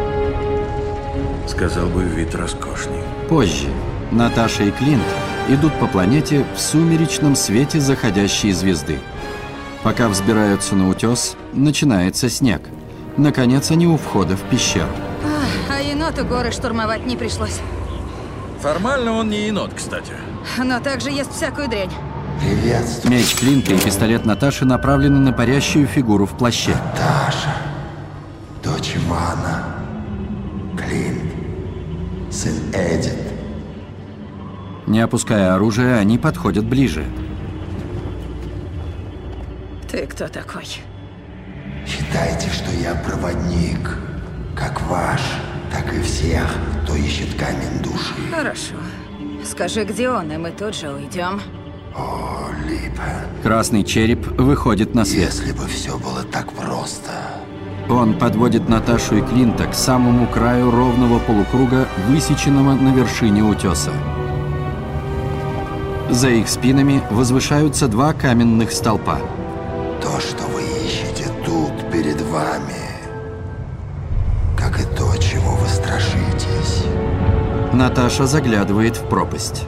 сказал бы, вид роскошный. Позже Наташа и Клинт идут по планете в сумеречном свете заходящей звезды. Пока взбираются на утес, начинается снег. Наконец они у входа в пещеру. А еноту горы штурмовать не пришлось. Формально он не енот, кстати. Но также ест всякую дрянь. Меч Клинта и пистолет Наташи направлены на парящую фигуру в плаще. Наташа, дочь Ивана, Клинт, сын Эдит. Не опуская оружие, они подходят ближе. Ты кто такой? Считайте, что я проводник, как ваш, так и всех, кто ищет камень души. Хорошо. Скажи, где он, и мы тут же уйдем. О, Липа. Красный череп выходит на свет. Если бы все было так просто. Он подводит Наташу и Клинта к самому краю ровного полукруга, высеченного на вершине утеса. За их спинами возвышаются два каменных столпа. То, что вы ищете тут, перед вами, как и то, чего вы страшитесь. Наташа заглядывает в пропасть.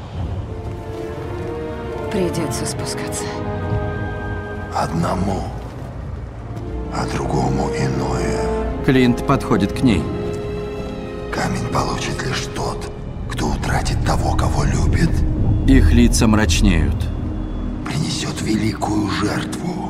Придется спускаться. Одному, а другому иное. Клинт подходит к ней. Камень получит лишь тот, кто утратит того, кого любит. Их лица мрачнеют. Принесет великую жертву.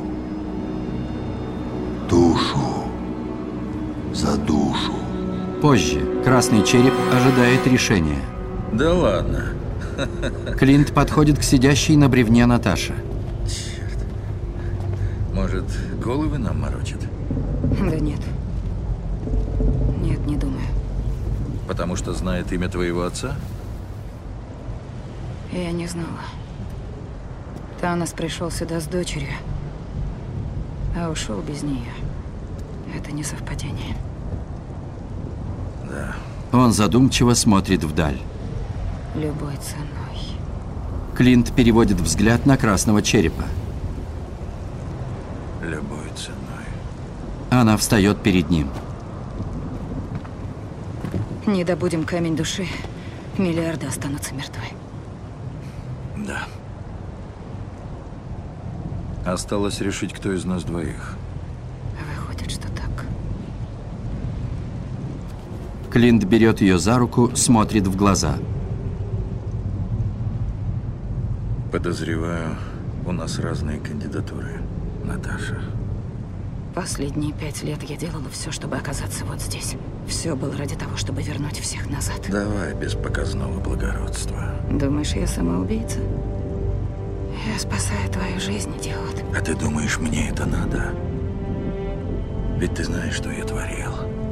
Душу за душу. Позже красный череп ожидает решения. Да ладно. Клинт подходит к сидящей на бревне Наташе. Черт. Может, головы нам морочат? Да нет. Нет, не думаю. Потому что знает имя твоего отца? Я не знала. Танос пришел сюда с дочерью, а ушел без нее. Это не совпадение. Да. Он задумчиво смотрит вдаль. Любой ценой. Клинт переводит взгляд на красного черепа. Любой ценой. Она встает перед ним. Не добудем камень души, миллиарды останутся мертвы. Да. Осталось решить, кто из нас двоих. Выходит, что так. Клинт берет ее за руку, смотрит в глаза. Подозреваю, у нас разные кандидатуры, Наташа. Последние 5 лет я делала все, чтобы оказаться вот здесь. Все было ради того, чтобы вернуть всех назад. Давай без показного благородства. Думаешь, я самоубийца? Я спасаю твою жизнь, идиот. А ты думаешь, мне это надо? Ведь ты знаешь, что я творил.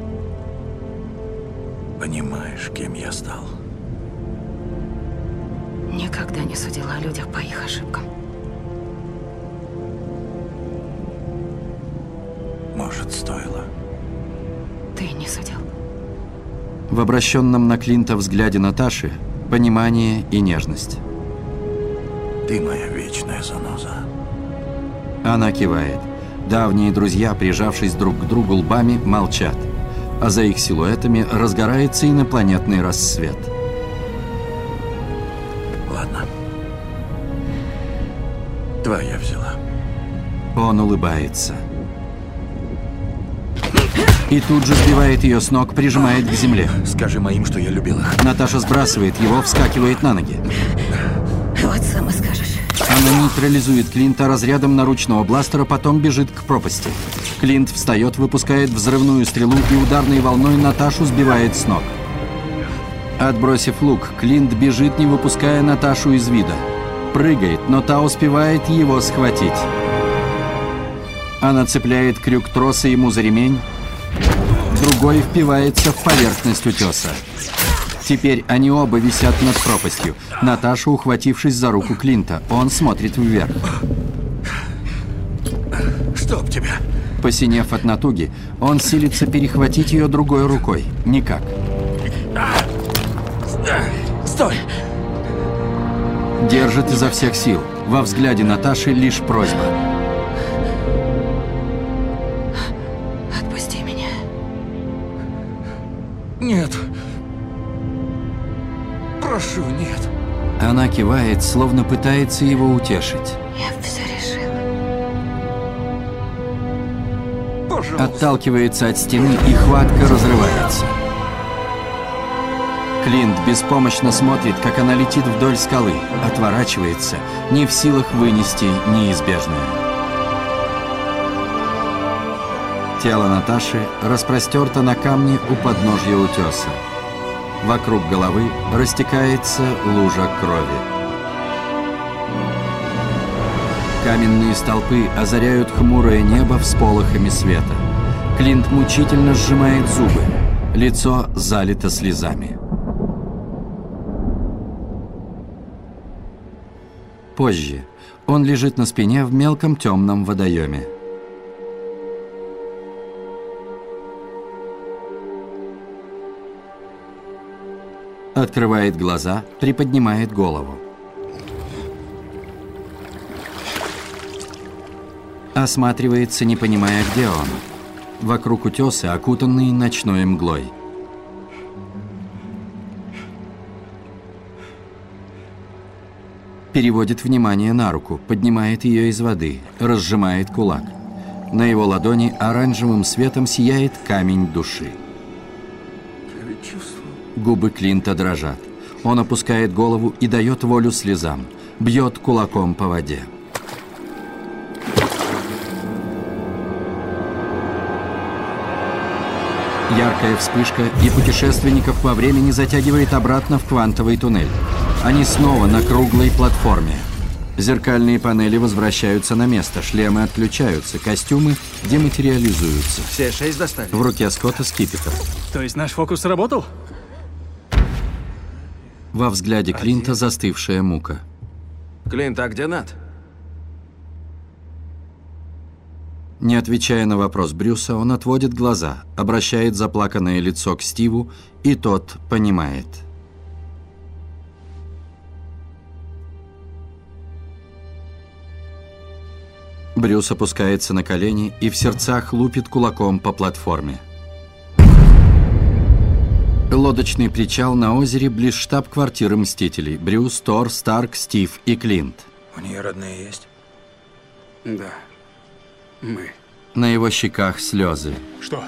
Понимаешь, кем я стал? Никогда не судила о людях по их ошибкам. Может, стоило? Ты не судил. В обращенном на Клинта взгляде Наташи понимание и нежность. Ты моя вечная заноза. Она кивает. Давние друзья, прижавшись друг к другу лбами, молчат. А за их силуэтами разгорается инопланетный рассвет. Ладно. Твоя взяла. Он улыбается. И тут же сбивает ее с ног, прижимает к земле. Скажи моим, что я любил их. Наташа сбрасывает его, вскакивает на ноги. Вот сам и скажешь. Она нейтрализует Клинта разрядом наручного бластера, потом бежит к пропасти. Клинт встает, выпускает взрывную стрелу и ударной волной Наташу сбивает с ног. Отбросив лук, Клинт бежит, не выпуская Наташу из вида. Прыгает, но та успевает его схватить. Она цепляет крюк троса ему за ремень, другой впивается в поверхность утеса. Теперь они оба висят над пропастью. Наташа, ухватившись за руку Клинта, он смотрит вверх. Чтоб тебя! Посинев от натуги, он силится перехватить ее другой рукой. Никак. Стой! Держит изо всех сил. Во взгляде Наташи лишь просьба. Отпусти меня. Нет. Прошу, нет. Она кивает, словно пытается его утешить. Я все решила. Пожалуйста. Отталкивается от стены, и хватка разрывается. Клинт беспомощно смотрит, как она летит вдоль скалы, отворачивается, не в силах вынести неизбежное. Тело Наташи распростерто на камне у подножья утеса. Вокруг головы растекается лужа крови. Каменные столпы озаряют хмурое небо всполохами света. Клинт мучительно сжимает зубы. Лицо залито слезами. Позже он лежит на спине в мелком темном водоеме. Открывает глаза, приподнимает голову. Осматривается, не понимая, где он. Вокруг утесы, окутанные ночной мглой. Переводит внимание на руку, поднимает ее из воды, разжимает кулак. На его ладони оранжевым светом сияет камень души. Губы Клинта дрожат. Он опускает голову и дает волю слезам. Бьет кулаком по воде. Яркая вспышка, и путешественников во времени затягивает обратно в квантовый туннель. Они снова на круглой платформе. Зеркальные панели возвращаются на место, шлемы отключаются, костюмы дематериализуются. Все 6 достали? В руке Скотта скипетр. То есть наш фокус сработал? Во взгляде Клинта застывшая мука. Клинт, а где Нат? Не отвечая на вопрос Брюса, он отводит глаза, обращает заплаканное лицо к Стиву, и тот понимает. Брюс опускается на колени и в сердцах лупит кулаком по платформе. Лодочный причал на озере близ штаб-квартиры Мстителей. Брюс, Тор, Старк, Стив и Клинт. У нее родные есть? Да. Мы. На его щеках слезы. Что?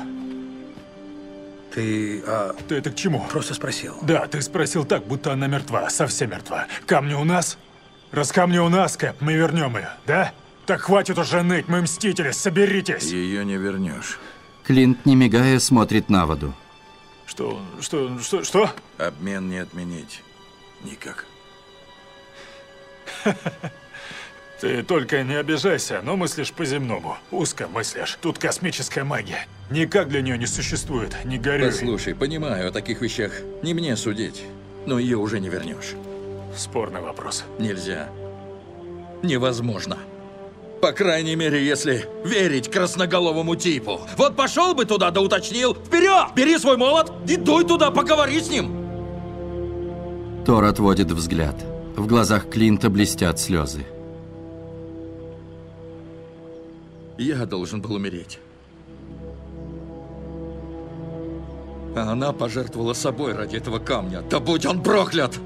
Ты это к чему? Просто спросил. Да, ты спросил так, будто она мертва, совсем мертва. Камни у нас? Раз камни у нас, Кэп, мы вернем ее, да? Так хватит уже ныть, мы мстители, соберитесь. Ее не вернешь. Клинт, не мигая, смотрит на воду. Что? Обмен не отменить. Никак. Ты только не обижайся, но мыслишь по-земному. Узко мыслишь. Тут космическая магия. Никак для нее не существует. Не горюй. Послушай, понимаю, о таких вещах не мне судить. Но ее уже не вернешь. Спорный вопрос. Нельзя. Невозможно. По крайней мере, если верить красноголовому типу. Вот пошел бы туда да уточнил. Вперед! Бери свой молот и дуй туда, поговори с ним. Тор отводит взгляд. В глазах Клинта блестят слезы. Я должен был умереть. А она пожертвовала собой ради этого камня. Да будь он проклят!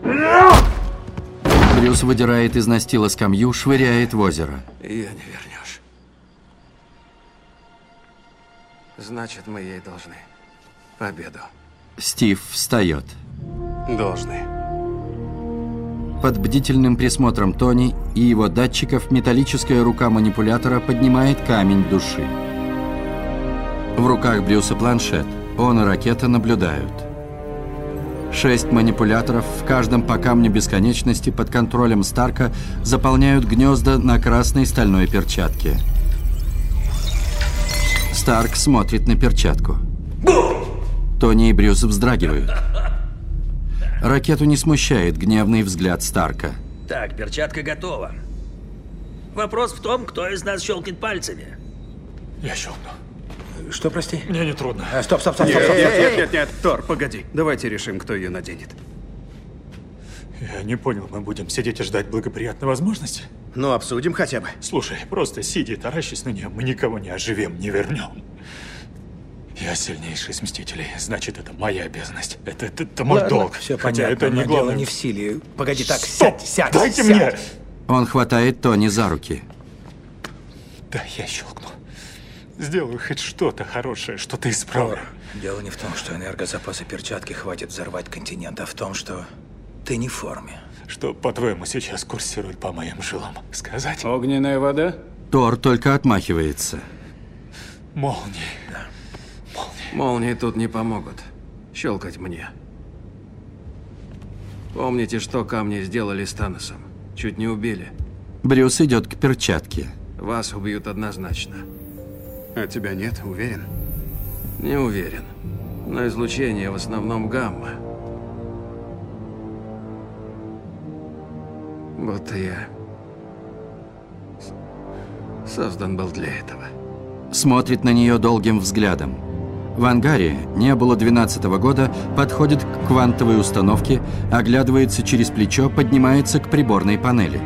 Брюс выдирает из настила скамью, швыряет в озеро. Ее не вернешь. Значит, мы ей должны победу. Стив встает. Должны. Под бдительным присмотром Тони и его датчиков металлическая рука манипулятора поднимает камень души. В руках Брюса планшет. Он и ракета наблюдают. 6 манипуляторов, в каждом по камню бесконечности под контролем Старка, заполняют гнезда на красной стальной перчатке. Старк смотрит на перчатку. Тони и Брюс вздрагивают. Ракету не смущает гневный взгляд Старка. Так, перчатка готова. Вопрос в том, кто из нас щелкнет пальцами. Я щелкну. Что, прости? Мне не трудно. Стоп. Нет, Тор, погоди. Давайте решим, кто ее наденет. Я не понял, мы будем сидеть и ждать благоприятной возможности? Ну, обсудим хотя бы. Слушай, просто сиди и таращись на нее, мы никого не оживем, не вернем. Я сильнейший из Мстителей, значит, это моя обязанность. Это мой долг. Все хотя понятно, это не но главное. дело не в силе. Погоди, так, Стоп! сядь. Дайте мне! Он хватает Тони за руки. Да, я щелкну. Сделаю хоть что-то хорошее, что-то исправлю. Дело не в том, что энергозапаса перчатки хватит взорвать континент, а в том, что ты не в форме. Что, по-твоему, сейчас курсирует по моим жилам? Сказать? Огненная вода? Тор только отмахивается. Молнии. Да. Молнии тут не помогут. Щелкать мне. Помните, что камни сделали с Таносом? Чуть не убили. Брюс идет к перчатке. Вас убьют однозначно. А тебя нет, уверен? Не уверен. Но излучение в основном гамма. Будто я создан был для этого. Смотрит на нее долгим взглядом. В ангаре Небула 12-го года подходит к квантовой установке, оглядывается через плечо, поднимается к приборной панели.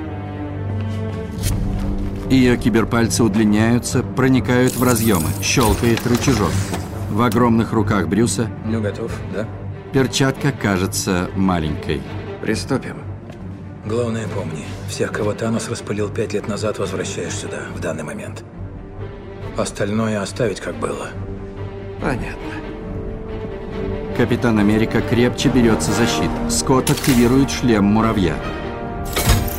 Ее киберпальцы удлиняются, проникают в разъемы, щелкает рычажок. В огромных руках Брюса готов, да? Перчатка кажется маленькой. Приступим. Главное помни, всех, кого Танос распылил 5 лет назад, возвращаешь сюда, в данный момент. Остальное оставить как было. Понятно. Капитан Америка крепче берется за щит. Скотт активирует шлем муравья.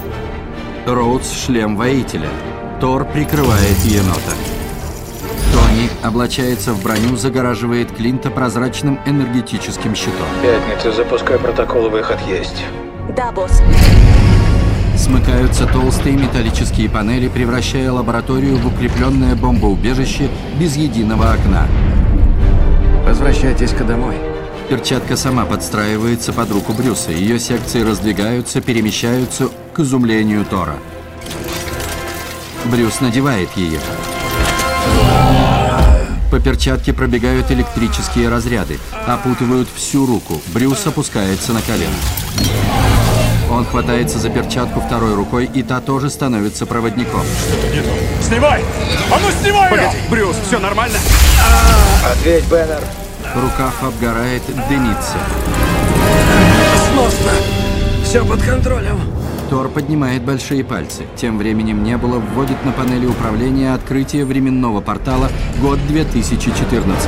Роудс шлем воителя. Тор прикрывает енота. Тони Дани облачается в броню, загораживает Клинта прозрачным энергетическим щитом. Пятница, запускай протокол, выход есть. Да, босс. Смыкаются толстые металлические панели, превращая лабораторию в укрепленное бомбоубежище без единого окна. Возвращайтесь-ка домой. Перчатка сама подстраивается под руку Брюса. Ее секции раздвигаются, перемещаются к изумлению Тора. Брюс надевает ее. По перчатке пробегают электрические разряды, опутывают всю руку. Брюс опускается на колено. Он хватается за перчатку второй рукой, и та тоже становится проводником. Нет, снимай! А ну снимай! Погоди, Брюс, все нормально? Ответь, Беннер. Рукав обгорает, дымится. Сносно. Все под контролем. Тор поднимает большие пальцы. Тем временем Небула вводит на панели управления открытие временного портала год 2014.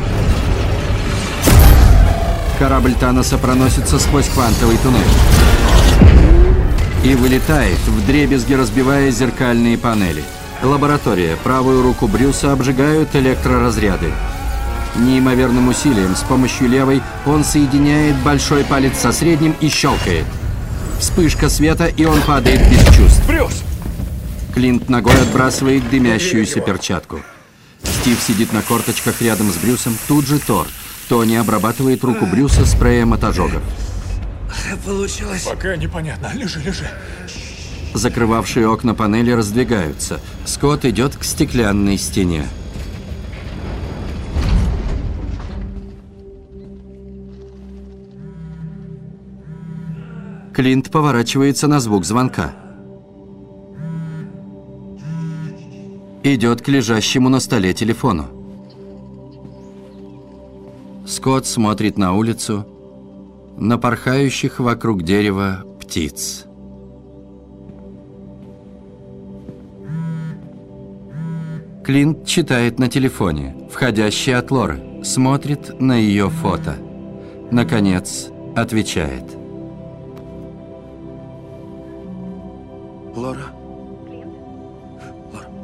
Корабль Таноса проносится сквозь квантовый туннель и вылетает, вдребезги разбивая зеркальные панели. Лаборатория. Правую руку Брюса обжигают электроразряды. Неимоверным усилием с помощью левой он соединяет большой палец со средним и щелкает. Вспышка света, и он падает без чувств. Брюс! Клинт ногой отбрасывает дымящуюся перчатку. Стив сидит на корточках рядом с Брюсом, тут же Тор. Тони обрабатывает руку Брюса спреем от ожогов. Получилось. Пока непонятно. Лежи. Закрывавшие окна панели раздвигаются. Скотт идет к стеклянной стене. Клинт поворачивается на звук звонка. Идет к лежащему на столе телефону. Скотт смотрит на улицу, на порхающих вокруг дерева птиц. Клинт читает на телефоне, входящий от Лоры, смотрит на ее фото. Наконец, отвечает. Лора? Лора?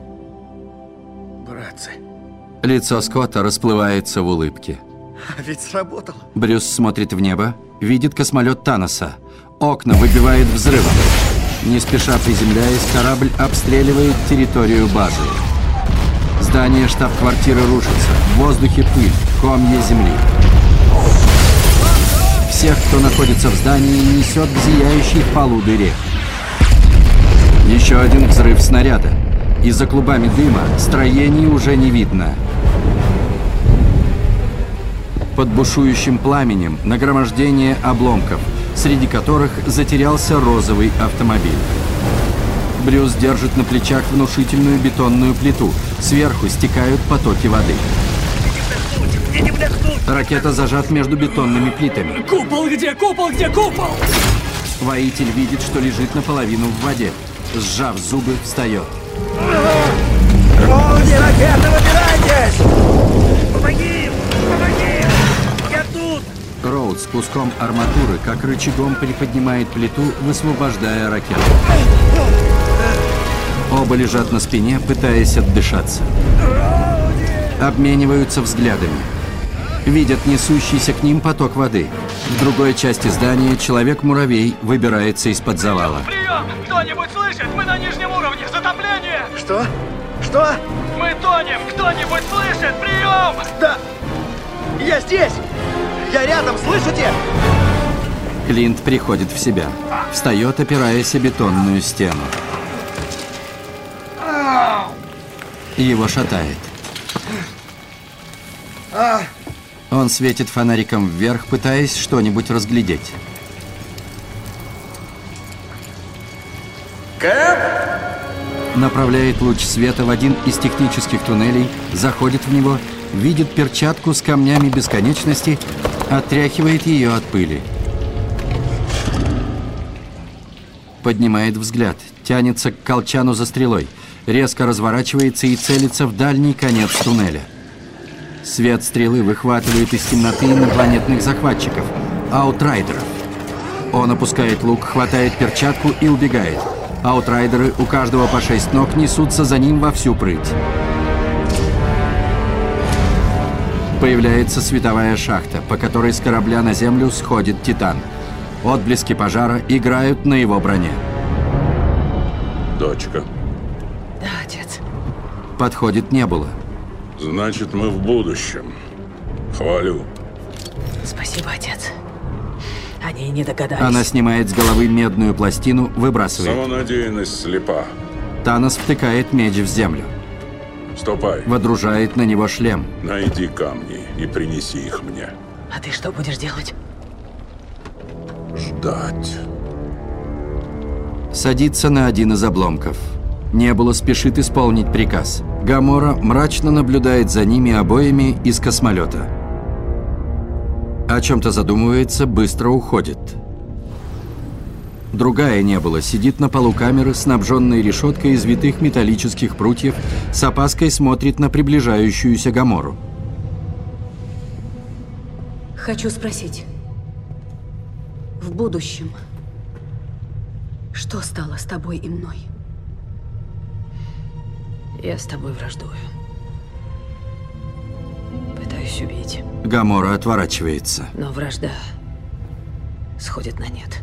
Братцы. Лицо Скотта расплывается в улыбке. А ведь сработало. Брюс смотрит в небо, видит космолет Таноса. Окна выбивает взрывом. Не спеша приземляясь, корабль обстреливает территорию базы. Здание штаб-квартиры рушится. В воздухе пыль, комья земли. Всех, кто находится в здании, несет к зияющей в полу дыре. Еще один взрыв снаряда. И за клубами дыма строений уже не видно. Под бушующим пламенем нагромождение обломков, среди которых затерялся розовый автомобиль. Брюс держит на плечах внушительную бетонную плиту. Сверху стекают потоки воды. Ракета зажат между бетонными плитами. Купол где? Купол где? Купол! Воитель видит, что лежит наполовину в воде. Сжав зубы, встает. Роуди, ракета, выбирайтесь! Помоги! Помоги! Я тут! Роуд с куском арматуры, как рычагом, приподнимает плиту, высвобождая ракету. Оба лежат на спине, пытаясь отдышаться. Обмениваются взглядами. Видят несущийся к ним поток воды. В другой части здания человек-муравей выбирается из-под завала. Прием! Кто-нибудь слышит? Мы на нижнем уровне! Затопление! Что? Что? Мы тонем! Кто-нибудь слышит? Прием! Да! Я здесь! Я рядом, слышите? Клинт приходит в себя. Встает, опираясь о бетонную стену. Его шатает. Он светит фонариком вверх, пытаясь что-нибудь разглядеть. Кэп! Направляет луч света в один из технических туннелей, заходит в него, видит перчатку с камнями бесконечности, отряхивает ее от пыли. Поднимает взгляд, тянется к колчану за стрелой, резко разворачивается и целится в дальний конец туннеля. Свет стрелы выхватывает из темноты инопланетных захватчиков, аутрайдеров. Он опускает лук, хватает перчатку и убегает. Аутрайдеры, у каждого по 6 ног, несутся за ним во всю прыть. Появляется световая шахта, по которой с корабля на землю сходит Титан. Отблески пожара играют на его броне. Дочка. Да, отец. Подходит Небула. Значит, мы в будущем. Хвалю. Спасибо, отец. Они не догадались. Она снимает с головы медную пластину, выбрасывает. Самонадеянность слепа. Танос втыкает меч в землю. Ступай. Водружает на него шлем. Найди камни и принеси их мне. А ты что будешь делать? Ждать. Садится на один из обломков. Небула спешит исполнить приказ. Гамора мрачно наблюдает за ними обоими из космолета. О чем-то задумывается, быстро уходит. Другая Небула сидит на полу камеры, снабженной решеткой из витых металлических прутьев, с опаской смотрит на приближающуюся Гамору. Хочу спросить. В будущем, что стало с тобой и мной? Я с тобой враждую. Пытаюсь убить. Гамора отворачивается. Но вражда сходит на нет.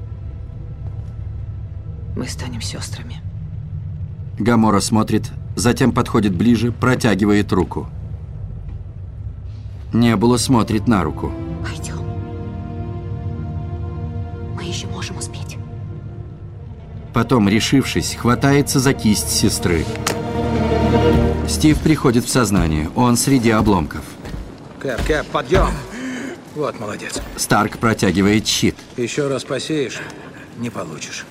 Мы станем сестрами. Гамора смотрит, затем подходит ближе, протягивает руку. Небула смотрит на руку. Пойдем. Мы еще можем успеть. Потом, решившись, хватается за кисть сестры. Стив приходит в сознание. Он среди обломков. Кэп, подъем! Вот, молодец. Старк протягивает щит. Еще раз посеешь, не получишь.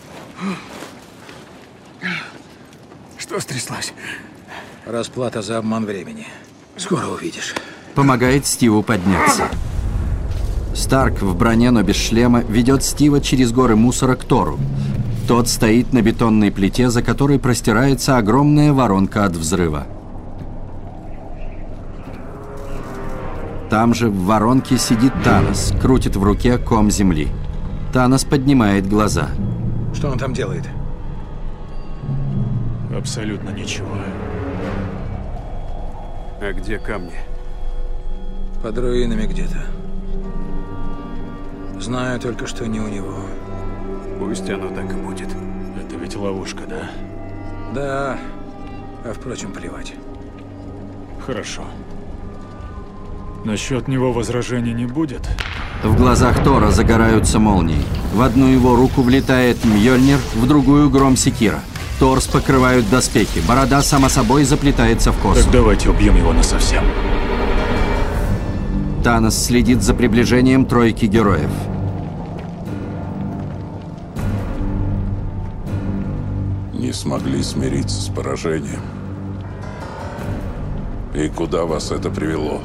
Что стряслось? Расплата за обман времени. Скоро увидишь. Помогает Стиву подняться. Старк в броне, но без шлема, ведет Стива через горы мусора к Тору. Тот стоит на бетонной плите, за которой простирается огромная воронка от взрыва. Там же в воронке сидит Танос, крутит в руке ком земли. Танос поднимает глаза. Что он там делает? Абсолютно ничего. А где камни? Под руинами где-то. Знаю только, что не у него. Пусть оно так и будет. Это ведь ловушка, да? Да. А впрочем, плевать. Хорошо. Насчет него возражений не будет? В глазах Тора загораются молнии. В одну его руку влетает Мьёльнир, в другую гром секира. Торс покрывают доспехи. Борода сама собой заплетается в косу. Так давайте убьем его насовсем. Танос следит за приближением тройки героев. Не смогли смириться с поражением. И куда вас это привело?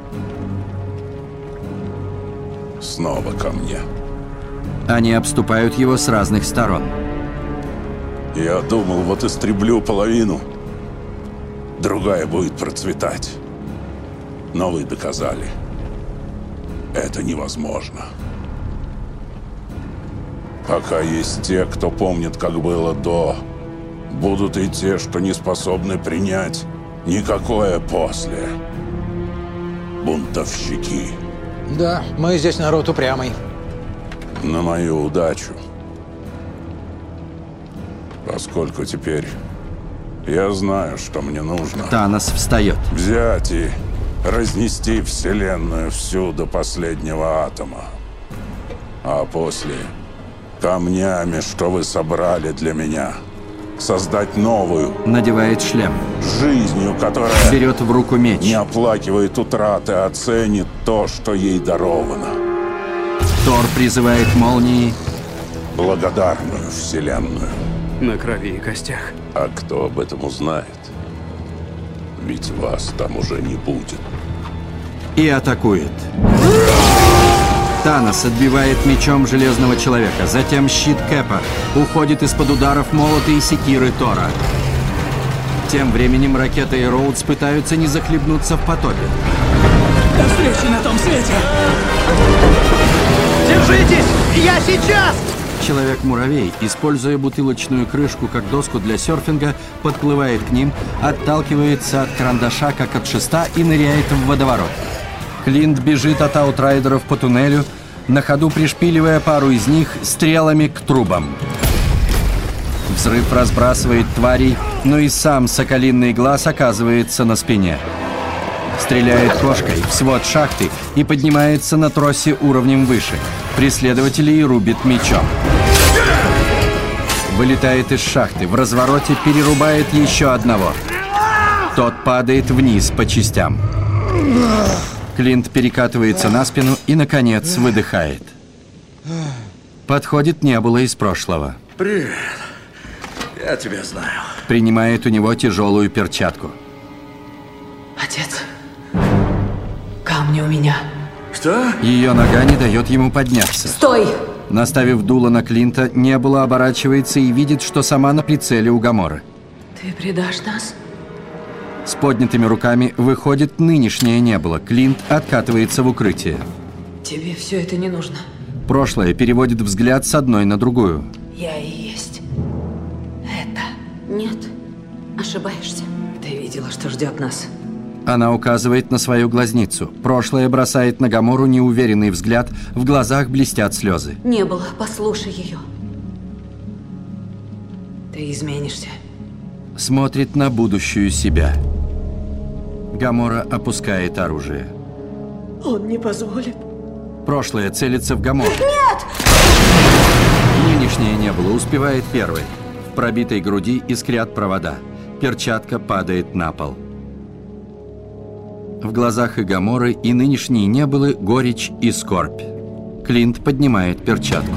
Снова ко мне. Они обступают его с разных сторон. Я думал, вот истреблю половину. Другая будет процветать. Но вы доказали. Это невозможно. Пока есть те, кто помнит, как было до, будут и те, что не способны принять никакое после. Бунтовщики. Да, мы здесь народ упрямый. На мою удачу. Поскольку теперь я знаю, что мне нужно. Танос встает. Взять и разнести Вселенную всю до последнего атома. А после камнями, что вы собрали для меня, создать новую. Надевает шлем. Жизнью, которая берет в руку меч. Не оплакивает утраты, а ценит то, что ей даровано. Тор призывает молнии. Благодарную Вселенную. На крови и костях. А кто об этом узнает? Ведь вас там уже не будет. И атакует. Танос отбивает мечом Железного Человека, затем щит Кэпа, уходит из-под ударов молота и секиры Тора. Тем временем Ракета и Роудс пытаются не захлебнуться в потопе. До встречи на том свете! Держитесь! Я сейчас! Человек-муравей, используя бутылочную крышку как доску для серфинга, подплывает к ним, отталкивается от карандаша как от шеста и ныряет в водоворот. Клинт бежит от аутрайдеров по туннелю, на ходу пришпиливая пару из них стрелами к трубам. Взрыв разбрасывает тварей, но и сам соколиный глаз оказывается на спине. Стреляет кошкой в свод шахты и поднимается на тросе уровнем выше. Преследователей рубит мечом. Вылетает из шахты, в развороте перерубает еще одного. Тот падает вниз по частям. Клинт перекатывается на спину и, наконец, выдыхает. Подходит Небула из прошлого. Привет. Я тебя знаю. Принимает у него тяжелую перчатку. Отец, камни у меня. Что? Ее нога не дает ему подняться. Стой! Наставив дуло на Клинта, Небула оборачивается и видит, что сама на прицеле у Гаморы. Ты предашь нас? С поднятыми руками выходит нынешняя Небула. Клинт откатывается в укрытие. Тебе все это не нужно. Прошлое переводит взгляд с одной на другую. Я и есть. Это. Нет, ошибаешься. Ты видела, что ждет нас? Она указывает на свою глазницу. Прошлое бросает на Гамору неуверенный взгляд, в глазах блестят слезы. Не было, послушай ее. Ты изменишься. Смотрит на будущую себя. Гамора опускает оружие. Он не позволит. Прошлое целится в Гамору. Нет! Нынешняя Небула успевает первой. В пробитой груди искрят провода. Перчатка падает на пол. В глазах и Гаморы, и нынешней Небулы горечь и скорбь. Клинт поднимает перчатку.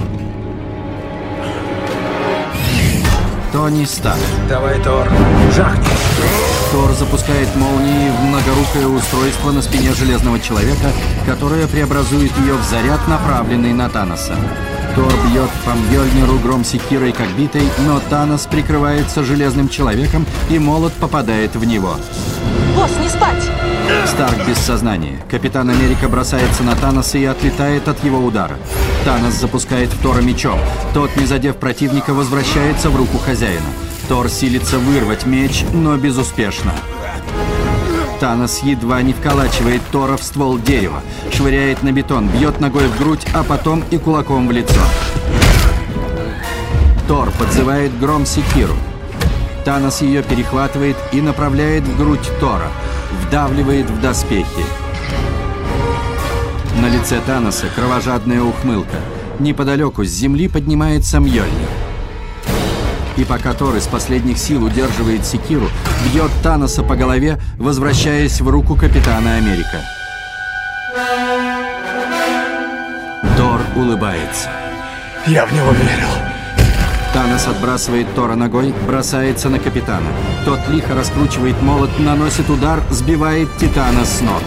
Тони Старк. Давай, Тор, жахни. Тор запускает молнии в многорукое устройство на спине Железного Человека, которое преобразует ее в заряд, направленный на Таноса. Тор бьет по Мьёльниру гром секирой как битой, но Танос прикрывается Железным Человеком, и молот попадает в него. Босс, не спать! Старк без сознания. Капитан Америка бросается на Таноса и отлетает от его удара. Танос запускает в Тора мечом. Тот, не задев противника, возвращается в руку хозяина. Тор силится вырвать меч, но безуспешно. Танос едва не вколачивает Тора в ствол дерева, швыряет на бетон, бьет ногой в грудь, а потом и кулаком в лицо. Тор подзывает гром секиру. Танос ее перехватывает и направляет в грудь Тора, вдавливает в доспехи. На лице Таноса кровожадная ухмылка. Неподалеку с земли поднимается Мьёльнир. И пока Тор из последних сил удерживает секиру, бьет Таноса по голове, возвращаясь в руку Капитана Америка. Тор улыбается. Я в него верил. Танос отбрасывает Тора ногой, бросается на Капитана. Тот лихо раскручивает молот, наносит удар, сбивает Титана с ног.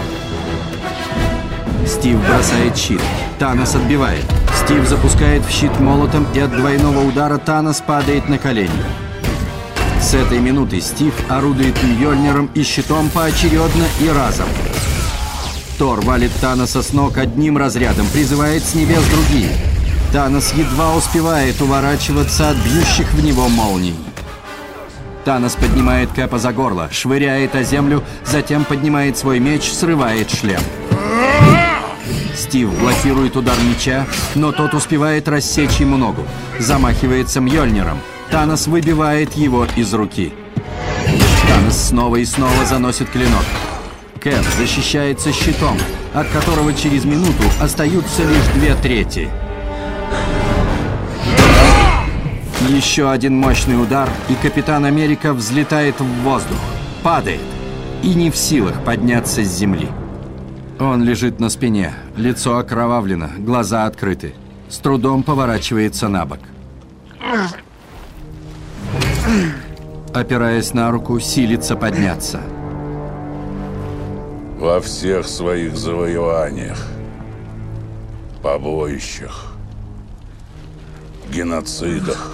Стив бросает щит. Танос отбивает. Стив запускает в щит молотом, и от двойного удара Танос падает на колени. С этой минуты Стив орудует Мьёльниром и щитом поочередно и разом. Тор валит Таноса с ног одним разрядом, призывает с небес другие. Танос едва успевает уворачиваться от бьющих в него молний. Танос поднимает Кэпа за горло, швыряет о землю, затем поднимает свой меч, срывает шлем. Стив блокирует удар меча, но тот успевает рассечь ему ногу. Замахивается Мьёльниром. Танос выбивает его из руки. Танос снова и снова заносит клинок. Кэп защищается щитом, от которого через минуту остаются лишь 2/3. Еще один мощный удар, и Капитан Америка взлетает в воздух, падает и не в силах подняться с земли. Он лежит на спине, лицо окровавлено, глаза открыты. С трудом поворачивается на бок. Опираясь на руку, силится подняться. Во всех своих завоеваниях, побоищах, геноцидах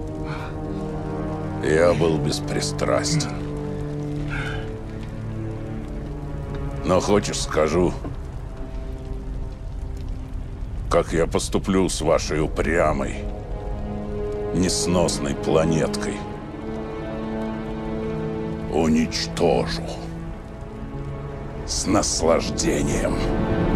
я был беспристрастен. Но хочешь, скажу, как я поступлю с вашей упрямой, несносной планеткой? Уничтожу. С наслаждением.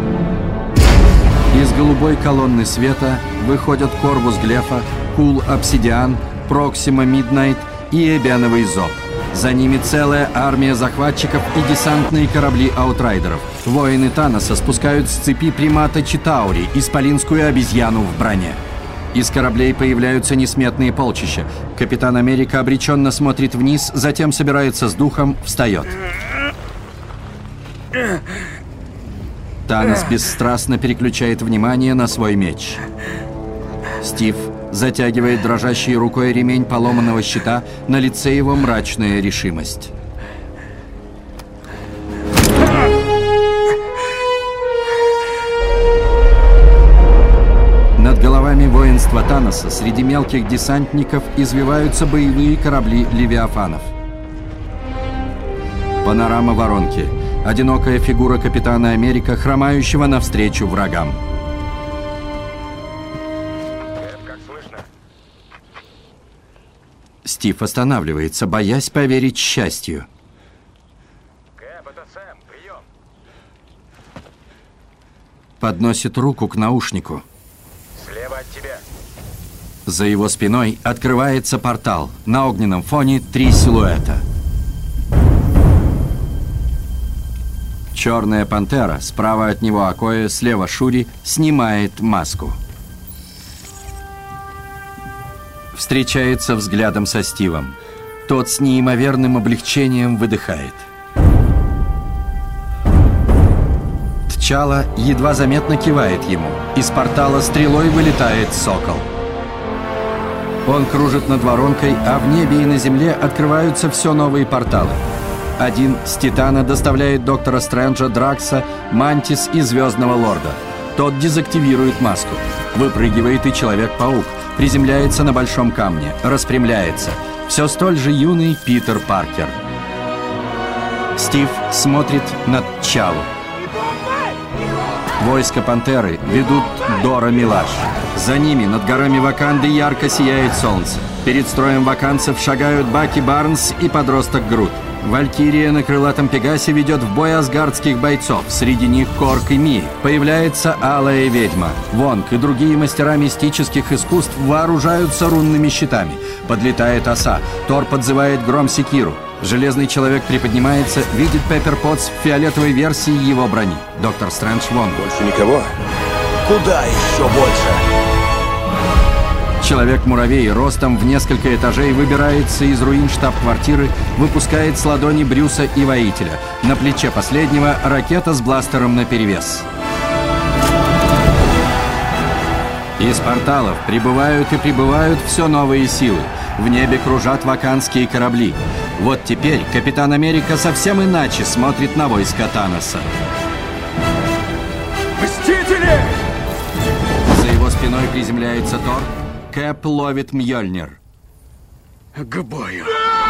Из голубой колонны света выходят Корвус Глефа, Кул Обсидиан, Проксима Миднайт и Эбиановый Зоб. За ними целая армия захватчиков и десантные корабли аутрайдеров. Воины Таноса спускают с цепи примата Читаури, исполинскую обезьяну в броне. Из кораблей появляются несметные полчища. Капитан Америка обреченно смотрит вниз, затем собирается с духом, встает. Танос бесстрастно переключает внимание на свой меч. Стив затягивает дрожащей рукой ремень поломанного щита, на лице его мрачная решимость. Над головами воинства Таноса среди мелких десантников извиваются боевые корабли левиафанов. Панорама воронки. Одинокая фигура капитана Америка, хромающего навстречу врагам. Стив останавливается, боясь поверить счастью. Кэп, это Сэм, прием. Подносит руку к наушнику. Слева от тебя. За его спиной открывается портал. На огненном фоне 3 силуэта. Черная пантера, справа от него Акоя, слева Шури, снимает маску. Встречается взглядом со Стивом. Тот с неимоверным облегчением выдыхает. Тчала едва заметно кивает ему. Из портала стрелой вылетает сокол. Он кружит над воронкой, а в небе и на земле открываются все новые порталы. Один с Титана доставляет доктора Стрэнджа, Дракса, Мантис и Звездного Лорда. Тот дезактивирует маску. Выпрыгивает и Человек-паук. Приземляется на большом камне. Распрямляется. Все столь же юный Питер Паркер. Стив смотрит на Тчалу. Войско Пантеры ведут Дора Милаш. За ними над горами Ваканды ярко сияет солнце. Перед строем ваканцев шагают Баки Барнс и подросток Грут. Валькирия на крылатом Пегасе ведет в бой асгардских бойцов. Среди них Корк и Ми. Появляется Алая Ведьма. Вонг и другие мастера мистических искусств вооружаются рунными щитами. Подлетает Оса. Тор подзывает Гром Секиру. Железный Человек приподнимается, видит Пеппер Потс в фиолетовой версии его брони. Доктор Стрэндж вон. Больше никого? Куда еще больше? Человек-муравей ростом в несколько этажей выбирается из руин штаб-квартиры, выпускает с ладони Брюса и Воителя. На плече последнего ракета с бластером наперевес. Из порталов прибывают и прибывают все новые силы. В небе кружат ваканские корабли. Вот теперь Капитан Америка совсем иначе смотрит на войска Таноса. Мстители! За его спиной приземляется Тор. Кэп ловит Мьёльнир. К бою.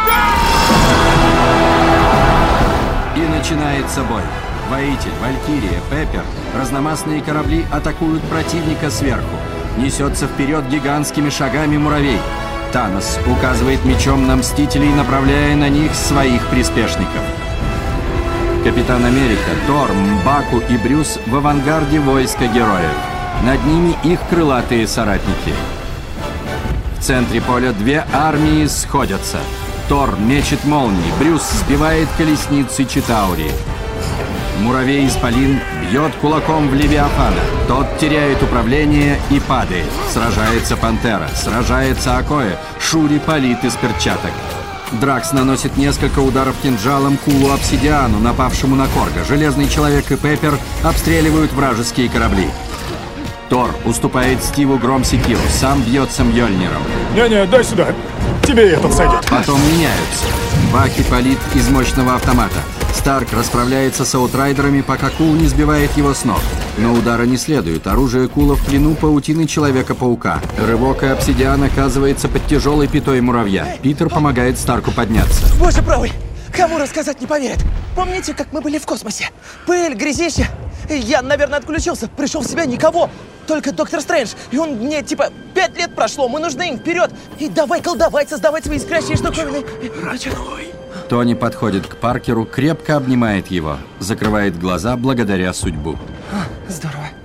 И начинается бой. Воитель, Валькирия, Пеппер, разномастные корабли атакуют противника сверху. Несется вперед гигантскими шагами муравей. Танос указывает мечом на Мстителей, направляя на них своих приспешников. Капитан Америка, Тор, Мбаку и Брюс в авангарде войска героев. Над ними их крылатые соратники. В центре поля 2 армии сходятся. Тор мечет молнии, Брюс сбивает колесницы Читаури. Муравей-исполин бьет кулаком в Левиафана. Тот теряет управление и падает. Сражается Пантера, сражается Акоя. Шури палит из перчаток. Дракс наносит несколько ударов кинжалом Кулу Обсидиану, напавшему на Корга. Железный Человек и Пеппер обстреливают вражеские корабли. Тор уступает Стиву Гром Секиру, сам бьется Мьёльниром. Не-не, дай сюда. Тебе этот сойдет. Потом меняются. Баки палит из мощного автомата. Старк расправляется с аутрайдерами, пока Кул не сбивает его с ног. Но удара не следует. Оружие Кула в плену паутины Человека-паука. Рывок и Обсидиан оказывается под тяжелой пятой муравья. Питер помогает Старку подняться. Боже правый! Кому рассказать не поверят. Помните, как мы были в космосе? Пыль, грязище. Я, наверное, отключился. Пришел в себя, никого. Только доктор Стрэндж. И он мне, типа, 5 лет прошло. Мы нужны им вперед. И давай колдовать, создавать свои искрящие штуковины. Тони подходит к Паркеру, крепко обнимает его. Закрывает глаза благодаря судьбу. Здорово.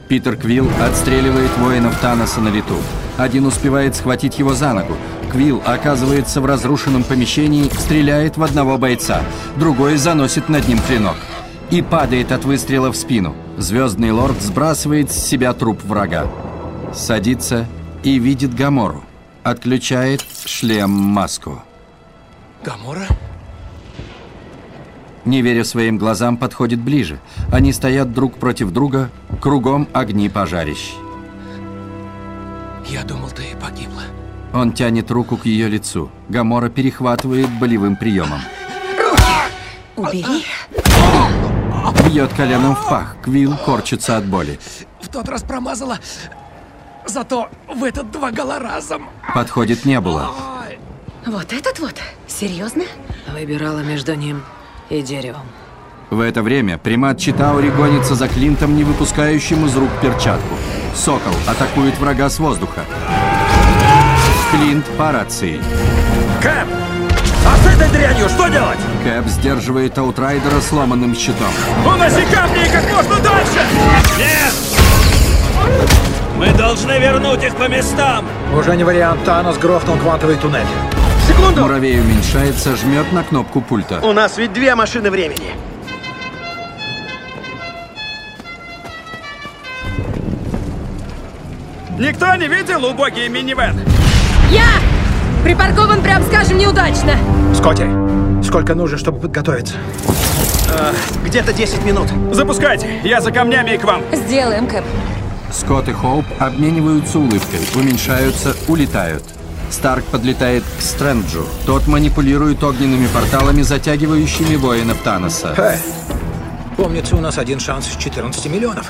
Питер Квилл отстреливает воинов Таноса на лету. Один успевает схватить его за ногу. Квилл оказывается в разрушенном помещении, стреляет в одного бойца. Другой заносит над ним клинок. И падает от выстрела в спину. Звездный лорд сбрасывает с себя труп врага. Садится и видит Гамору. Отключает шлем-маску. Гамора? Не веря своим глазам, подходит ближе. Они стоят друг против друга, кругом огни пожарищ. Я думал, ты погибла. Он тянет руку к ее лицу. Гамора перехватывает болевым приемом. Убери. Бьет коленом в пах. Квилл корчится от боли. В тот раз промазала, зато в этот 2 гола разом. Подходит Небула. Вот этот вот? Серьезно? Выбирала между ним и деревом. В это время примат Читаури гонится за Клинтом, не выпускающим из рук перчатку. Сокол атакует врага с воздуха. Клинт по рации. Кэп! А с этой дрянью что делать? Кэп сдерживает Аутрайдера сломанным щитом. Уноси камни и как можно дальше! Нет! Мы должны вернуть их по местам! Уже не вариант, Танос грохнул квантовый туннель. Секунду! Муравей уменьшается, жмет на кнопку пульта. У нас ведь 2 машины времени. Никто не видел убогий минивэн? Я! Припаркован, прям скажем, неудачно. Скотти, сколько нужно, чтобы подготовиться? Где-то 10 минут. Запускайте, я за камнями и к вам. Сделаем, Кэп. Скотт и Хоуп обмениваются улыбкой, уменьшаются, улетают. Старк подлетает к Стрэнджу. Тот манипулирует огненными порталами, затягивающими воинов Таноса. Помнится, у нас один шанс из 14 миллионов.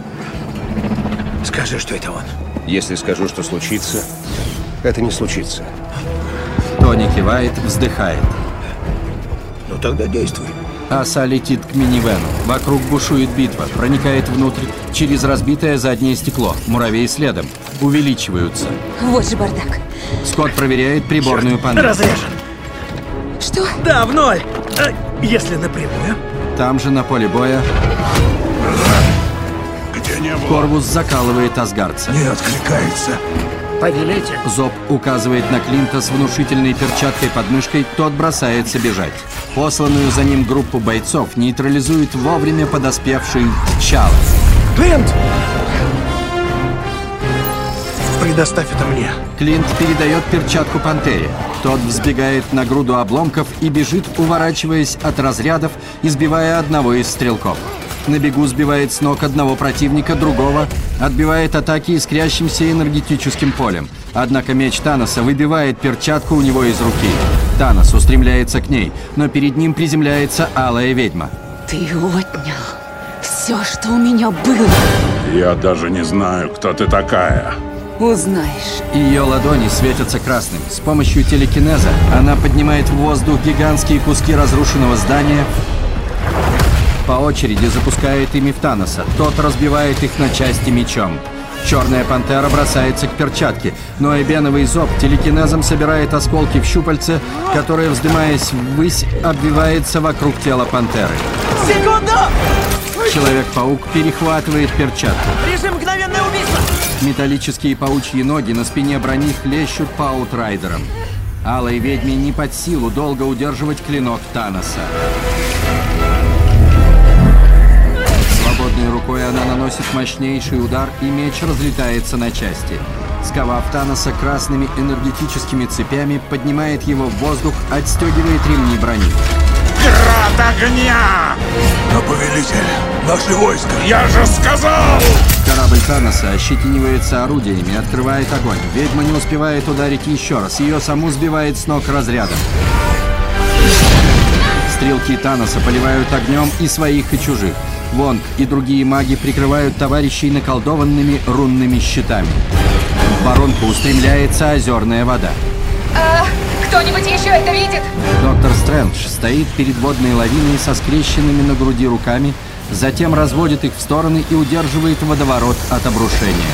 Скажи, что это он. Если скажу, что случится, это не случится. Тони кивает, вздыхает. Ну тогда действуй. Аса летит к минивэну. Вокруг бушует битва. Проникает внутрь через разбитое заднее стекло. Муравей следом. Увеличиваются. Вот же бардак. Скотт проверяет приборную панель. Разрежен. Что? Да, в 0. Если напрямую. Там же на поле боя Корвус закалывает асгардца. Не откликается. Повелите. Зоб указывает на Клинта с внушительной перчаткой под мышкой, тот бросается бежать. Посланную за ним группу бойцов нейтрализует вовремя подоспевший Чало. Клинт! Предоставь это мне. Клинт передает перчатку Пантере. Тот взбегает на груду обломков и бежит, уворачиваясь от разрядов, избивая одного из стрелков. На бегу сбивает с ног одного противника, другого, отбивает атаки искрящимся энергетическим полем. Однако меч Таноса выбивает перчатку у него из руки. Танос устремляется к ней, но перед ним приземляется алая ведьма. Ты отнял все, что у меня было. Я даже не знаю, кто ты такая. Узнаешь. Ее ладони светятся красным. С помощью телекинеза она поднимает в воздух гигантские куски разрушенного здания, по очереди запускает ими в Таноса. Тот разбивает их на части мечом. Черная пантера бросается к перчатке, но эбеновый зоб телекинезом собирает осколки в щупальце, которое, вздымаясь ввысь, обвивается вокруг тела пантеры. Секунду! Человек-паук перехватывает перчатку. Режим мгновенное убийство! Металлические паучьи ноги на спине брони хлещут по аутрайдерам. Алой ведьме не под силу долго удерживать клинок Таноса. Свободной рукой она наносит мощнейший удар, и меч разлетается на части. Сковав Таноса красными энергетическими цепями, поднимает его в воздух, отстегивает ремни брони. Град огня! Но, повелитель, наши войска... Я же сказал! Корабль Таноса ощетинивается орудиями, открывает огонь. Ведьма не успевает ударить еще раз, ее саму сбивает с ног разрядом. Стрелки Таноса поливают огнем и своих, и чужих. Вонг и другие маги прикрывают товарищей наколдованными рунными щитами. В воронку устремляется озерная вода. Кто-нибудь еще это видит? Доктор Стрэндж стоит перед водной лавиной со скрещенными на груди руками, затем разводит их в стороны и удерживает водоворот от обрушения.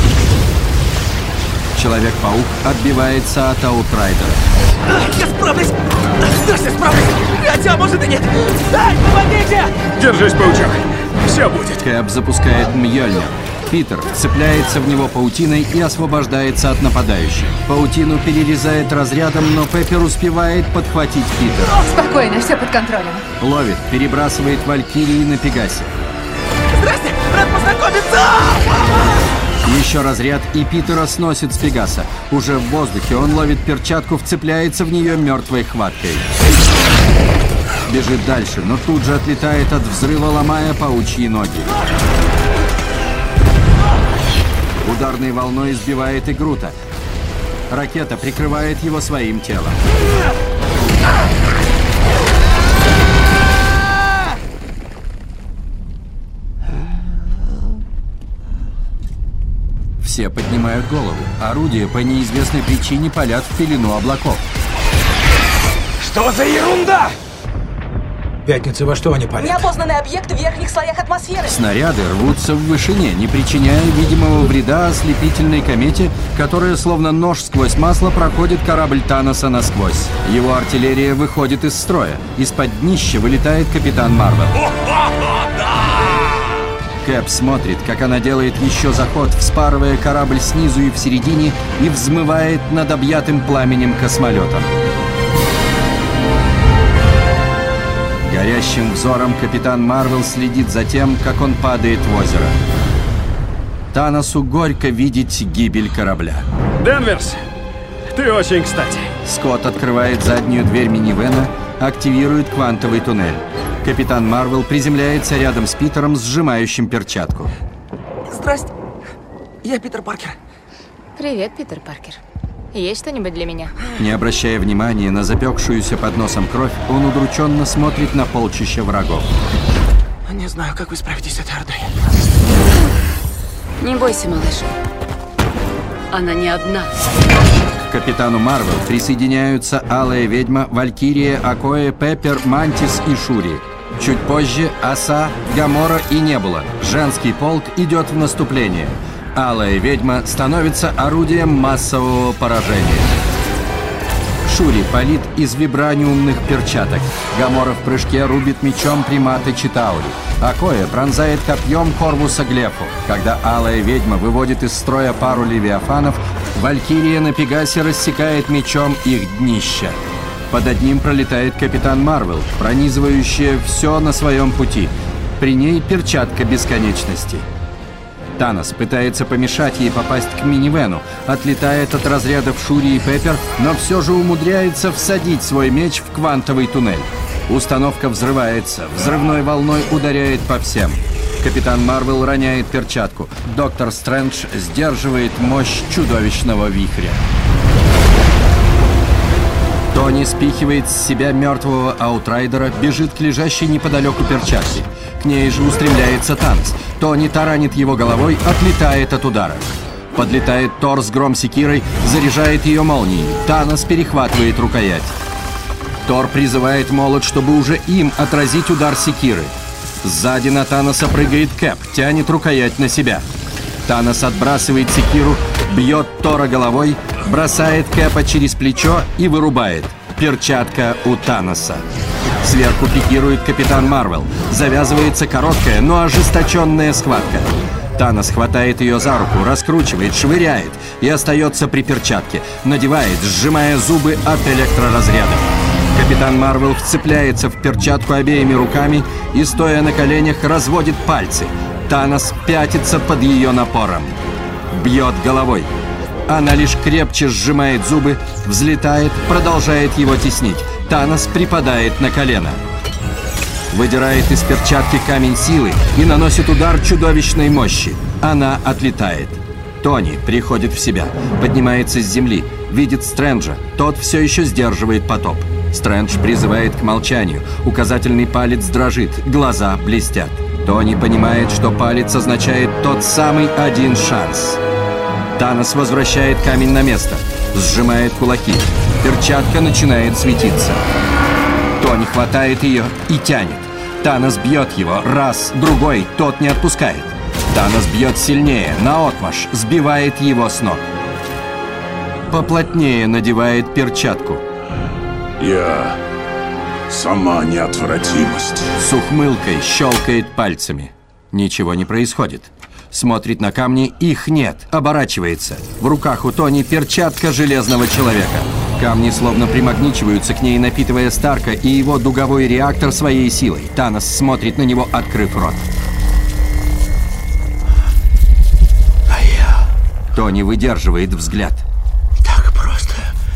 Человек-паук отбивается от аутрайдера. Я справлюсь! Точно справлюсь! Хотя, может и нет! Ай, помогите! Держись, паучок! Все будет! Кэп запускает Мьёльнир. Питер вцепляется в него паутиной и освобождается от нападающих. Паутину перерезает разрядом, но Пеппер успевает подхватить Питера. Спокойно, все под контролем. Ловит, перебрасывает Валькирии на Пегасе. Здрасте! Рад познакомиться! Еще разряд, и Питера сносит с Пегаса. Уже в воздухе он ловит перчатку, вцепляется в нее мертвой хваткой. Бежит дальше, но тут же отлетает от взрыва, ломая паучьи ноги. Ударной волной сбивает и Грута. Ракета прикрывает его своим телом. Все поднимают голову. Орудия по неизвестной причине палят в пелену облаков. Что за ерунда? Пятница, во что они палят? Неопознанный объект в верхних слоях атмосферы. Снаряды рвутся в вышине, не причиняя видимого вреда ослепительной комете, которая словно нож сквозь масло проходит корабль Таноса насквозь. Его артиллерия выходит из строя. Из-под днища вылетает капитан Марвел. Кэп смотрит, как она делает еще заход, вспарывая корабль снизу и в середине, и взмывает над объятым пламенем космолетом. Горящим взором капитан Марвел следит за тем, как он падает в озеро. Таносу горько видеть гибель корабля. Денверс, ты очень кстати. Скотт открывает заднюю дверь минивэна, активирует квантовый туннель. Капитан Марвел приземляется рядом с Питером, сжимающим перчатку. Здрасте. Я Питер Паркер. Привет, Питер Паркер. Есть что-нибудь для меня? Не обращая внимания на запекшуюся под носом кровь, он удрученно смотрит на полчища врагов. Не знаю, как вы справитесь с этой ордой. Не бойся, малыш. Она не одна. К капитану Марвел присоединяются Алая Ведьма, Валькирия, Акоя, Пеппер, Мантис и Шури. Чуть позже Оса, Гамора и Небула. Женский полк идет в наступление. Алая Ведьма становится орудием массового поражения. Шури палит из вибраниумных перчаток. Гамора в прыжке рубит мечом примата Читаури. Акоя пронзает копьем Корвуса Глефу. Когда Алая Ведьма выводит из строя пару левиафанов, Валькирия на Пегасе рассекает мечом их днища. Под одним пролетает капитан Марвел, пронизывающая все на своем пути. При ней перчатка бесконечности. Танос пытается помешать ей попасть к минивэну, отлетает от разрядов Шури и Пеппер, но все же умудряется всадить свой меч в квантовый туннель. Установка взрывается, взрывной волной ударяет по всем. Капитан Марвел роняет перчатку. Доктор Стрэндж сдерживает мощь чудовищного вихря. Тони спихивает с себя мертвого Аутрайдера, бежит к лежащей неподалеку перчатке. К ней же устремляется Танос. Тони таранит его головой, отлетает от удара. Подлетает Тор с гром-секирой, заряжает ее молнией. Танос перехватывает рукоять. Тор призывает молот, чтобы уже им отразить удар секиры. Сзади на Таноса прыгает Кэп, тянет рукоять на себя. Танос отбрасывает секиру, бьет Тора головой, бросает Кэпа через плечо и вырубает. Перчатка у Таноса. Сверху пикирует капитан Марвел. Завязывается короткая, но ожесточенная схватка. Танос хватает ее за руку, раскручивает, швыряет и остается при перчатке. Надевает, сжимая зубы от электроразряда. Капитан Марвел вцепляется в перчатку обеими руками и, стоя на коленях, разводит пальцы. Танос пятится под ее напором. Бьет головой. Она лишь крепче сжимает зубы, взлетает, продолжает его теснить. Танос припадает на колено. Выдирает из перчатки камень силы и наносит удар чудовищной мощи. Она отлетает. Тони приходит в себя, поднимается с земли, видит Стрэнджа. Тот все еще сдерживает потоп. Стрэндж призывает к молчанию. Указательный палец дрожит, глаза блестят. Тони понимает, что палец означает тот самый один шанс. Танос возвращает камень на место, сжимает кулаки. Перчатка начинает светиться. Тони хватает ее и тянет. Танос бьет его раз, другой, тот не отпускает. Танос бьет сильнее, наотмашь, сбивает его с ног. Поплотнее надевает перчатку. Я сама неотвратимость. С ухмылкой щелкает пальцами. Ничего не происходит. Смотрит на камни, их нет. Оборачивается. В руках у Тони перчатка железного человека. Камни словно примагничиваются к ней, напитывая Старка и его дуговой реактор своей силой. Танос смотрит на него, открыв рот. А я... Тони выдерживает взгляд. Так просто.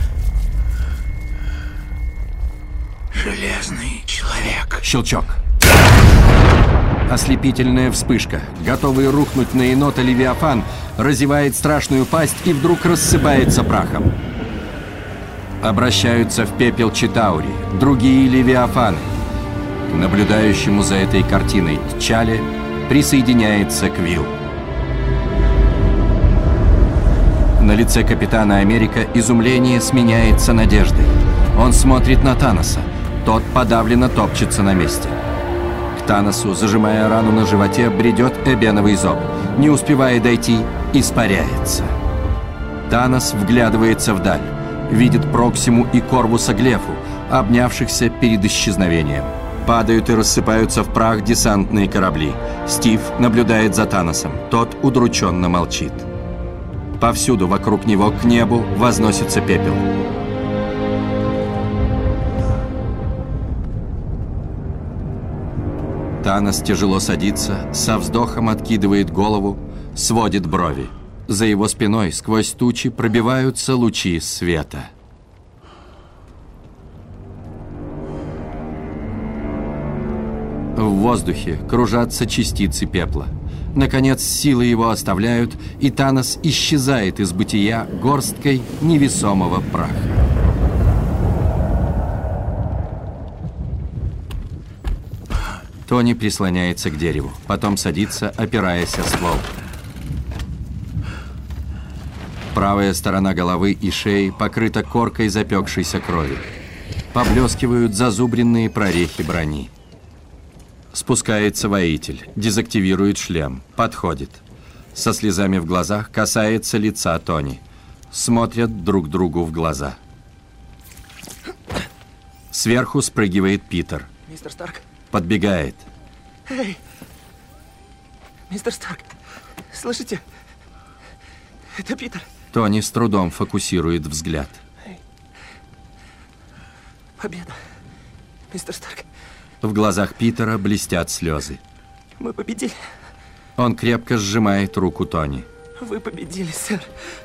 Железный человек. Щелчок. Ослепительная вспышка. Готовый рухнуть на енота Левиафан разевает страшную пасть и вдруг рассыпается прахом. Обращаются в пепел Читаури, другие Левиафаны. К наблюдающему за этой картиной Тчале присоединяется Квилл. На лице Капитана Америка изумление сменяется надеждой. Он смотрит на Таноса. Тот подавленно топчется на месте. К Таносу, зажимая рану на животе, бредет эбеновый зоб. Не успевая дойти, испаряется. Танос вглядывается вдаль. Видит Проксиму и Корвуса Глефу, обнявшихся перед исчезновением. Падают и рассыпаются в прах десантные корабли. Стив наблюдает за Таносом. Тот удрученно молчит. Повсюду вокруг него к небу возносится пепел. Танос тяжело садится, со вздохом откидывает голову, сводит брови. За его спиной сквозь тучи пробиваются лучи света. В воздухе кружатся частицы пепла. Наконец, силы его оставляют, и Танос исчезает из бытия горсткой невесомого праха. Тони прислоняется к дереву, потом садится, опираясь о ствол. Правая сторона головы и шеи покрыта коркой запекшейся крови. Поблескивают зазубренные прорехи брони. Спускается воитель, дезактивирует шлем, подходит. Со слезами в глазах касается лица Тони. Смотрят друг другу в глаза. Сверху спрыгивает Питер. Мистер Старк. Подбегает. Эй! Мистер Старк, слышите? Это Питер. Тони с трудом фокусирует взгляд. Эй. Победа. Мистер Старк. В глазах Питера блестят слезы. Мы победили. Он крепко сжимает руку Тони. Вы победили, сэр.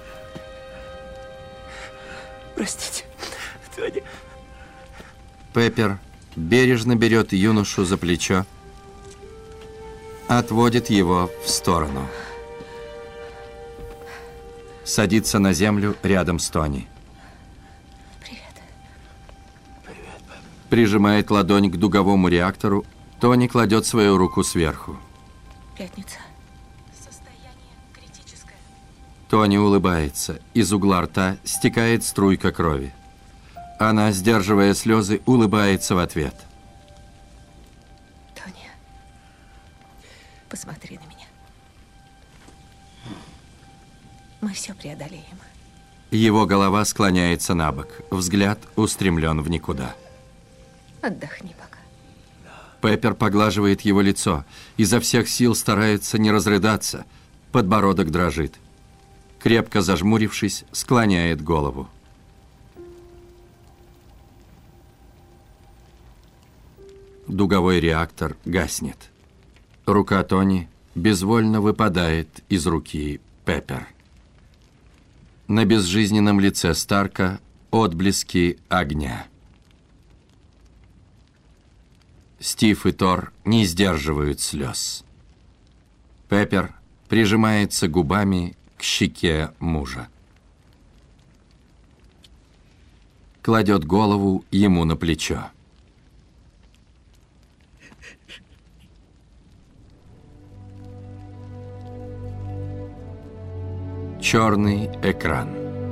Простите, Тони. Пеппер бережно берет юношу за плечо, отводит его в сторону. Садится на землю рядом с Тони. Привет. Прижимает ладонь к дуговому реактору. Тони кладет свою руку сверху. Пятница. Тони улыбается. Из угла рта стекает струйка крови. Она, сдерживая слезы, улыбается в ответ. Тони, посмотри на меня. Мы все преодолеем. Его голова склоняется на бок. Взгляд устремлен в никуда. Отдохни пока. Пеппер поглаживает его лицо. Изо всех сил старается не разрыдаться. Подбородок дрожит. Крепко зажмурившись, склоняет голову. Дуговой реактор гаснет. Рука Тони безвольно выпадает из руки Пеппер. На безжизненном лице Старка отблески огня. Стив и Тор не сдерживают слез. Пеппер прижимается губами к щеке мужа. Кладет голову ему на плечо. Черный экран.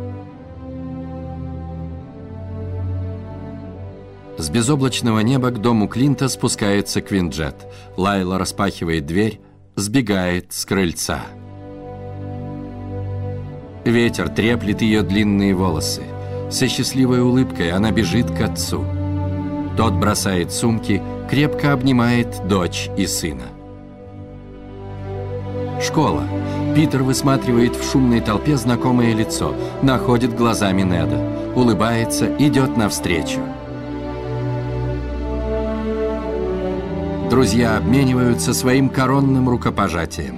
С безоблачного неба к дому Клинта спускается Квинджет. Лайла распахивает дверь, сбегает с крыльца. Ветер треплет ее длинные волосы. Со счастливой улыбкой она бежит к отцу. Тот бросает сумки, крепко обнимает дочь и сына. Школа. Питер высматривает в шумной толпе знакомое лицо, находит глазами Неда, улыбается, идет навстречу. Друзья обмениваются своим коронным рукопожатием.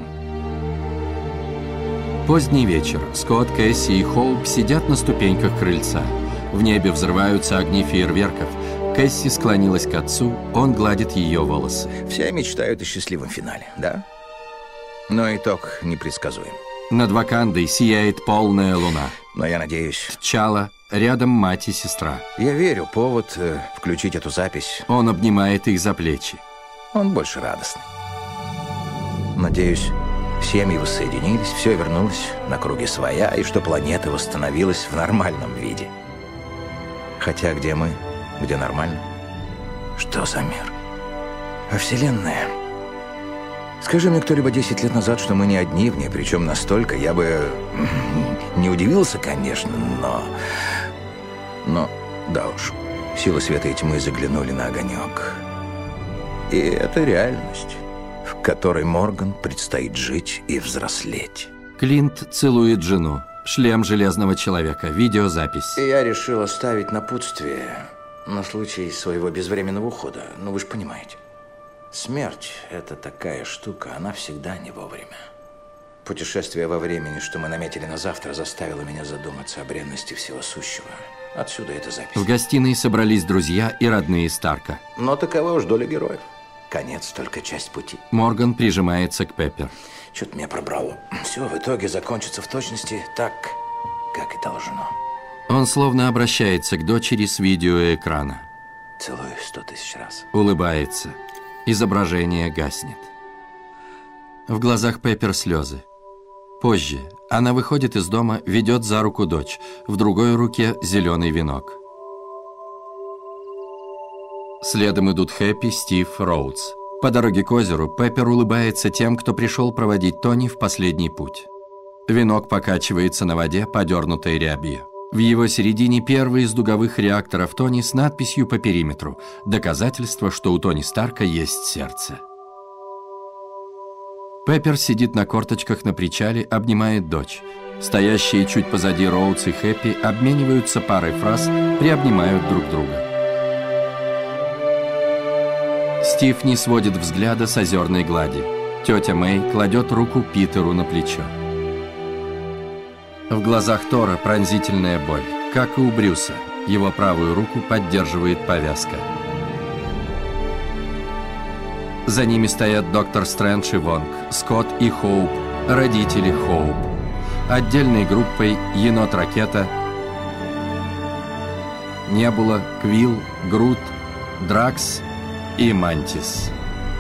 Поздний вечер. Скотт, Кэсси и Хоуп сидят на ступеньках крыльца. В небе взрываются огни фейерверков. Кэсси склонилась к отцу, он гладит ее волосы. Все мечтают о счастливом финале, да? Но итог непредсказуем. Над Вакандой сияет полная луна. Но я надеюсь... Тчала, рядом мать и сестра. Я верю, повод включить эту запись. Он обнимает их за плечи. Он больше радостный. Надеюсь, семьи воссоединились, все вернулось на круги своя, и что планета восстановилась в нормальном виде. Хотя где мы? Где нормально? Что за мир? А Вселенная? Скажи мне кто-либо 10 лет назад, что мы не одни в ней, причем настолько, я бы не удивился, конечно, но да уж, силы света и тьмы заглянули на огонек. И это реальность, в которой Морган предстоит жить и взрослеть. Клинт целует жену. Шлем Железного Человека. Видеозапись. И я решил оставить напутствие на случай своего безвременного ухода. Ну, вы же понимаете. Смерть – это такая штука, она всегда не вовремя. Путешествие во времени, что мы наметили на завтра, заставило меня задуматься о бренности всего сущего. Отсюда эта запись. В гостиной собрались друзья и родные Старка. Но такова уж доля героев. Конец только часть пути. Морган прижимается к Пеппер. Что-то меня пробрало. Все в итоге закончится в точности так, как и должно. Он словно обращается к дочери с видеоэкрана. Целую 100 000 раз. Улыбается. Изображение гаснет. В глазах Пеппер слезы. Позже она выходит из дома, ведет за руку дочь. В другой руке зеленый венок. Следом идут Хэппи, Стив, Роудс. По дороге к озеру Пеппер улыбается тем, кто пришел проводить Тони в последний путь. Венок покачивается на воде, подернутой рябью. В его середине первый из дуговых реакторов Тони с надписью по периметру. Доказательство, что у Тони Старка есть сердце. Пеппер сидит на корточках на причале, обнимает дочь. Стоящие чуть позади Роудс и Хэппи обмениваются парой фраз, приобнимают друг друга. Стив не сводит взгляда с озерной глади. Тетя Мэй кладет руку Питеру на плечо. В глазах Тора пронзительная боль, как и у Брюса. Его правую руку поддерживает повязка. За ними стоят доктор Стрэндж и Вонг, Скотт и Хоуп, родители Хоуп. Отдельной группой Енот-ракета, Небула, Квилл, Грут, Дракс и Мантис.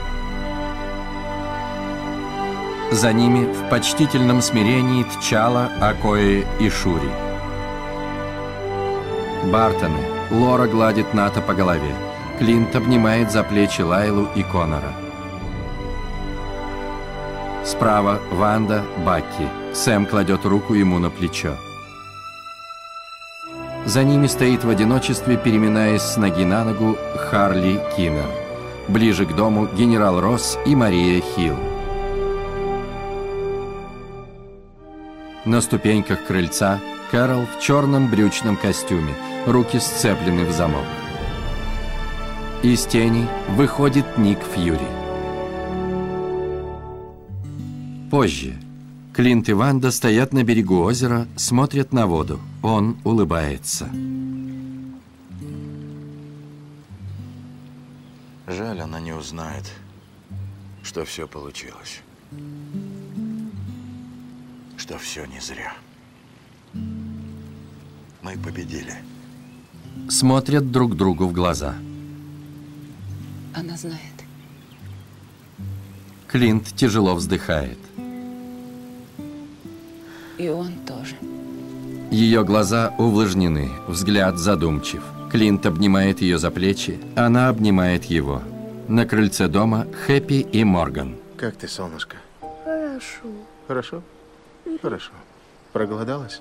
За ними в почтительном смирении Тчала, Акои и Шури. Бартоны. Лора гладит Ната по голове. Клинт обнимает за плечи Лайлу и Конора. Справа Ванда, Бакки. Сэм кладет руку ему на плечо. За ними стоит в одиночестве, переминаясь с ноги на ногу, Харли Киннер. Ближе к дому генерал Росс и Мария Хилл. На ступеньках крыльца Кэрол в черном брючном костюме, руки сцеплены в замок. Из тени выходит Ник Фьюри. Позже Клинт и Ванда стоят на берегу озера, смотрят на воду. Он улыбается. Жаль, она не узнает, что все получилось. Что все не зря. Мы победили. Смотрят друг другу в глаза. Она знает. Клинт тяжело вздыхает. И он тоже. Ее глаза увлажнены, взгляд задумчив. Клинт обнимает ее за плечи, она обнимает его. На крыльце дома Хэппи и Морган. Как ты, солнышко? Хорошо. Хорошо? Хорошо. Проголодалась?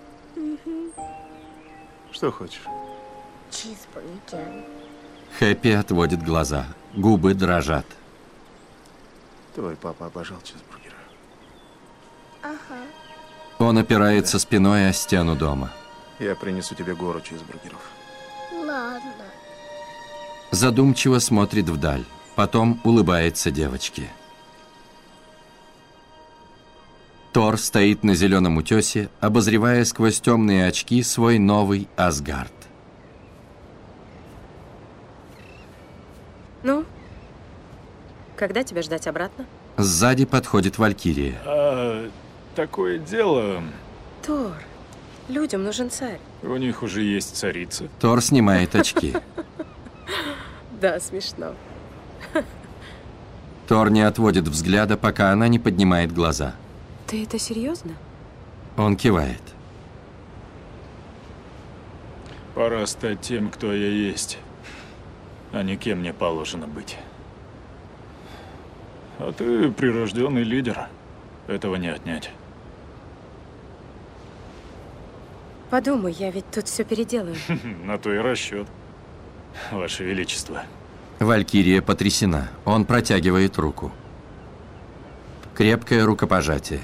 Что хочешь? Чизбургер. Хэппи отводит глаза, губы дрожат. Твой папа обожал чизбургеры. Ага. Он опирается спиной о стену дома. Я принесу тебе гору чизбургеров. Ладно. Задумчиво смотрит вдаль. Потом улыбается девочке. Тор стоит на зеленом утесе, обозревая сквозь темные очки свой новый Асгард. Ну, когда тебя ждать обратно? Сзади подходит Валькирия. Такое дело... Тор, людям нужен царь. У них уже есть царица. Тор снимает очки. Да, смешно. Тор не отводит взгляда, пока она не поднимает глаза. Ты это серьезно? Он кивает. Пора стать тем, кто я есть, а не кем мне положено быть. А ты прирожденный лидер. Этого не отнять. Подумай, я ведь тут все переделаю. На то и расчет, Ваше Величество. Валькирия потрясена. Он протягивает руку. Крепкое рукопожатие.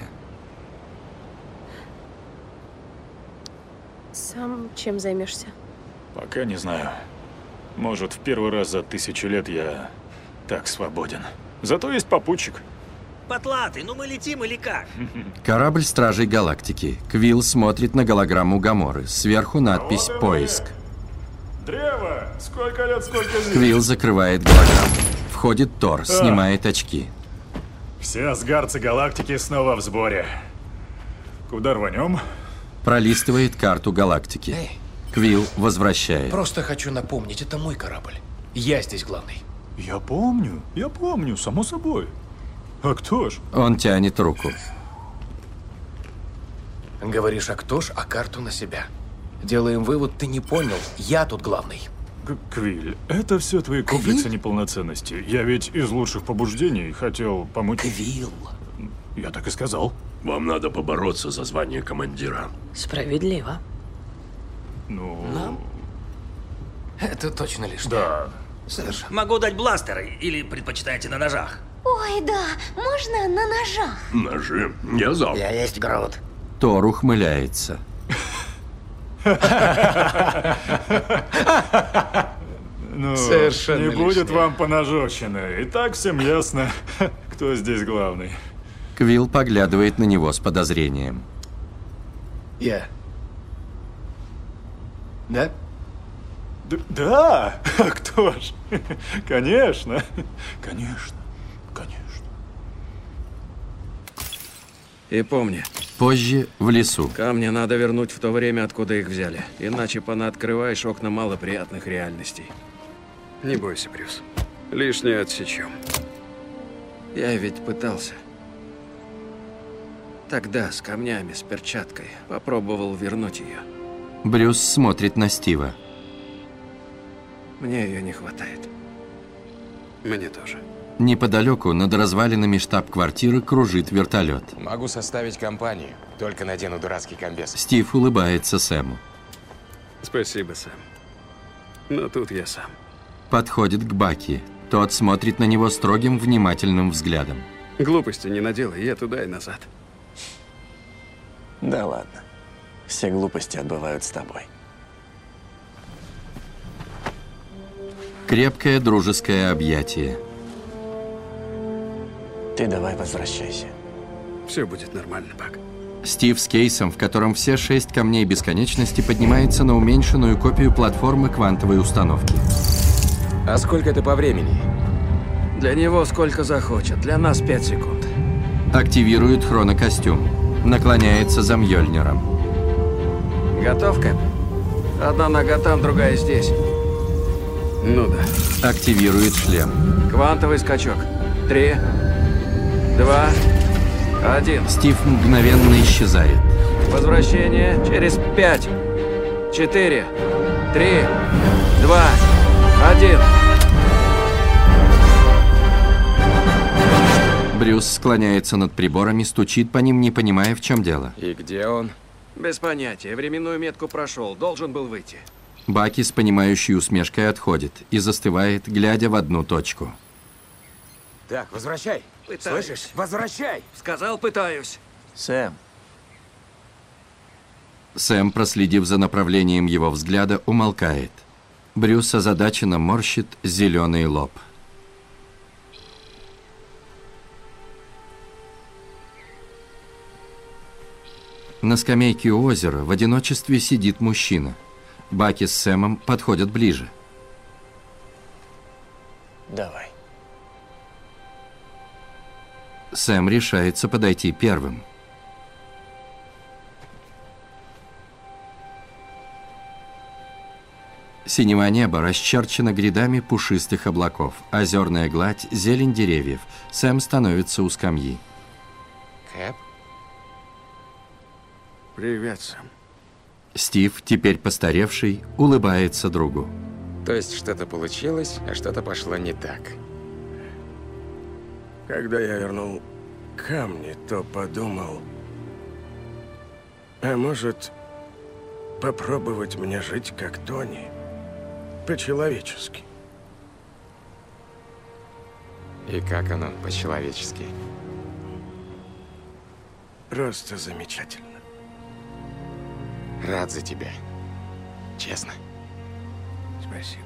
Сам чем займешься? Пока не знаю. Может, в первый раз за 1000 лет я так свободен. Зато есть попутчик. Потлатый, ну мы летим или как? Корабль Стражей Галактики. Квилл смотрит на голограмму Гаморы. Сверху надпись «Поиск». Древо! Сколько лет, сколько зим! Квилл закрывает голограмму. Входит Тор, снимает очки. Все асгардцы галактики снова в сборе. Куда рванем? Пролистывает карту галактики. Квилл возвращает. Просто хочу напомнить, это мой корабль. Я здесь главный. Я помню, само собой. А кто ж? Он тянет руку. Говоришь, а кто ж, а карту на себя. Делаем вывод, ты не понял, я тут главный. Квилл, это все твои комплексы неполноценности. Я ведь из лучших побуждений хотел помочь. Квилл. Я так и сказал. Вам надо побороться за звание командира. Справедливо. Ну... Нам? Это точно лишнее. Да. Совершенно. Могу дать бластеры, или предпочитаете на ножах? Ой, да, можно на ножах? Ножи? Я за. Я есть Гроут. Тор ухмыляется. Ну, Совершенно не будет лишнее. вам поножовщины. И так всем ясно, кто здесь главный. Квилл поглядывает на него с подозрением. Я. Да? Да? А кто ж? Конечно. Конечно. И помни. Позже в лесу. Камни надо вернуть в то время, откуда их взяли. Иначе понаоткрываешь окна малоприятных реальностей. Не бойся, Брюс. Лишнее отсечем. Я ведь пытался. Тогда с камнями, с перчаткой. Попробовал вернуть ее. Брюс смотрит на Стива. Мне ее не хватает. Мне тоже. Неподалеку над развалинами штаб-квартиры кружит вертолет. Могу составить компанию, только надену дурацкий комбез. Стив улыбается Сэму. Спасибо, Сэм. Но тут я сам. Подходит к Баки. Тот смотрит на него строгим, внимательным взглядом. Глупости не наделай, я туда и назад. Да ладно. Все глупости отбывают с тобой. Крепкое дружеское объятие. Ты давай возвращайся. Все будет нормально, Бак. Стив с кейсом, в котором все 6 камней бесконечности, поднимается на уменьшенную копию платформы квантовой установки. А сколько это по времени? Для него сколько захочет, для нас 5 секунд. Активирует хронокостюм. Наклоняется за Мьёльниром. Готов, Кэп? Одна нога там, другая здесь. Ну да. Активирует шлем. Квантовый скачок. 3, 2, 1. Стив мгновенно исчезает. Возвращение через 5, 4, 3, 2, 1. Брюс склоняется над приборами, стучит по ним, не понимая, в чем дело. И где он? Без понятия. Временную метку прошел. Должен был выйти. Баки с понимающей усмешкой отходит и застывает, глядя в одну точку. Так, возвращай. Пытаюсь. Слышишь? Возвращай! Сказал, пытаюсь. Сэм. Сэм, проследив за направлением его взгляда, умолкает. Брюс озадаченно морщит зеленый лоб. На скамейке у озера в одиночестве сидит мужчина. Баки с Сэмом подходят ближе. Давай. Сэм решается подойти первым. Синего неба расчерчено грядами пушистых облаков. Озерная гладь, зелень деревьев. Сэм становится у скамьи. Кэп? Привет, Сэм. Стив, теперь постаревший, улыбается другу. То есть что-то получилось, а что-то пошло не так. Когда я вернул камни, то подумал, а может, попробовать мне жить как Тони? По-человечески. И как оно по-человечески? Просто замечательно. Рад за тебя. Честно. Спасибо.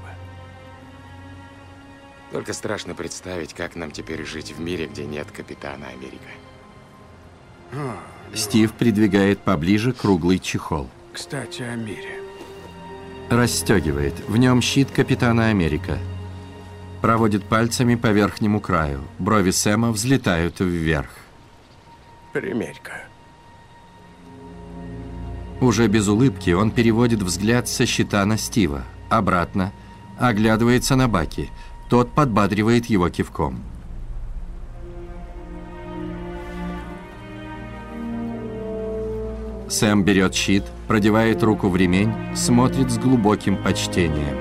Только страшно представить, как нам теперь жить в мире, где нет Капитана Америка. Стив придвигает поближе круглый чехол. Кстати, о мире. Расстегивает. В нем щит Капитана Америка. Проводит пальцами по верхнему краю. Брови Сэма взлетают вверх. Примерь-ка. Уже без улыбки он переводит взгляд со щита на Стива. Обратно. Оглядывается на Баки. Тот подбадривает его кивком. Сэм берет щит, продевает руку в ремень, смотрит с глубоким почтением.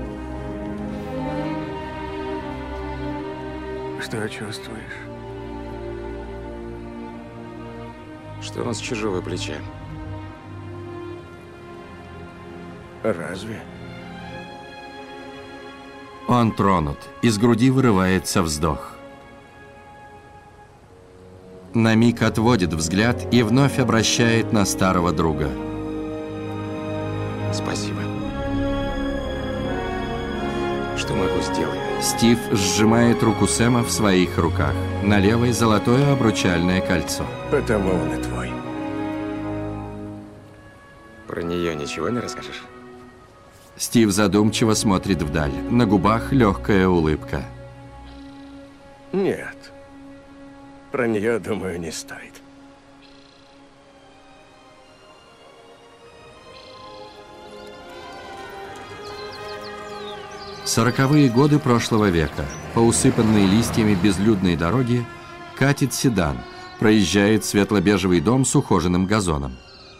Что чувствуешь? Что он с чужого плеча? Разве? Он тронут. Из груди вырывается вздох. На миг отводит взгляд и вновь обращает на старого друга. Спасибо. Что могу сделать? Стив сжимает руку Сэма в своих руках. На левой золотое обручальное кольцо. Потому он и твой. Про нее ничего не расскажешь? Стив задумчиво смотрит вдаль. На губах легкая улыбка. Нет. Про нее, думаю, не стоит. Сороковые годы прошлого века. По усыпанной листьями безлюдной дороге катит седан. Проезжает светло-бежевый дом с ухоженным газоном.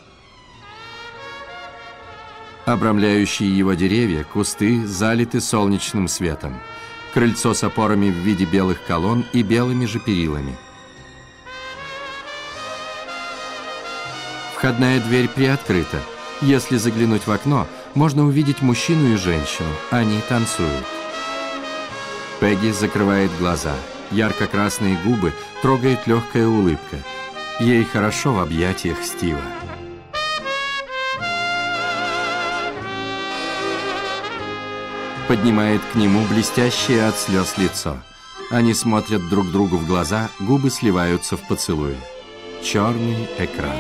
Обрамляющие его деревья, кусты залиты солнечным светом. Крыльцо с опорами в виде белых колонн и белыми же перилами. Входная дверь приоткрыта. Если заглянуть в окно, можно увидеть мужчину и женщину. Они танцуют. Пегги закрывает глаза. Ярко-красные губы трогает легкая улыбка. Ей хорошо в объятиях Стива. Поднимает к нему блестящее от слез лицо. Они смотрят друг другу в глаза, губы сливаются в поцелуе. Черный экран.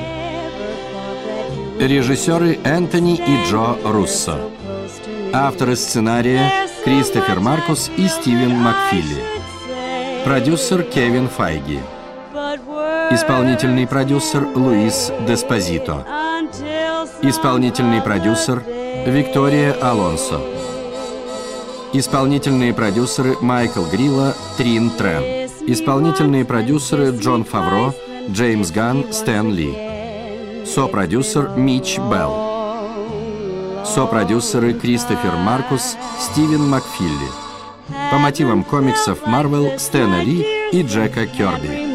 Режиссеры Энтони и Джо Руссо. Авторы сценария Кристофер Маркус и Стивен Макфилли. Продюсер Кевин Файги. Исполнительный продюсер Луис Деспозито. Исполнительный продюсер Виктория Алонсо. Исполнительные продюсеры Майкл Грилла, Трин Трен. Исполнительные продюсеры Джон Фавро, Джеймс Ганн, Стэн Ли. Сопродюсер Митч Белл. Сопродюсеры Кристофер Маркус, Стивен Макфилли. По мотивам комиксов Марвел Стэна Ли и Джека Кёрби.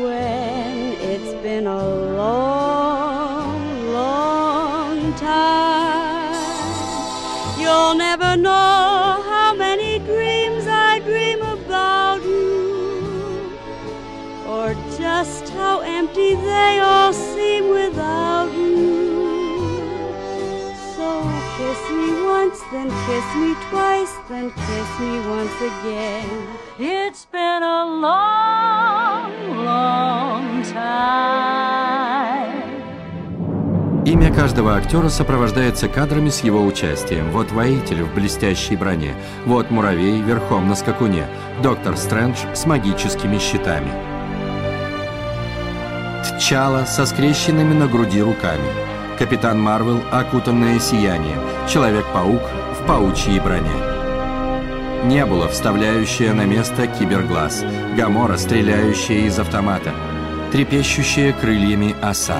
You'll never know how many dreams I dream about you, or Lord, just how empty they all seem without you. So kiss me once, then kiss me twice, then kiss me once again. It's been a long, long time. Имя каждого актера сопровождается кадрами с его участием. Вот воитель в блестящей броне, вот муравей верхом на скакуне, доктор Стрэндж с магическими щитами. Тчала со скрещенными на груди руками, Капитан Марвел, окутанная сиянием, Человек-паук в паучьей броне. Небула, вставляющая на место киберглаз, Гамора, стреляющая из автомата, трепещущая крыльями оса.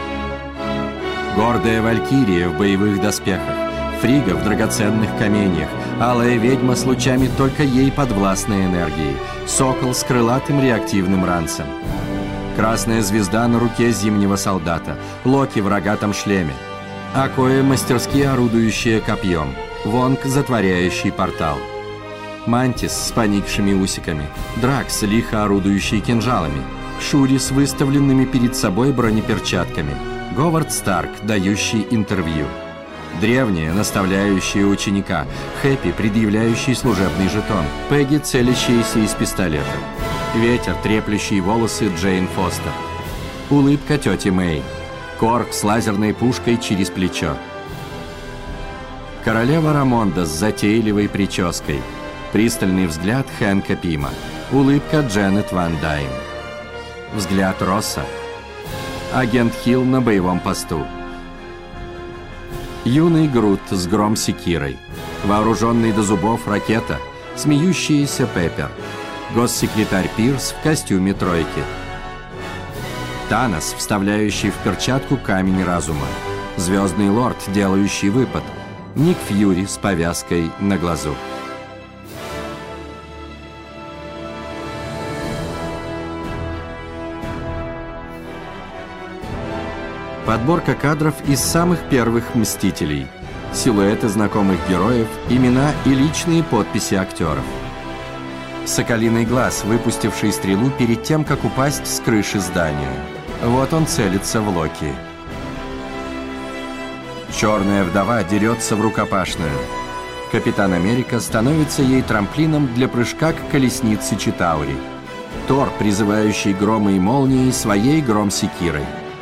Гордая валькирия в боевых доспехах, Фрига в драгоценных каменьях, алая ведьма с лучами только ей подвластной энергии, сокол с крылатым реактивным ранцем. Красная звезда на руке зимнего солдата, Локи в рогатом шлеме, Акоя, мастерски орудующая копьем, Вонг, затворяющий портал, Мантис с поникшими усиками, Дракс, лихо орудующий кинжалами, Шури с выставленными перед собой бронеперчатками, Говард Старк, дающий интервью, Древняя, наставляющая ученика, Хэппи, предъявляющий служебный жетон, Пегги, целящаяся из пистолета, Ветер, треплющий волосы Джейн Фостер, улыбка тети Мэй, Корг с лазерной пушкой через плечо, королева Рамонда с затейливой прической, пристальный взгляд Хэнка Пима, улыбка Дженнет Ван Дайм, взгляд Росса, агент Хилл на боевом посту, юный Грут с гром-секирой, вооруженный до зубов Ракета, смеющаяся Пеппер, госсекретарь Пирс в костюме тройки, Танос, вставляющий в перчатку камень разума, Звездный лорд, делающий выпад, Ник Фьюри с повязкой на глазу. Подборка кадров из самых первых «Мстителей», силуэты знакомых героев, имена и личные подписи актеров. Соколиный глаз, выпустивший стрелу перед тем, как упасть с крыши здания. Вот он целится в Локи. Черная вдова дерется в рукопашную. Капитан Америка становится ей трамплином для прыжка к колеснице Читаури. Тор, призывающий громы и молнии своей гром-секирой.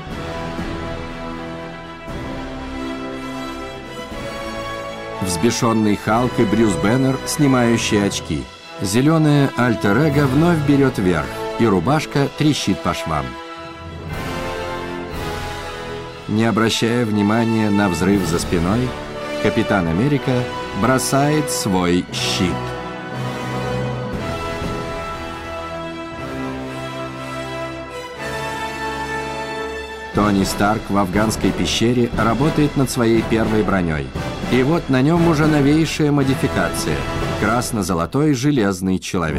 Взбешенный Халк и Брюс Бэннер, снимающие очки. Зеленое альтер-эго вновь берет верх, и рубашка трещит по швам. Не обращая внимания на взрыв за спиной, Капитан Америка бросает свой щит. Тони Старк в афганской пещере работает над своей первой броней. И вот на нем уже новейшая модификация – красно-золотой железный человек.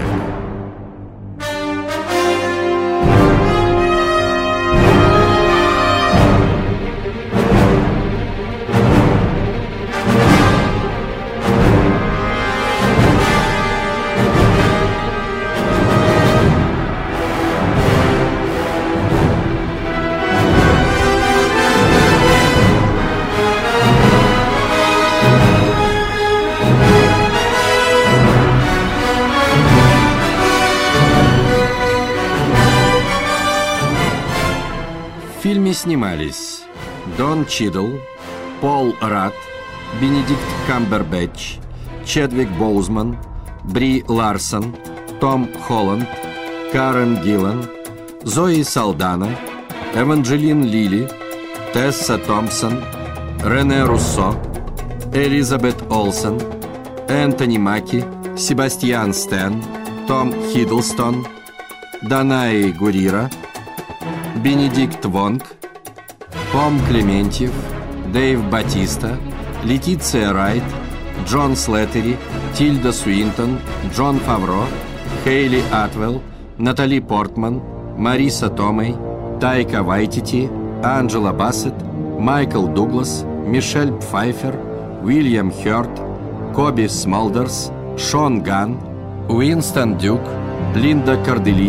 В фильме снимались Дон Чидл, Пол Радд, Бенедикт Камбербэтч, Чедвик Боузман, Бри Ларсон, Том Холланд, Карен Гиллан, Зои Салдана, Эванджелин Лили, Тесса Томпсон, Рене Руссо, Элизабет Олсен, Энтони Маки, Себастьян Стэн, Том Хиддлстон, Данаи Гурира, Бенедикт Вонг, Том Клементьев, Дэйв Батиста, Летиция Райт, Джон Слеттери, Тильда Суинтон, Джон Фавро, Хейли Атвелл, Натали Портман, Мариса Томей, Тайка Вайтити, Анджела Бассет, Майкл Дуглас, Мишель Пфайфер, Уильям Хёрд, Коби Смолдерс, Шон Ганн, Уинстон Дюк, Линда Карделини,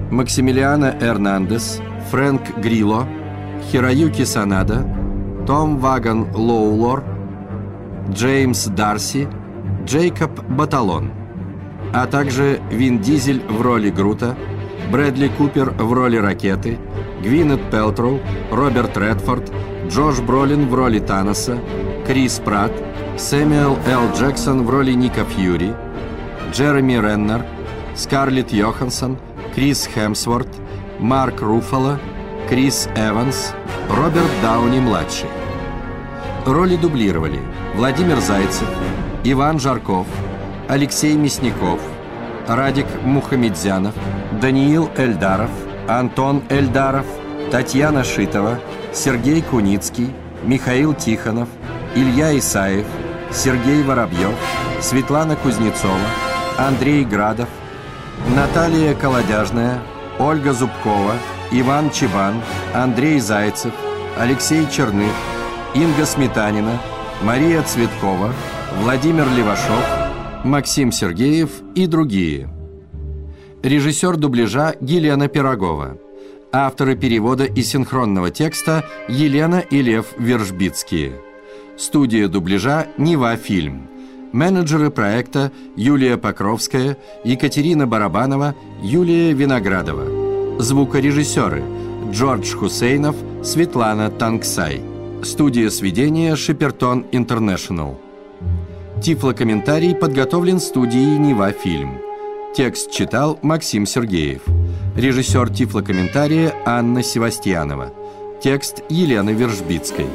Максимилиано Эрнандес, Фрэнк Грилло, Хироюки Санада, Том Вагон Лоулор, Джеймс Дарси, Джейкоб Баталон, а также Вин Дизель в роли Грута, Брэдли Купер в роли Ракеты, Гвинет Пелтроу, Роберт Редфорд, Джош Бролин в роли Таноса, Крис Пратт, Сэмюэл Л. Джексон в роли Ника Фьюри, Джереми Реннер, Скарлетт Йоханссон, Крис Хемсворт, Марк Руффало, Крис Эванс, Роберт Дауни-младший. Роли дублировали Владимир Зайцев, Иван Жарков, Алексей Мясников, Радик Мухамедзянов, Даниил Эльдаров, Антон Эльдаров, Татьяна Шитова, Сергей Куницкий, Михаил Тихонов, Илья Исаев, Сергей Воробьев, Светлана Кузнецова, Андрей Градов, Наталья Колодяжная, Ольга Зубкова, Иван Чебан, Андрей Зайцев, Алексей Черных, Инга Сметанина, Мария Цветкова, Владимир Левашов, Максим Сергеев и другие. Режиссер дубляжа Елена Пирогова. Авторы перевода и синхронного текста Елена и Лев Вержбицкие. Студия дубляжа «Нева Фильм». Менеджеры проекта Юлия Покровская, Екатерина Барабанова, Юлия Виноградова. Звукорежиссеры Джордж Хусейнов, Светлана Танксай. Студия сведения Шипертон Интернешнл. Тифлокомментарий подготовлен студией «Нева Фильм». Текст читал Максим Сергеев. Режиссер тифлокомментария Анна Севастьянова. Текст Елены Вержбицкой.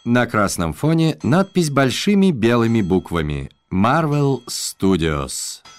На красном фоне надпись большими белыми буквами: Marvel Studios.